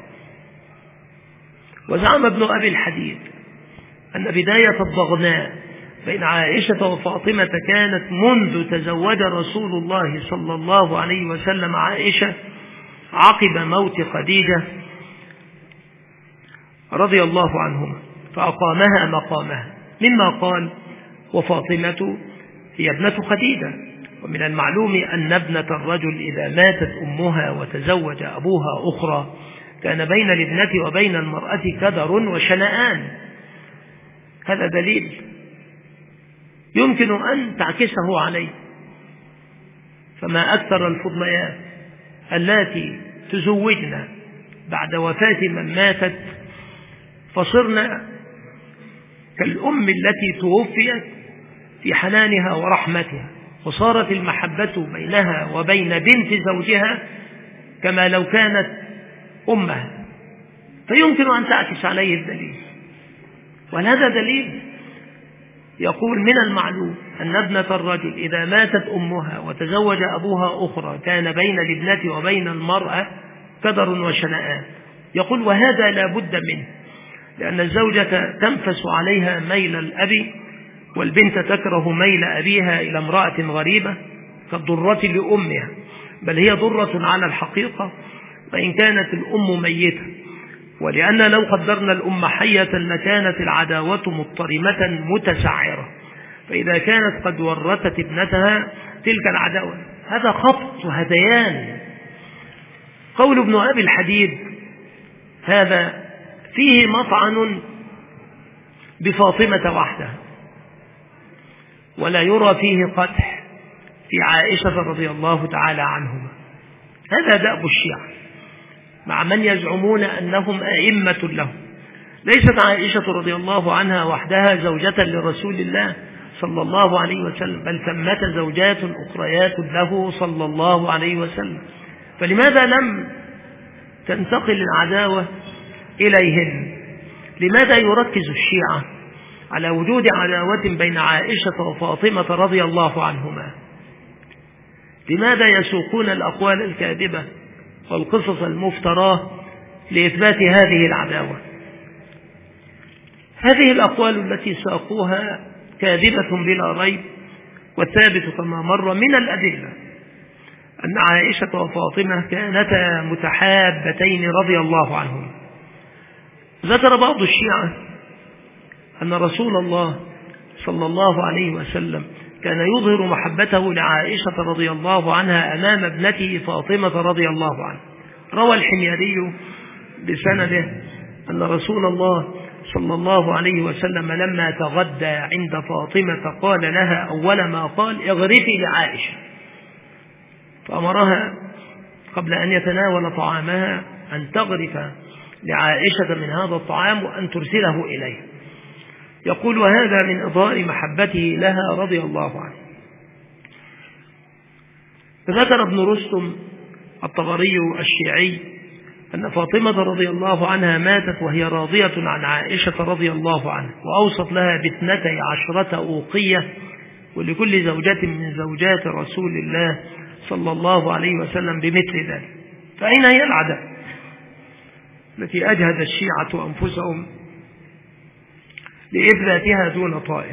وزعم ابن أبي الحديد أن بداية الضغناء بين عائشة وفاطمة كانت منذ تزوج رسول الله صلى الله عليه وسلم عائشة عقب موت خديجة رضي الله عنهما، فأقامها مقامها، مما قال: وفاطمة هي ابنة خديجة. ومن المعلوم أن ابنة الرجل إذا ماتت أمها وتزوج أبوها أخرى كان بين الابنة وبين المرأة كدر وشنآن. هذا دليل يمكن أن تعكسه عليه. فما أكثر الفضليات التي تزوجنا بعد وفاة من ماتت فصرنا كالأم التي توفيت في حنانها ورحمتها، وصارت المحبة بينها وبين بنت زوجها كما لو كانت أمها، فيمكن أن تعكس عليه الدليل. وهذا دليل يقول: من المعلوم أن ابنة الرجل إذا ماتت أمها وتزوج أبوها أخرى كان بين الابنة وبين المرأة كدر وشنآن. يقول: وهذا لا بد منه، لأن الزوجة تنفس عليها ميل الأب، والبنت تكره ميل أبيها إلى امرأة غريبة كالضرة لأمها، بل هي ضرة على الحقيقة وإن كانت الأم ميتة. ولأن لو قدرنا الأم حية لكانت العداوة مضطرمة متسعرة، فإذا كانت قد ورثت ابنتها تلك العداوة هذا خبط وهذيان. قول ابن أبي الحديد هذا فيه مطعن بفاطمة وحدها، ولا يرى فيه قدح في عائشة رضي الله تعالى عنهما. هذا دأب الشيعة مع من يزعمون أنهم أئمة لهم. ليست عائشة رضي الله عنها وحدها زوجة لرسول الله صلى الله عليه وسلم، بل ثمة زوجات أخريات له صلى الله عليه وسلم. فلماذا لم تنتقل العداوة إليهن؟ لماذا يركز الشيعة على وجود عداوة بين عائشة وفاطمة رضي الله عنهما؟ لماذا يسوقون الأقوال الكاذبة والقصص المفتراه لإثبات هذه العداوة؟ هذه الأقوال التي ساقوها كاذبة بلا ريب، والثابت كما مر من الأدلة أن عائشة وفاطمة كانتا متحابتين رضي الله عنهما. ذكر بعض الشيعة أن رسول الله صلى الله عليه وسلم كان يظهر محبته لعائشة رضي الله عنها أمام ابنته فاطمة رضي الله عنها. روى الحميري بسنده أن رسول الله صلى الله عليه وسلم لما تغدى عند فاطمة قال لها أول ما قال: اغرفي لعائشة، فأمرها قبل أن يتناول طعامها أن تغرف لعائشة من هذا الطعام وأن ترسله إليه. يقول: وهذا من إظهار محبته لها رضي الله عنه. ذكر ابن رستم الطبري الشيعي أن فاطمة رضي الله عنها ماتت وهي راضية عن عائشة رضي الله عنها، وأوصت لها باثنتي عشرة أوقية، ولكل زوجة من زوجات رسول الله صلى الله عليه وسلم بمثل ذلك. فأين هي العداوة التي أجهد الشيعة أنفسهم لإثباتها دون طائل؟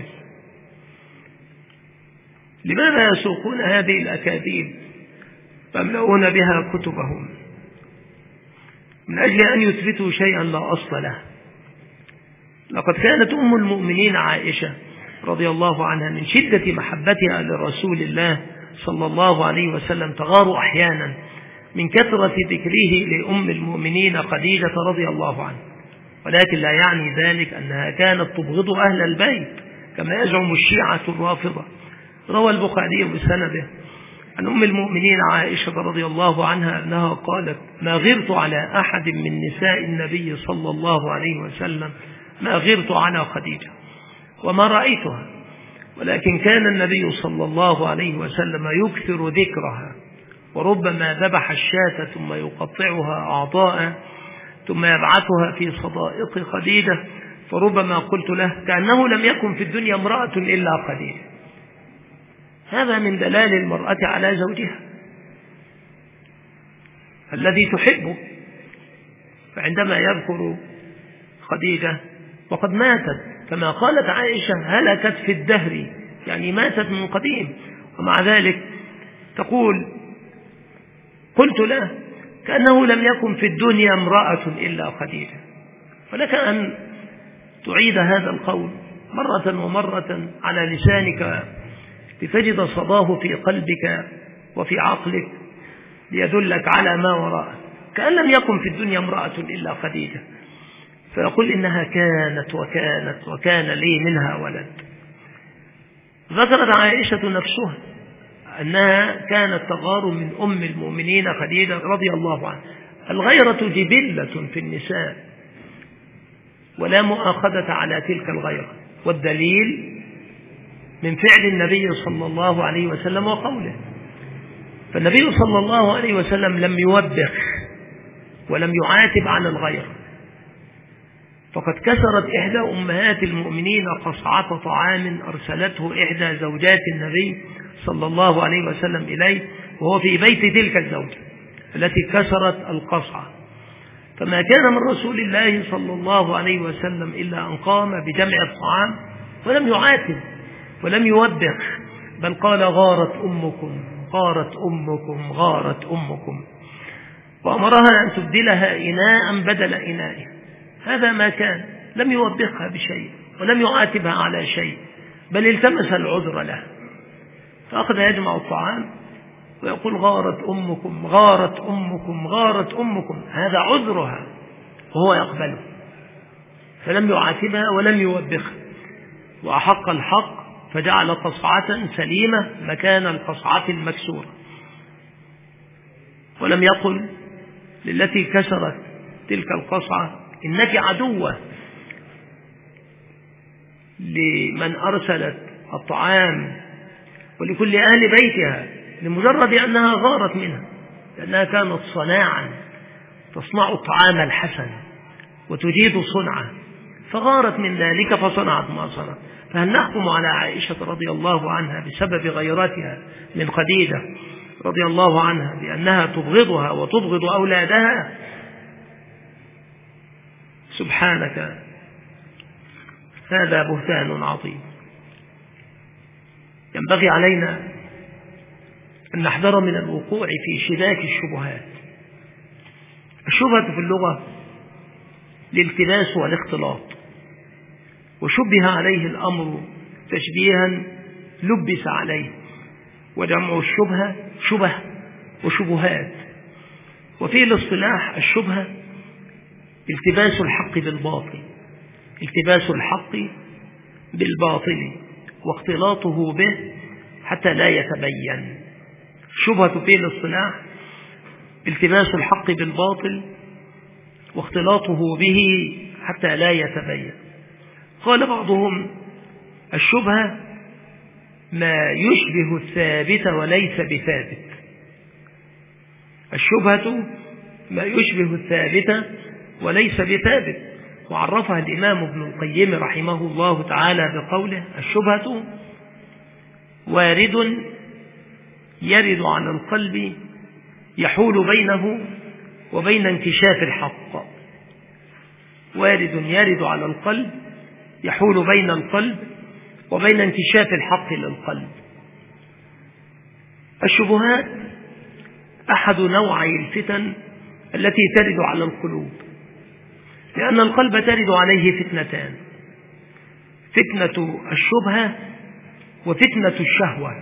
لماذا يسوقون هذه الأكاذيب ويملؤون بها كتبهم من أجل أن يثبتوا شيئا لا أصل له؟ لقد كانت أم المؤمنين عائشة رضي الله عنها من شدة محبتها لرسول الله صلى الله عليه وسلم تغار أحيانا من كثرة ذكره لأم المؤمنين خديجة رضي الله عنها، ولكن لا يعني ذلك أنها كانت تبغض أهل البيت كما يزعم الشيعة الرافضة. روى البخاري بسنده عن أم المؤمنين عائشة رضي الله عنها أنها قالت: ما غرت على أحد من نساء النبي صلى الله عليه وسلم ما غرت على خديجة وما رأيتها، ولكن كان النبي صلى الله عليه وسلم يكثر ذكرها، وربما ذبح الشاة ثم يقطعها أعضاء ثم يبعثها في صدائق خديجة، فربما قلت له: كأنه لم يكن في الدنيا امرأة إلا خديجة. هذا من دلال المرأة على زوجها الذي تحبه. فعندما يذكر خديجة وقد ماتت كما قالت عائشة هلكت في الدهر، يعني ماتت من قديم، ومع ذلك تقول: قلت له كأنه لم يكن في الدنيا امرأة إلا خديجة. ولك أن تعيد هذا القول مرة ومرة على لسانك لتجد صداه في قلبك وفي عقلك ليدلك على ما وراءه. كأن لم يكن في الدنيا امرأة إلا خديجة، فيقول إنها كانت وكانت وكان لي منها ولد. ذكرت عائشة نفسها أنها كانت تغار من أم المؤمنين خديجة رضي الله عنها. الغيرة جبلة في النساء ولا مؤاخذة على تلك الغيرة، والدليل من فعل النبي صلى الله عليه وسلم وقوله. فالنبي صلى الله عليه وسلم لم يوبخ ولم يعاتب على الغيرة، فقد كسرت إحدى أمهات المؤمنين قصعة طعام أرسلته إحدى زوجات النبي صلى الله عليه وسلم إليه وهو في بيت تلك الزوجة التي كسرت القصعة. فما كان من رسول الله صلى الله عليه وسلم إلا أن قام بجمع الطعام ولم يعاتب ولم يوبخ، بل قال: غارت أمكم غارت أمكم غارت أمكم، وأمرها أن تبدلها إناء بدل إنائه. هذا ما كان، لم يوبخها بشيء ولم يعاتبها على شيء، بل التمس العذر له، فأخذ يجمع الطعام ويقول: غارت أمكم غارت أمكم غارت أمكم. هذا عذرها وهو يقبله، فلم يعاتبها ولم يوبخها، وأحق الحق فجعل قصعة سليمة مكان القصعة المكسورة، ولم يقل للتي كسرت تلك القصعة إنك عدوة لمن أرسلت الطعام ولكل أهل بيتها لمجرد أنها غارت منها، لأنها كانت صناعا تصنع الطعام الحسن وتجيد صنعه، فغارت من ذلك فصنعت ما صنعت. فهل نحكم على عائشة رضي الله عنها بسبب غيرتها من خديجة رضي الله عنها بأنها تبغضها وتبغض أولادها؟ سبحانك، هذا بهتان عظيم. ينبغي علينا أن نحذر من الوقوع في شباك الشبهات. الشبهة في اللغة الالتباس والاختلاط، وشبه عليه الأمر تشبيها لبس عليه، وجمع الشبهة شبه وشبهات. وفي الاصطلاح الشبهة التباس الحق بالباطل، التباس الحق بالباطل واختلاطه به حتى لا يتبين. شبهة في الاصطلاح التباس الحق بالباطل واختلاطه به حتى لا يتبين. قال بعضهم الشبهة ما يشبه الثابت وليس بثابت، الشبهة ما يشبه الثابت وليس بثابت. وعرفها الإمام ابن القيم رحمه الله تعالى بقوله الشبهة وارد يرد على القلب يحول بينه وبين انكشاف الحق، وارد يرد على القلب يحول بين القلب وبين انكشاف الحق للقلب. الشبهات أحد نوعي الفتن التي ترد على القلوب، لأن القلب ترد عليه فتنتان: فتنة الشبهة وفتنة الشهوة.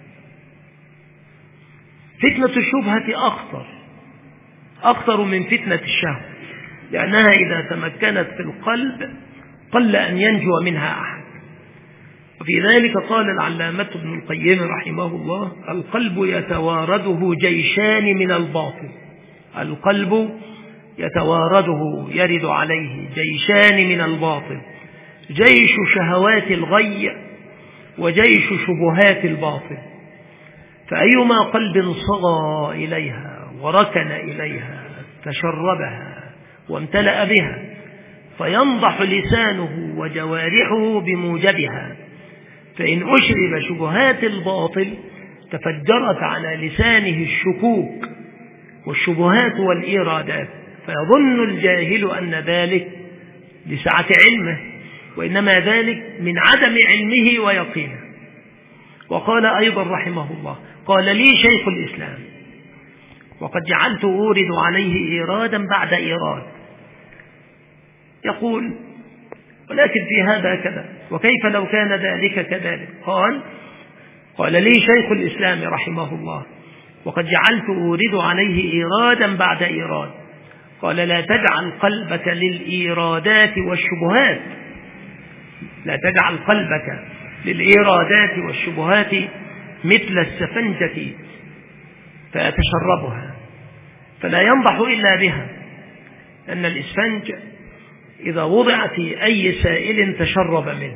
فتنة الشبهة أخطر أخطر من فتنة الشهوة، لأنها إذا تمكنت في القلب قل أن ينجو منها أحد. وفي ذلك قال العلامة ابن القيم رحمه الله القلب يتوارده جيشان من الباطل، القلب يتوارده يرد عليه جيشان من الباطل، جيش شهوات الغي وجيش شبهات الباطل. فأيما قلب صغى إليها وركن إليها تشربها وامتلأ بها فينضح لسانه وجوارحه بموجبها، فإن أشرب شبهات الباطل تفجرت على لسانه الشكوك والشبهات والإيرادات، فيظن الجاهل أن ذلك لسعة علمه، وإنما ذلك من عدم علمه ويقينه. وقال أيضا رحمه الله قال لي شيخ الإسلام وقد جعلت أورد عليه إيرادا بعد إيراد، يقول ولكن في هذا كذا، وكيف لو كان ذلك كذلك؟ قال قال لي شيخ الإسلام رحمه الله وقد جعلت أورد عليه إيرادا بعد إيراد. قال لا تجعل قلبك للإيرادات والشبهات، لا تجعل قلبك للإيرادات والشبهات مثل السفنجة فيتشربها فلا ينضح إلا بها، أن الإسفنج إذا وضع في أي سائل تشرب منه،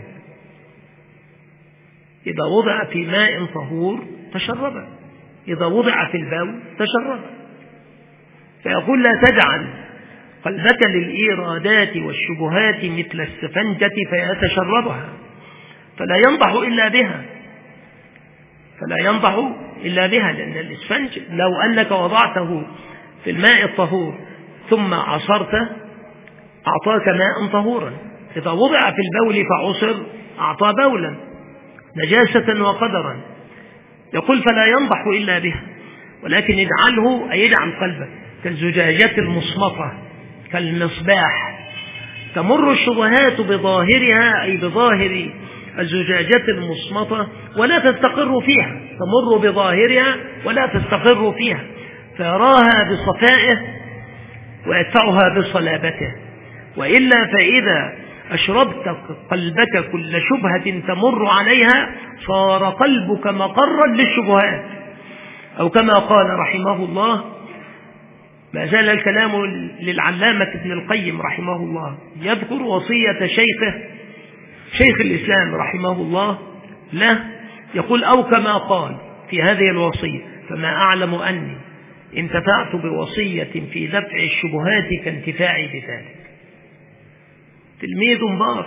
إذا وضع في ماء طهور تشرب، إذا وضع في البول تشرب. فيقول لا تجعل قلبك للإيرادات والشبهات مثل السفنجة فيتشربها فلا ينضح إلا بها، فلا ينضح إلا بها، لأن الإسفنج لو أنك وضعته في الماء الطهور ثم عصرته أعطاك ماء طهورا، إذا وضع في البول فعصر أعطى بولا نجاسة وقدرا. يقول فلا ينضح إلا بها، ولكن اجعله أي اجعل قلبك كالزجاجة المصمطة كالمصباح، تمر الشبهات بظاهرها أي بظاهر الزجاجة المصمطة ولا تستقر فيها، تمر بظاهرها ولا تستقر فيها، فيراها بصفائه ويدفعها بصلابته. وإلا فإذا أشربت قلبك كل شبهة تمر عليها صار قلبك مقرا للشبهات، أو كما قال رحمه الله. ما زال الكلام للعلامة ابن القيم رحمه الله يذكر وصية شيخه شيخ الإسلام رحمه الله له، يقول: أو كما قال في هذه الوصية: فما أعلم أني انتفعت بوصية في دفع الشبهات كانتفاعي بذلك. تلميذ بار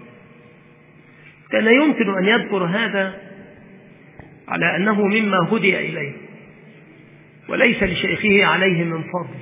كان يمكن أن يذكر هذا على أنه مما هدي إليه وليس لشيخه عليه من فضل،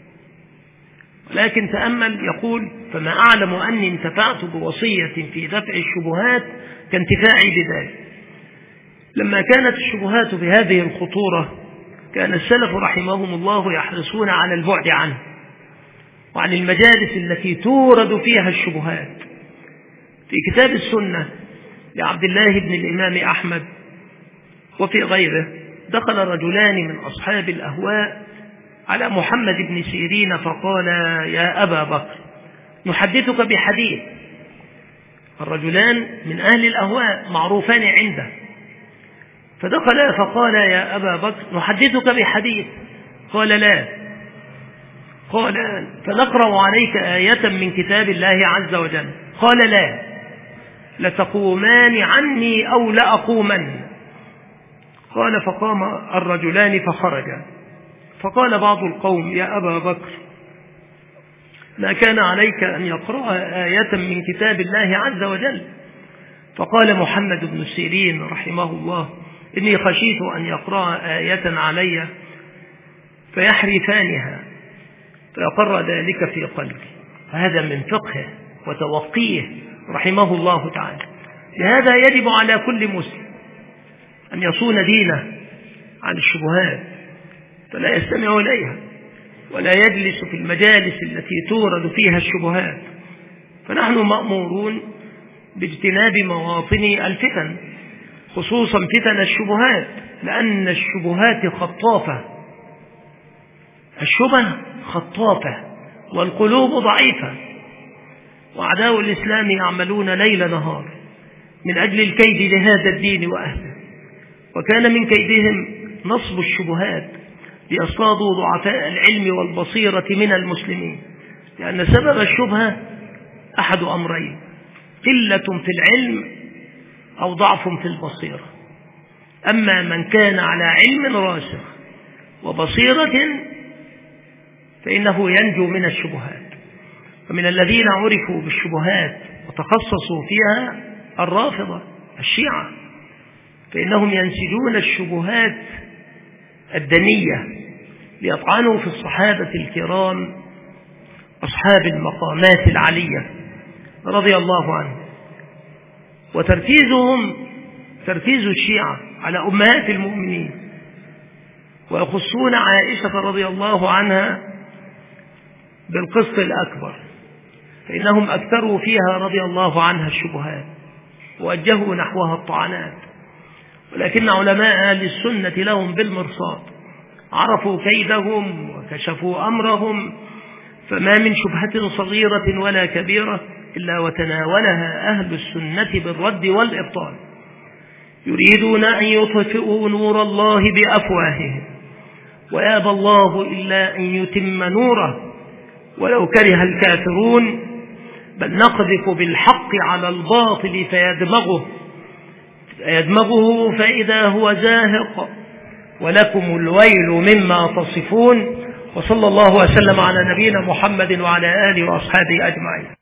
ولكن تأمل يقول: فما أعلم أني انتفعت بوصية في دفع الشبهات كانتفاعي بذلك. لما كانت الشبهات بهذه الخطورة كان السلف رحمهم الله يحرصون على البعد عنه وعن المجالس التي تورد فيها الشبهات. في كتاب السنة لعبد الله بن الإمام أحمد وفي غيره دخل رجلان من أصحاب الأهواء على محمد بن سيرين فقال: يا أبا بكر نحدثك بحديث. الرجلان من أهل الأهواء معروفان عنده، فدخل فقال: يا أبا بكر نحدثك بحديث. قال: لا. قال: فنقرأ عليك آية من كتاب الله عز وجل. قال: لا، لتقومان عني أو لأقومن. قال: فقام الرجلان فخرجا. فقال بعض القوم: يا أبا بكر ما كان عليك أن يقرأ آية من كتاب الله عز وجل. فقال محمد بن سيرين رحمه الله: إني خشيت أن يقرأ آية علي فيحرفانها فيقر ذلك في قلبي. فهذا من فقهه وتوقيه رحمه الله تعالى. لهذا يجب على كل مسلم أن يصون دينه عن الشبهات فلا يستمع إليها ولا يجلس في المجالس التي تورد فيها الشبهات. فنحن مأمورون باجتناب مواطن الفتن، خصوصا فتن الشبهات، لأن الشبهات خطافة، الشبه خطافة والقلوب ضعيفة، وأعداء الإسلام يعملون ليل نهار من أجل الكيد لهذا الدين وأهله. وكان من كيدهم نصب الشبهات ليصطادوا ضعفاء العلم والبصيرة من المسلمين، لأن سبب الشبهة أحد أمرين: قلة في العلم أو ضعف في البصيرة. أما من كان على علم راسخ وبصيرة فإنه ينجو من الشبهات. ومن الذين عرفوا بالشبهات وتخصصوا فيها الرافضة الشيعة، فإنهم ينسجون الشبهات الدنية ليطعنوا في الصحابة الكرام أصحاب المقامات العلية رضي الله عنهم. وتركيزهم تركيز الشيعة على أمهات المؤمنين، ويخصون عائشة رضي الله عنها بالقسط الأكبر، فإنهم أكثروا فيها رضي الله عنها الشبهات ووجهوا نحوها الطعنات. ولكن علماء أهل السنة لهم بالمرصاد، عرفوا كيدهم وكشفوا أمرهم، فما من شبهة صغيرة ولا كبيرة إلا وتناولها أهل السنة بالرد والإبطال. يريدون أن يطفئوا نور الله بأفواههم ويأبى الله إلا أن يتم نوره ولو كره الكافرون، بل نقذف بالحق على الباطل فيدمغه فيدمغه فإذا هو زاهق ولكم الويل مما تصفون. وصلى الله وسلم على نبينا محمد وعلى آله وأصحابه أجمعين.